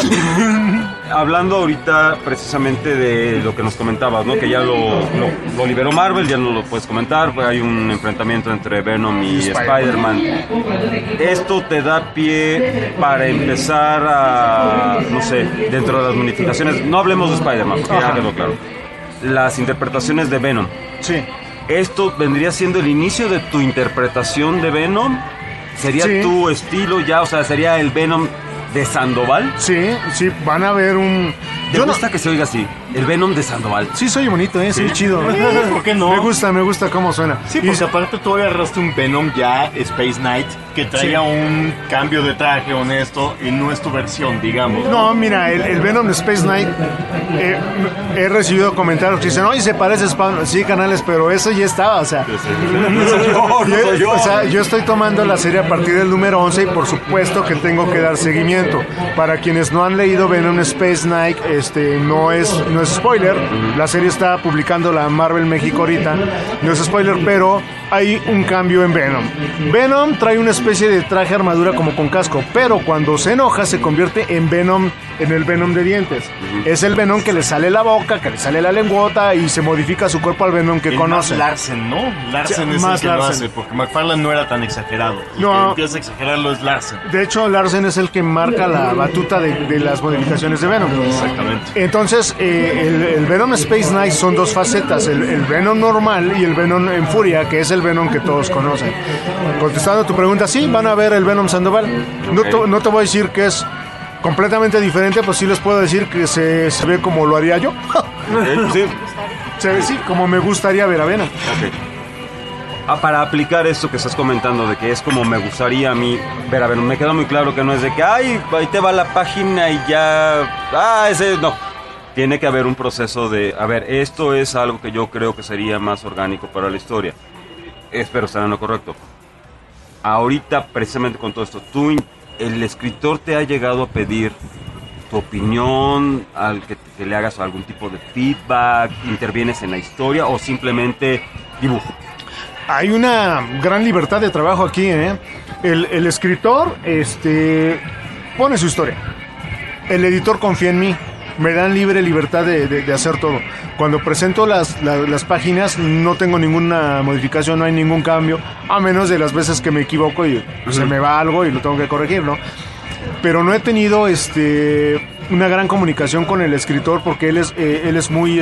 S7: Hablando ahorita precisamente de lo que nos comentabas, ¿no? Que ya lo liberó Marvel, ya no lo puedes comentar. Hay un enfrentamiento entre Venom y Spider-Man. Esto te da pie para empezar a, no sé, dentro de las modificaciones. No hablemos de Spider-Man, porque ya quedó claro. Las interpretaciones de Venom.
S5: Sí.
S7: ¿Esto vendría siendo el inicio de tu interpretación de Venom? ¿Sería tu estilo ya? O sea, ¿sería el Venom de Sandoval?
S5: Sí, van a ver un...
S7: ¿Te gusta que se oiga así? El Venom de Sandoval.
S5: Sí, soy bonito, soy chido.
S8: ¿Por qué no?
S5: Me gusta cómo suena.
S8: Sí, porque aparte tú agarraste un Venom ya Space Knight que traía un cambio de traje honesto y no es tu versión, digamos.
S5: No, mira, el Venom de Space Knight, he recibido comentarios que dicen, oye, se parece a Spawn. Sí, canales, pero eso ya estaba, o sea. Yo estoy tomando la serie a partir del número 11 y por supuesto que tengo que dar seguimiento. Para quienes no han leído Venom Space Knight, no es spoiler. La serie está publicando la Marvel México ahorita. No es spoiler, pero hay un cambio en Venom. Venom trae una especie de traje armadura como con casco, pero cuando se enoja se convierte en Venom, en el Venom de dientes. Es el Venom que le sale la boca, que le sale la lengüota y se modifica su cuerpo al Venom que conoce.
S8: Más Larsen, ¿no? Larsen es el que lo hace, porque McFarlane no era tan exagerado. El que empieza a exagerarlo es Larsen.
S5: De hecho, Larsen es el que marca la batuta de las modificaciones de Venom.
S8: Exactamente.
S5: Entonces, el Venom Space Knight son dos facetas, el Venom normal y el Venom en furia, que es el Venom que todos conocen. Contestando tu pregunta, sí, van a ver el Venom Sandoval. No te voy a decir que es completamente diferente, pues sí les puedo decir que se ve como lo haría yo.
S7: Sí.
S5: Se ve, sí, como me gustaría ver a Venom.
S7: Para aplicar esto que estás comentando, de que es como me gustaría a mí ver a Venom, me queda muy claro que no es de que, ay, ahí te va la página y ya, ese, no. Tiene que haber un proceso de, a ver, esto es algo que yo creo que sería más orgánico para la historia. Espero estar en lo correcto. Ahorita, precisamente con todo esto, el escritor te ha llegado a pedir tu opinión, al que le hagas algún tipo de feedback, intervienes en la historia o simplemente dibujo.
S5: Hay una gran libertad de trabajo aquí, ¿eh? El escritor pone su historia. El editor confía en mí. Me dan libre libertad de hacer todo. Cuando presento las páginas no tengo ninguna modificación, no hay ningún cambio, a menos de las veces que me equivoco y se me va algo y lo tengo que corregir, ¿no? Pero no he tenido una gran comunicación con el escritor porque él es muy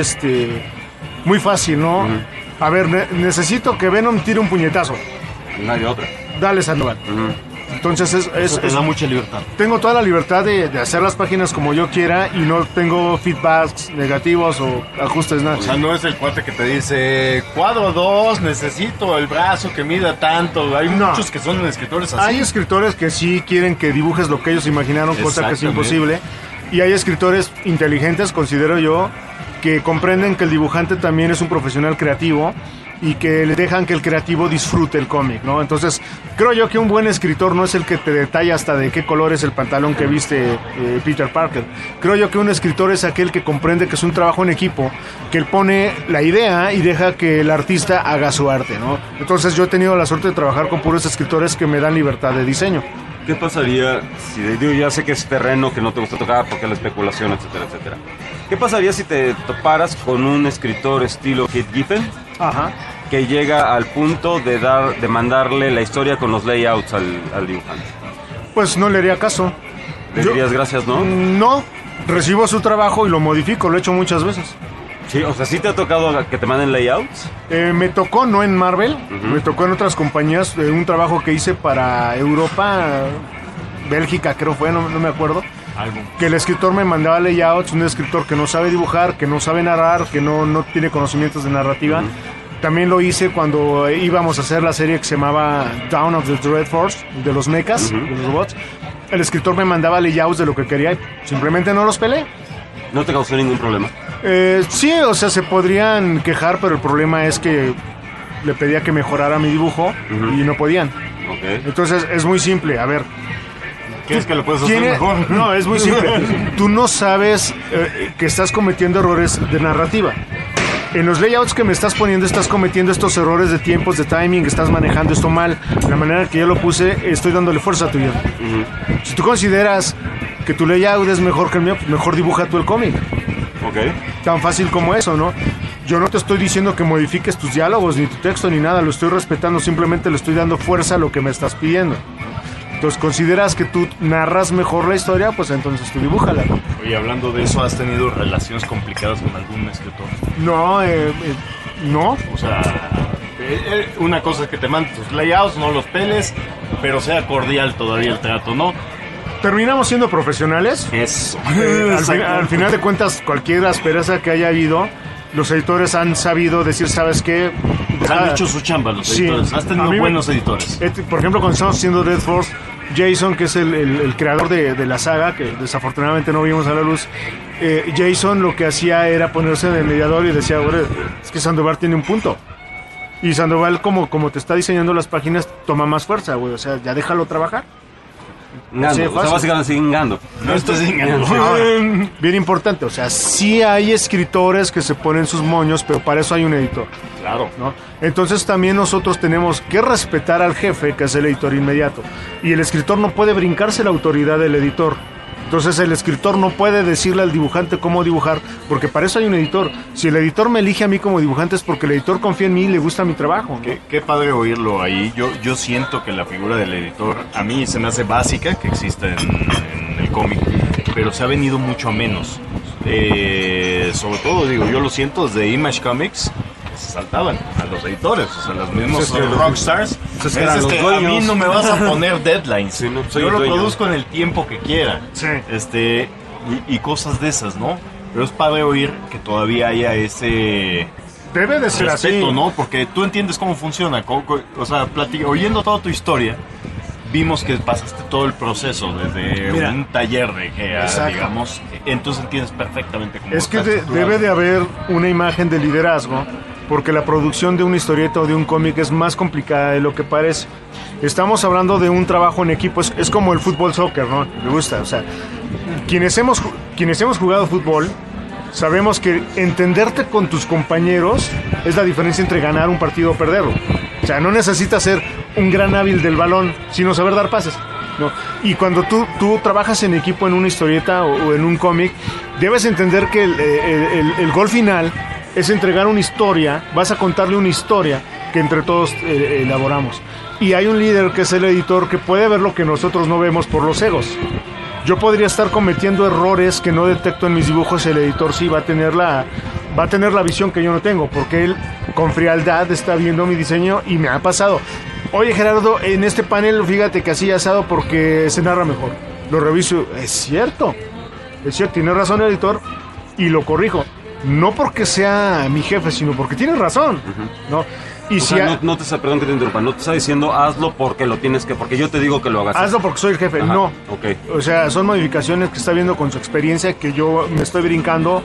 S5: fácil, ¿no? A ver, necesito que Venom tire un puñetazo.
S7: No hay otra.
S5: Dale, Sandoval. Entonces
S8: te da mucha libertad.
S5: Tengo toda la libertad de hacer las páginas como yo quiera y no tengo feedbacks negativos o ajustes, nada.
S8: O sea, no es el cuate que te dice, cuadro 2, necesito el brazo que mida tanto. Hay muchos que son escritores así.
S5: Hay escritores que sí quieren que dibujes lo que ellos imaginaron, cosa que es imposible. Y hay escritores inteligentes, considero yo, que comprenden que el dibujante también es un profesional creativo y que le dejan que el creativo disfrute el cómic, ¿no? Entonces, creo yo que un buen escritor no es el que te detalla hasta de qué color es el pantalón que viste Peter Parker. Creo yo que un escritor es aquel que comprende que es un trabajo en equipo, que él pone la idea y deja que el artista haga su arte, ¿no? Entonces, yo he tenido la suerte de trabajar con puros escritores que me dan libertad de diseño.
S7: ¿Qué pasaría si, digo, ya sé que es terreno que no te gusta tocar porque la especulación, etcétera, etcétera? ¿Qué pasaría si te toparas con un escritor estilo Kit Giffen?
S5: Ajá.
S7: Que llega al punto de mandarle la historia con los layouts al dibujante.
S5: Pues no le haría caso.
S7: ¿Le dirías gracias, no?
S5: No, recibo su trabajo y lo modifico, lo he hecho muchas veces.
S7: Sí, o sea, ¿sí te ha tocado que te manden layouts?
S5: Me tocó, no en Marvel, me tocó en otras compañías, un trabajo que hice para Europa, Bélgica creo fue, no me acuerdo. Que el escritor me mandaba layouts, un escritor que no sabe dibujar, que no sabe narrar, que no tiene conocimientos de narrativa. También lo hice cuando íbamos a hacer la serie que se llamaba Dawn of the Dread Force, de los mechas, de los robots. El escritor me mandaba layouts de lo que quería y simplemente no los peleé.
S7: ¿No te causó ningún problema?
S5: Sí, o sea, se podrían quejar, pero el problema es que le pedía que mejorara mi dibujo y no podían. Entonces es muy simple, a ver.
S8: ¿Quieres que lo puedes hacer mejor?
S5: No, es muy simple. Tú no sabes que estás cometiendo errores de narrativa. En los layouts que me estás poniendo estás cometiendo estos errores de tiempos, de timing, estás manejando esto mal. De la manera que yo lo puse, estoy dándole fuerza a tu guión. Si tú consideras que tu layout es mejor que el mío, pues mejor dibuja tú el cómic. Tan fácil como eso, ¿no? Yo no te estoy diciendo que modifiques tus diálogos, ni tu texto, ni nada. Lo estoy respetando, simplemente le estoy dando fuerza a lo que me estás pidiendo. Entonces, ¿consideras que tú narras mejor la historia? Pues entonces tú dibújala.
S8: Oye, hablando de eso, ¿has tenido relaciones complicadas con algún escritor?
S5: No, no.
S8: O sea, una cosa es que te manden tus layouts, no los peles, pero sea cordial todavía el trato, ¿no?
S5: Terminamos siendo profesionales.
S8: Eso.
S5: Al final de cuentas, cualquier aspereza que haya habido, los editores han sabido decir, ¿sabes qué?
S8: Han hecho su chamba los editores. Has tenido buenos editores.
S5: Por ejemplo, cuando estamos haciendo Death Force, Jason, que es el creador de la saga, que desafortunadamente no vimos a la luz, Jason lo que hacía era ponerse de mediador y decía, es que Sandoval tiene un punto. Y Sandoval, como te está diseñando las páginas, toma más fuerza, güey. O sea, ya déjalo trabajar.
S7: Ngando, o sea, básicamente ingando.
S8: No estás ingando.
S5: Bien importante, o sea, sí hay escritores que se ponen sus moños, pero para eso hay un editor.
S8: Claro.
S5: ¿No? Entonces también nosotros tenemos que respetar al jefe, que es el editor inmediato. Y el escritor no puede brincarse la autoridad del editor. Entonces el escritor no puede decirle al dibujante cómo dibujar, porque para eso hay un editor. Si el editor me elige a mí como dibujante es porque el editor confía en mí y le gusta mi trabajo, ¿no?
S8: Qué padre oírlo ahí. Yo siento que la figura del editor a mí se me hace básica, que exista en el cómic, pero se ha venido mucho a menos. Sobre todo, digo, yo lo siento desde Image Comics. asaltaban a los editores, o sea, los mismos
S7: Pues es que
S8: rockstars.
S7: pues es que eran los
S8: a
S7: dueños.
S8: mí no me vas a poner deadlines.
S7: Sí, no, soy
S8: yo
S7: el
S8: lo
S7: dueño.
S8: produzco en el tiempo que quiera.
S5: Sí.
S8: Y cosas de esas, ¿no? Pero es padre oír que todavía haya ese
S5: Debe de ser
S8: respeto,
S5: así.
S8: ¿no? Porque tú entiendes cómo funciona. O sea, oyendo toda tu historia, vimos que pasaste todo el proceso desde
S5: Mira.
S8: un taller de GEA,
S5: Exacto.
S8: digamos. Entonces entiendes perfectamente cómo
S5: Es que
S8: está estructurado.
S5: debe de haber una imagen de liderazgo, porque la producción de una historieta o de un cómic es más complicada de lo que parece. Estamos hablando de un trabajo en equipo, es como el fútbol soccer, ¿no? Me gusta, o sea, quienes hemos jugado fútbol, sabemos que entenderte con tus compañeros es la diferencia entre ganar un partido o perderlo. O sea, no necesitas ser un gran hábil del balón, sino saber dar pases, ¿no? Y cuando tú trabajas en equipo en una historieta o en un cómic, debes entender que el gol final es entregar una historia, vas a contarle una historia que entre todos elaboramos. Y hay un líder que es el editor que puede ver lo que nosotros no vemos por los egos. Yo podría estar cometiendo errores que no detecto en mis dibujos, el editor sí va a tener la visión que yo no tengo, porque él con frialdad está viendo mi diseño y me ha pasado. Oye Gerardo, en este panel fíjate que así asado porque se narra mejor. Lo reviso, es cierto, tiene razón el editor y lo corrijo. No porque sea mi jefe, sino porque tiene razón, ¿no? Y
S7: O sea, no te está, perdón que te interrumpa, no te está diciendo hazlo porque lo tienes que, porque yo te digo que lo hagas.
S5: Hazlo porque soy el jefe,
S7: Ajá,
S5: no.
S7: ok.
S5: O sea, son modificaciones que está viendo con su experiencia que yo me estoy brincando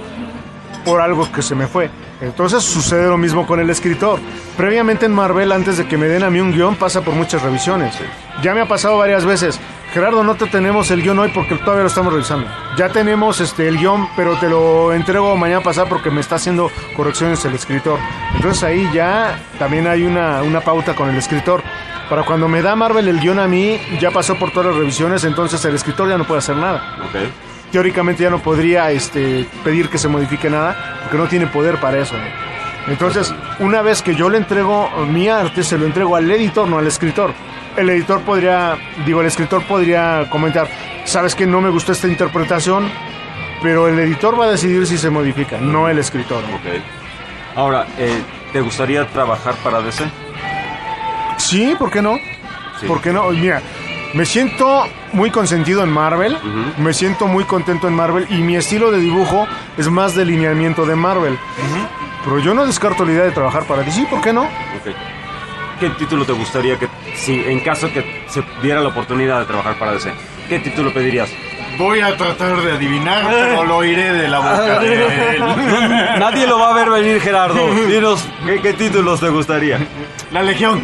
S5: por algo que se me fue. Entonces sucede lo mismo con el escritor. Previamente en Marvel, antes de que me den a mí un guión, pasa por muchas revisiones. Ya me ha pasado varias veces. Gerardo, no te tenemos el guión hoy porque todavía lo estamos revisando. Ya tenemos el guión, pero te lo entrego mañana pasado porque me está haciendo correcciones el escritor. Entonces ahí ya también hay una pauta con el escritor. Para cuando me da Marvel el guión a mí, ya pasó por todas las revisiones, entonces el escritor ya no puede hacer nada.
S7: Ok.
S5: Teóricamente ya no podría pedir que se modifique nada, porque no tiene poder para eso, ¿no? Entonces, una vez que yo le entrego mi arte, se lo entrego al editor, no al escritor. El escritor podría comentar, sabes que no me gustó esta interpretación, pero el editor va a decidir si se modifica, no el escritor.
S7: Ok. Ahora, ¿te gustaría trabajar para DC?
S5: Sí, ¿por qué no?
S7: Sí.
S5: ¿Por qué no? Mira, me siento muy consentido en Marvel, me siento muy contento en Marvel y mi estilo de dibujo es más de lineamiento de Marvel. Pero yo no descarto la idea de trabajar para DC, ¿por qué no?
S7: Ok. ¿Qué título te gustaría que, si en caso que se diera la oportunidad de trabajar para DC, qué título pedirías?
S8: Voy a tratar de adivinar, pero lo oiré de la boca de él.
S7: Nadie lo va a ver venir, Gerardo. Dinos, ¿qué títulos te gustaría?
S8: La Legión.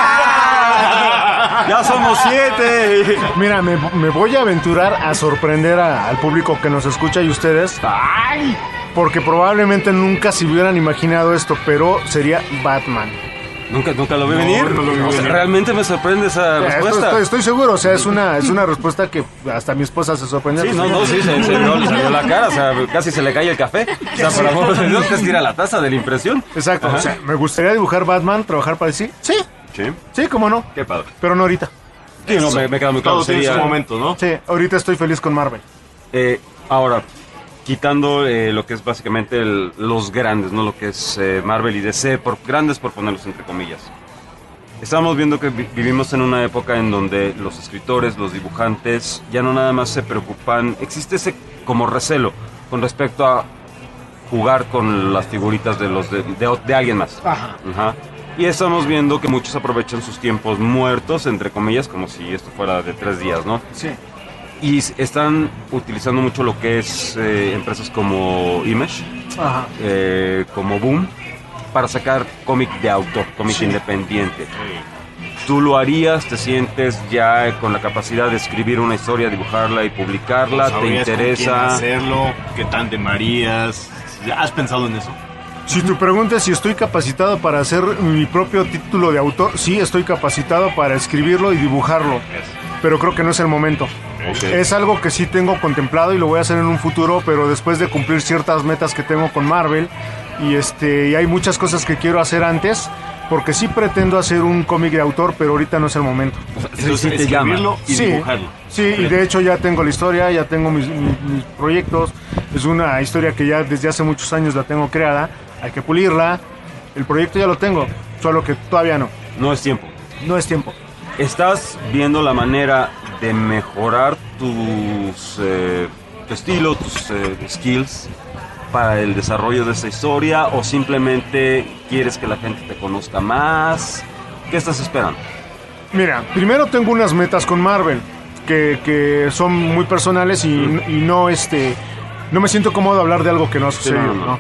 S7: ¡Ya somos 7!
S5: Mira, me voy a aventurar a sorprender al público que nos escucha y ustedes.
S7: ¡Ay!
S5: Porque probablemente nunca se hubieran imaginado esto, pero sería Batman.
S7: ¿Nunca lo vi venir?
S8: No lo vi
S7: O sea,
S8: venir.
S7: realmente me sorprende esa respuesta.
S5: Estoy seguro, o sea, es una respuesta que hasta mi esposa se sorprendió.
S7: Sí, le salió la cara, o sea, casi se le cae el café. O sea, por amor de Dios, te tira la taza de la impresión.
S5: Exacto,
S7: Ajá.
S5: o sea, me gustaría dibujar Batman, trabajar para DC. Sí,
S7: Sí,
S5: cómo no.
S7: qué padre.
S5: Pero no ahorita.
S7: Sí, no, me queda muy claro.
S8: Todo tiene su momento, ¿no?
S5: Sí, ahorita estoy feliz con Marvel.
S7: Ahora, quitando lo que es básicamente los grandes, ¿no? Lo que es Marvel y DC, grandes por ponerlos entre comillas. Estamos viendo que vivimos en una época en donde los escritores, los dibujantes, ya no nada más se preocupan, existe ese como recelo con respecto a jugar con las figuritas de alguien más. Ajá. Y estamos viendo que muchos aprovechan sus tiempos muertos, entre comillas, como si esto fuera de 3 días, ¿no?
S5: Sí.
S7: Y están utilizando mucho lo que es empresas como Image,
S5: Ajá.
S7: como Boom, para sacar cómic de autor, cómic independiente. ¿Tú lo harías? ¿Te sientes ya con la capacidad de escribir una historia, dibujarla y publicarla? ¿Te
S8: ¿Sabrías con quién
S7: interesa?
S8: hacerlo? ¿Qué tan de Marías? ¿Has pensado en eso?
S5: Si tu pregunta es si estoy capacitado para hacer mi propio título de autor, sí, estoy capacitado para escribirlo y dibujarlo, pero creo que no es el momento.
S7: Okay.
S5: Es algo que sí tengo contemplado y lo voy a hacer en un futuro, pero después de cumplir ciertas metas que tengo con Marvel y hay muchas cosas que quiero hacer antes, porque sí pretendo hacer un cómic de autor, pero ahorita no es el momento.
S8: Entonces,
S7: sí te llama.
S8: escribirlo y
S5: Sí,
S8: dibujarlo.
S5: sí, y de hecho ya tengo la historia, ya tengo mis proyectos. Es una historia que ya desde hace muchos años la tengo creada, hay que pulirla. El proyecto ya lo tengo, solo que todavía no.
S7: No es tiempo.
S5: No es tiempo.
S7: ¿Estás viendo la manera de mejorar tu estilo, tus skills para el desarrollo de esta historia o simplemente quieres que la gente te conozca más? ¿Qué estás esperando?
S5: Mira, primero tengo unas metas con Marvel que son muy personales y no me siento cómodo hablar de algo que no ha sucedido.
S7: no.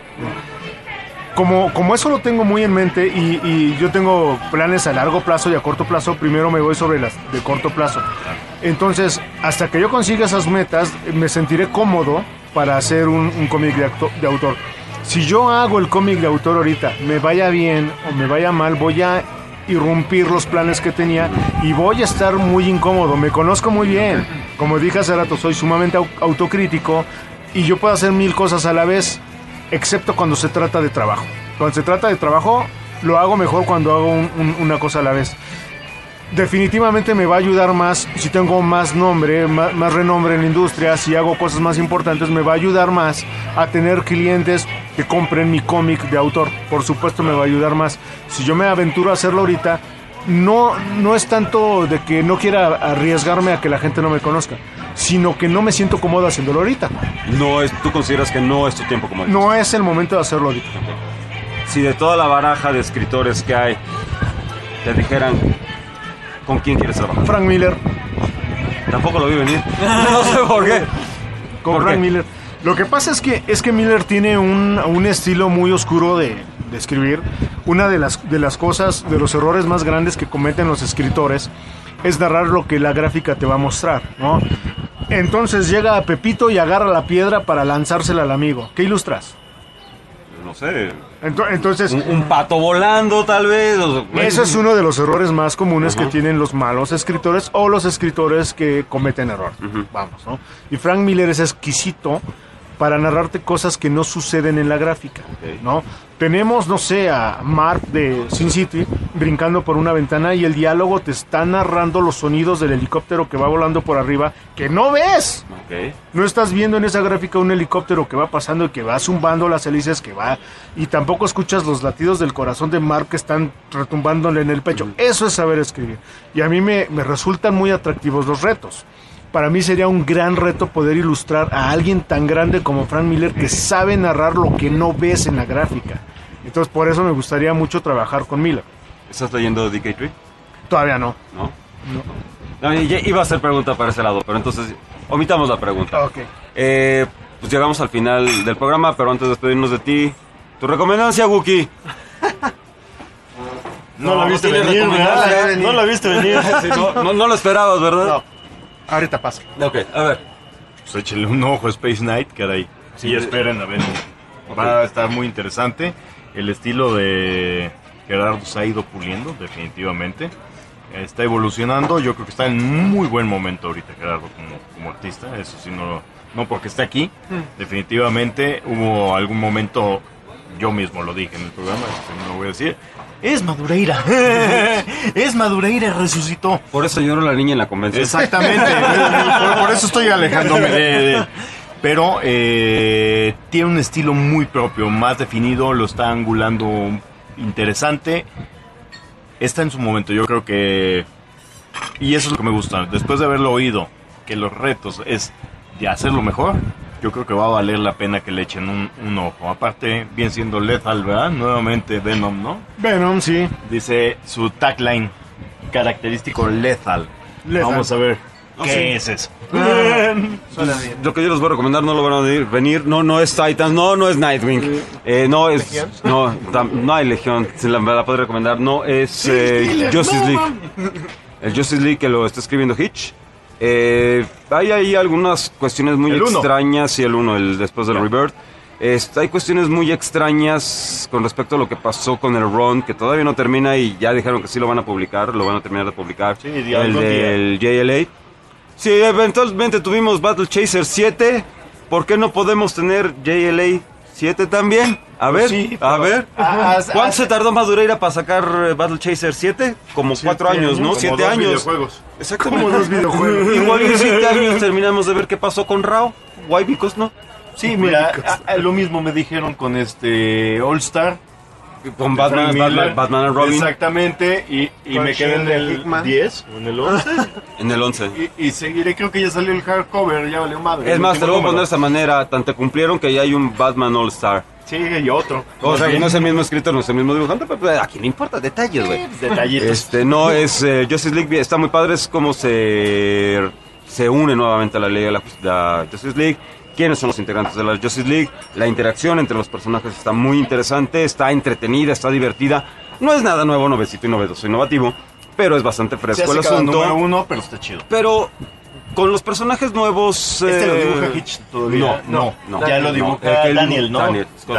S5: Como eso lo tengo muy en mente y yo tengo planes a largo plazo y a corto plazo, primero me voy sobre las de corto plazo. Entonces, hasta que yo consiga esas metas, me sentiré cómodo para hacer un cómic de autor. Si yo hago el cómic de autor ahorita, me vaya bien o me vaya mal, voy a irrumpir los planes que tenía y voy a estar muy incómodo. Me conozco muy bien. Como dije hace rato, soy sumamente autocrítico y yo puedo hacer 1000 cosas a la vez, excepto cuando se trata de trabajo. Cuando se trata de trabajo, lo hago mejor cuando hago una cosa a la vez. Definitivamente me va a ayudar más si tengo más nombre, más renombre en la industria, si hago cosas más importantes, me va a ayudar más a tener clientes que compren mi cómic de autor. Por supuesto me va a ayudar más. Si yo me aventuro a hacerlo ahorita, no es tanto de que no quiera arriesgarme a que la gente no me conozca, sino que no me siento cómodo haciéndolo ahorita.
S7: ¿Tú consideras que no es tu tiempo como
S5: no es el momento de hacerlo ahorita?
S7: Si de toda la baraja de escritores que hay te dijeran ¿con quién quieres trabajar?
S5: Frank Miller.
S7: Tampoco lo vi venir. No sé por qué.
S5: Con Frank Miller. Lo que pasa es que Miller tiene un estilo muy oscuro de escribir. Una de las cosas, de los errores más grandes que cometen los escritores es narrar lo que la gráfica te va a mostrar, ¿no? Entonces llega Pepito y agarra la piedra para lanzársela al amigo. ¿Qué ilustras?
S7: No sé.
S5: Entonces
S7: un pato volando, tal vez.
S5: Ese es uno de los errores más comunes que tienen los malos escritores o los escritores que cometen error. Vamos, ¿no? Y Frank Miller es exquisito para narrarte cosas que no suceden en la gráfica, ¿no? Tenemos, no sé, a Mark de Sin City brincando por una ventana y el diálogo te está narrando los sonidos del helicóptero que va volando por arriba que no ves. No estás viendo en esa gráfica un helicóptero que va pasando y que va zumbando las hélices que va, y tampoco escuchas los latidos del corazón de Mark que están retumbándole en el pecho. Eso es saber escribir. Y a mí me resultan muy atractivos los retos. Para mí sería un gran reto poder ilustrar a alguien tan grande como Frank Miller que sabe narrar lo que no ves en la gráfica. Entonces por eso me gustaría mucho trabajar con Miller.
S7: ¿Estás leyendo DK3?
S5: Todavía no.
S7: No, iba a hacer pregunta para ese lado, pero entonces omitamos la pregunta.
S5: Ok.
S7: Pues llegamos al final del programa, pero antes de despedirnos de ti, tu recomendancia, Wookie.
S8: No la viste venir, ¿verdad? No la viste venir.
S7: Sí, no lo esperabas, ¿verdad?
S5: No. Ahorita pasa.
S7: Ok, a ver.
S8: Pues échale un ojo a Space Knight, caray. Sí, esperen a ver. Va a estar muy interesante. El estilo de Gerardo se ha ido puliendo, definitivamente. Está evolucionando. Yo creo que está en muy buen momento ahorita Gerardo como artista. Eso sí, no porque esté aquí. Definitivamente hubo algún momento, yo mismo lo dije en el programa, no lo voy a decir. Es Madureira. Es Madureira, resucitó.
S7: Por eso lloró la niña en la convención.
S8: Exactamente. por eso estoy alejándome de pero tiene un estilo muy propio, más definido, lo está angulando interesante. Está en su momento, yo creo que... Y eso es lo que me gusta. Después de haberlo oído, que los retos es de hacerlo mejor, yo creo que va a valer la pena que le echen un ojo. Aparte, bien siendo Lethal, ¿verdad? Nuevamente Venom, ¿no?
S5: Venom, sí.
S8: Dice su tagline característico Lethal. Vamos a ver qué es eso.
S7: Lo que yo les voy a recomendar, no lo van a venir. No es Titans, no es Nightwing. No es... No hay Legión, se la podría recomendar. No es Justice League. El Justice League que lo está escribiendo Hitch. Hay ahí algunas cuestiones muy extrañas. Y el 1, el después del Rebirth. Hay cuestiones muy extrañas con respecto a lo que pasó con el Run, que todavía no termina y ya dijeron que sí lo van a publicar, lo van a terminar de publicar.
S8: Sí,
S7: el del JLA. Sí, eventualmente tuvimos Battle Chaser 7. ¿Por qué no podemos tener JLA 7 también? A ver,
S8: sí,
S7: a ver. ¿Cuánto se tardó Madureira para sacar Battle Chaser 7? Como 4 años, ¿no? 7 años.
S8: Videojuegos.
S7: Exactamente.
S5: Como 2 videojuegos.
S7: Igual en 7 años terminamos de ver qué pasó con Rao. Why because no.
S8: Sí, mira, lo mismo me dijeron con All Star.
S7: Con Batman and Robin.
S8: Exactamente, y me quedé en el 10 o en el 11.
S7: En el 11.
S8: Y seguiré, creo que ya salió el hardcover, ya valió madre.
S7: Es más, te lo voy a poner de esta manera. Tan te cumplieron que ya hay un Batman All Star.
S8: Sí, y otro.
S7: O sea, que no es el mismo escritor, no es el mismo dibujante, pero pues, aquí no importa, detalles, güey.
S8: Detallitos.
S7: No, es Justice League, está muy padre, es como se une nuevamente a la Liga de la Justice League. ¿Quiénes son los integrantes de la Justice League? La interacción entre los personajes está muy interesante, está entretenida, está divertida. No es nada nuevo, novecito y novedoso, innovativo, pero es bastante fresco el asunto.
S8: Número 1, pero está chido.
S7: Pero con los personajes nuevos...
S8: ¿Este lo dibuja Hitch todavía? No. Ya lo dibuja Daniel, ¿no?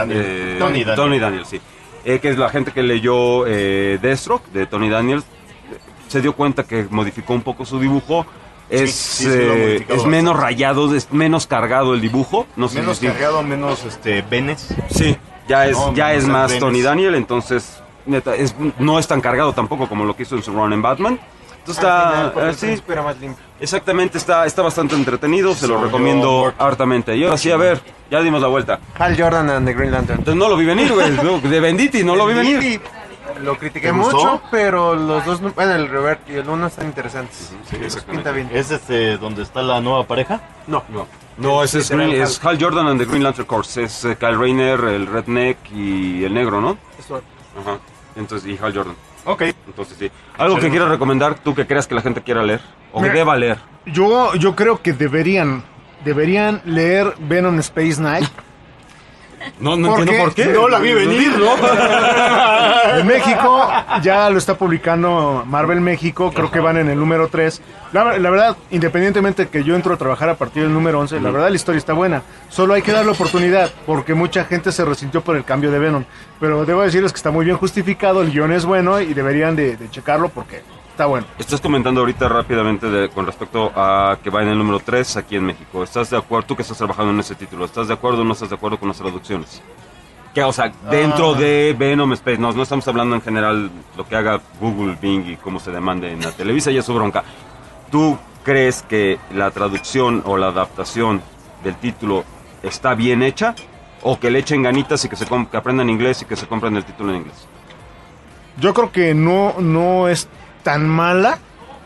S7: Tony Daniel, sí. Que es la gente que leyó Deathstroke, de Tony Daniel, se dio cuenta que modificó un poco su dibujo. Es menos rayado, es menos cargado el dibujo. No sé
S8: menos cargado, menos venes.
S7: Sí, ya es más venes. Tony Daniel, entonces neta, no es tan cargado tampoco como lo que hizo en su run en Batman. Entonces está
S16: más limpio.
S7: Exactamente, está bastante entretenido, se lo recomiendo hartamente. Y ahora sí, a ver, ya dimos la vuelta.
S16: Hal Jordan and the Green Lantern.
S7: Entonces no lo vi venir, güey, de Venditti, no lo vi venir.
S16: Lo critiqué mucho, pero los dos, bueno, el Revert y el uno están interesantes.
S7: Sí,
S16: pinta bien.
S8: ¿Es donde está la nueva pareja?
S7: No, ese es Hal Jordan and the Green Lantern Corps. Es Kyle Rayner, el Redneck y el negro, ¿no?
S16: Eso.
S7: Ajá. Entonces, y Hal Jordan.
S8: Ok.
S7: Entonces sí. ¿Algo que quieras recomendar tú que creas que la gente quiera leer? ¿O que deba leer?
S5: Yo creo que deberían leer Venom Space Knight.
S7: No entiendo por qué.
S8: No la vi venir, ¿no?
S5: En México ya lo está publicando Marvel México, creo que van en el número 3. La verdad, independientemente de que yo entro a trabajar a partir del número 11, la verdad la historia está buena. Solo hay que darle oportunidad, porque mucha gente se resintió por el cambio de Venom. Pero debo decirles que está muy bien justificado, el guión es bueno y deberían de checarlo porque está bueno.
S7: Estás comentando ahorita rápidamente con respecto a que va en el número 3 aquí en México. ¿Estás de acuerdo, tú que estás trabajando en ese título, estás de acuerdo o no estás de acuerdo con las traducciones? Que, o sea, dentro de Venom Space, no estamos hablando en general lo que haga Google, Bing y cómo se demande en la Televisa, ya es su bronca. ¿Tú crees que la traducción o la adaptación del título está bien hecha? ¿O que le echen ganitas y que aprendan inglés y que se compren el título en inglés?
S5: Yo creo que no es tan mala.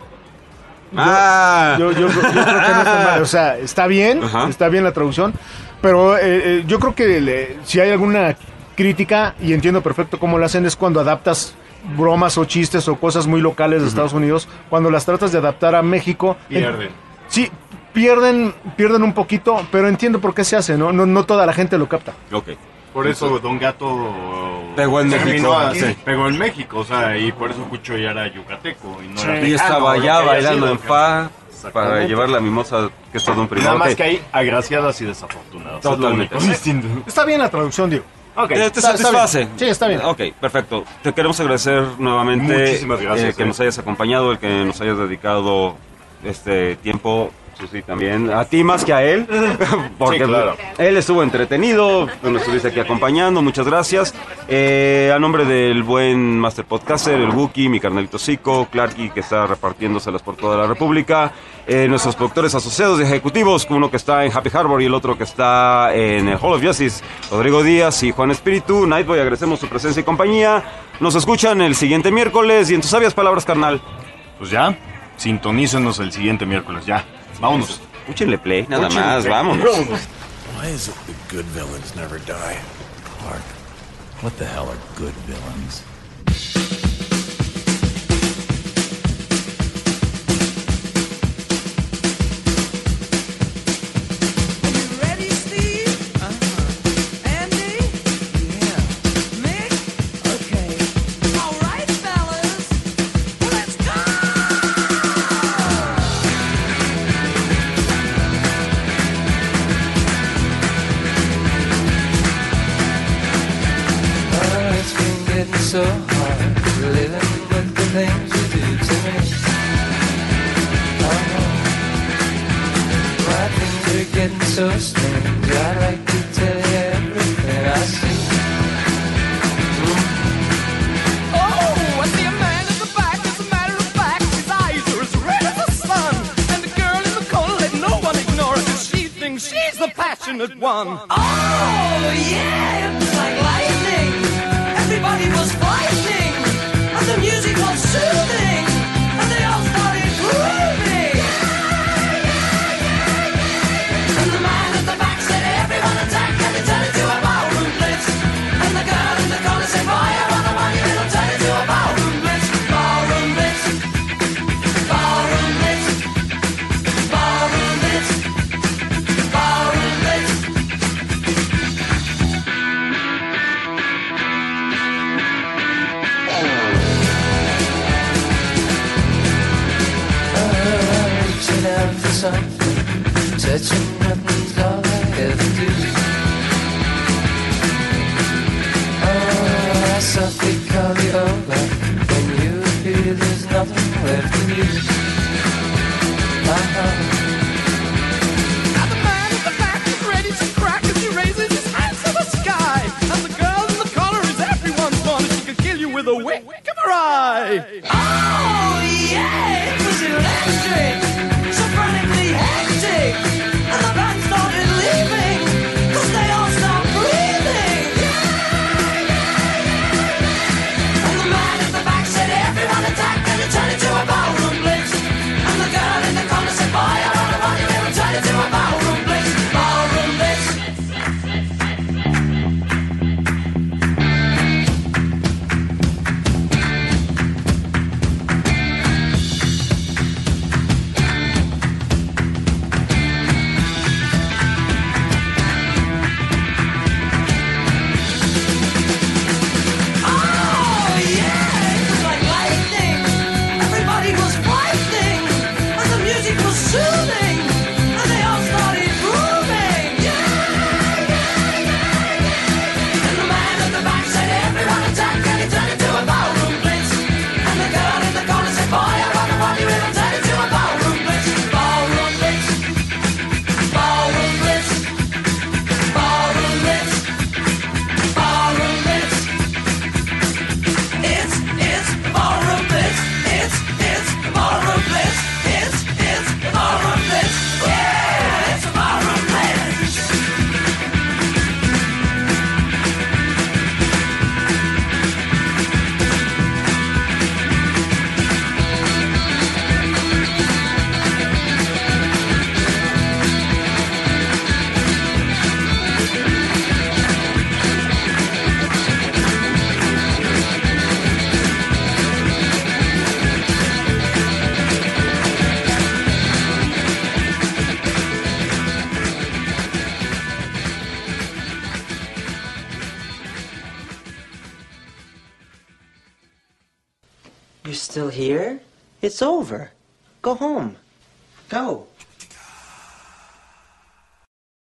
S5: Yo creo que no es tan mala. O sea, está bien la traducción, pero yo creo que si hay alguna crítica, y entiendo perfecto cómo lo hacen, es cuando adaptas bromas o chistes o cosas muy locales de Estados Unidos, cuando las tratas de adaptar a México.
S8: Pierden.
S5: Sí, pierden un poquito, pero entiendo por qué se hace, no toda la gente lo capta.
S7: Ok.
S8: Por eso Don Gato
S7: pegó en México.
S8: Pegó en México, o sea, y por eso Cucho ya era yucateco. Y, no era
S7: y estaba ya bailando en fa para llevar la mimosa, que es todo un primero.
S8: Nada más que hay agraciadas y desafortunadas.
S7: Totalmente.
S5: Está bien la traducción, digo.
S7: Okay. ¿Te satisface?
S5: Sí, está bien.
S7: Ok, perfecto. Te queremos agradecer nuevamente.
S8: Muchísimas gracias,
S7: que nos hayas acompañado, el que nos hayas dedicado este tiempo. Sí, también. A ti más que a él. Porque
S8: sí, claro.
S7: Él estuvo entretenido. Nos estuviste aquí acompañando. Muchas gracias. A nombre del buen Master Podcaster, el Wookie, mi carnalito Zico, Clarky, que está repartiéndoselas por toda la República. Nuestros productores asociados y ejecutivos, uno que está en Happy Harbor y el otro que está en el Hall of Justice, Rodrigo Díaz y Juan Espíritu. Nightboy, agradecemos su presencia y compañía. Nos escuchan el siguiente miércoles. Y en tus sabias palabras, carnal.
S8: Pues ya, sintonícenos el siguiente miércoles, ya. Vámonos.
S7: Escúchenle play, nada más, vámonos.
S2: Why is it the good villains never die? Clark, what the hell are good villains?
S17: So hard living with the things you do to me. Oh, my things are getting so strange. I'd like to tell you everything I see.
S9: Oh, I see a man in the back. As a matter of fact, his eyes are as red as the sun. And the girl in the corner, let no one ignore her, 'cause she thinks she's the passionate one. Oh, yeah, it's like lightning. Everybody And the music was soothing, and they all started grooving. And the man at the back said, everyone attack, and they turned into a ballroom blitz. And the girl in the corner said, boy, I wanna want you, it'll turn into a ballroom blitz. Ballroom blitz. Ballroom blitz. Ballroom blitz. Ballroom blitz.
S17: Reaching out for something, touching nothing's all I ever do. Oh, I softly call you over, when you appear there's nothing left of you.
S9: Now the man at the back is ready to crack as he raises his hands to the sky. And the girl in the corner is everyone's fun, she could kill you with a wink of her eye. Oh yeah, it was electric, so frantically hectic. And the band started leaving, 'cause they all stopped breathing. And the man at the back said, everyone attack, and it turned into a ballroom blitz. And the girl in the corner said, boy, I wanna want you, it'll turn into a ballroom blitz. Ballroom blitz. Oh yeah, it was like lightning. Everybody was fighting, and the music was soothing, and they all started grooving. And the man at the back said, everyone attack, and he turned into a ballroom blitz. And the girl in the corner said, boy, I wanna want you, it'll turn into a ballroom blitz. Ballroom blitz. Ballroom blitz. Ballroom blitz. Ballroom blitz. It's ballroom blitz. It's ballroom blitz. It's ballroom blitz. Yeah, it's a ballroom blitz.
S6: You're still here? It's over. Go home. Go.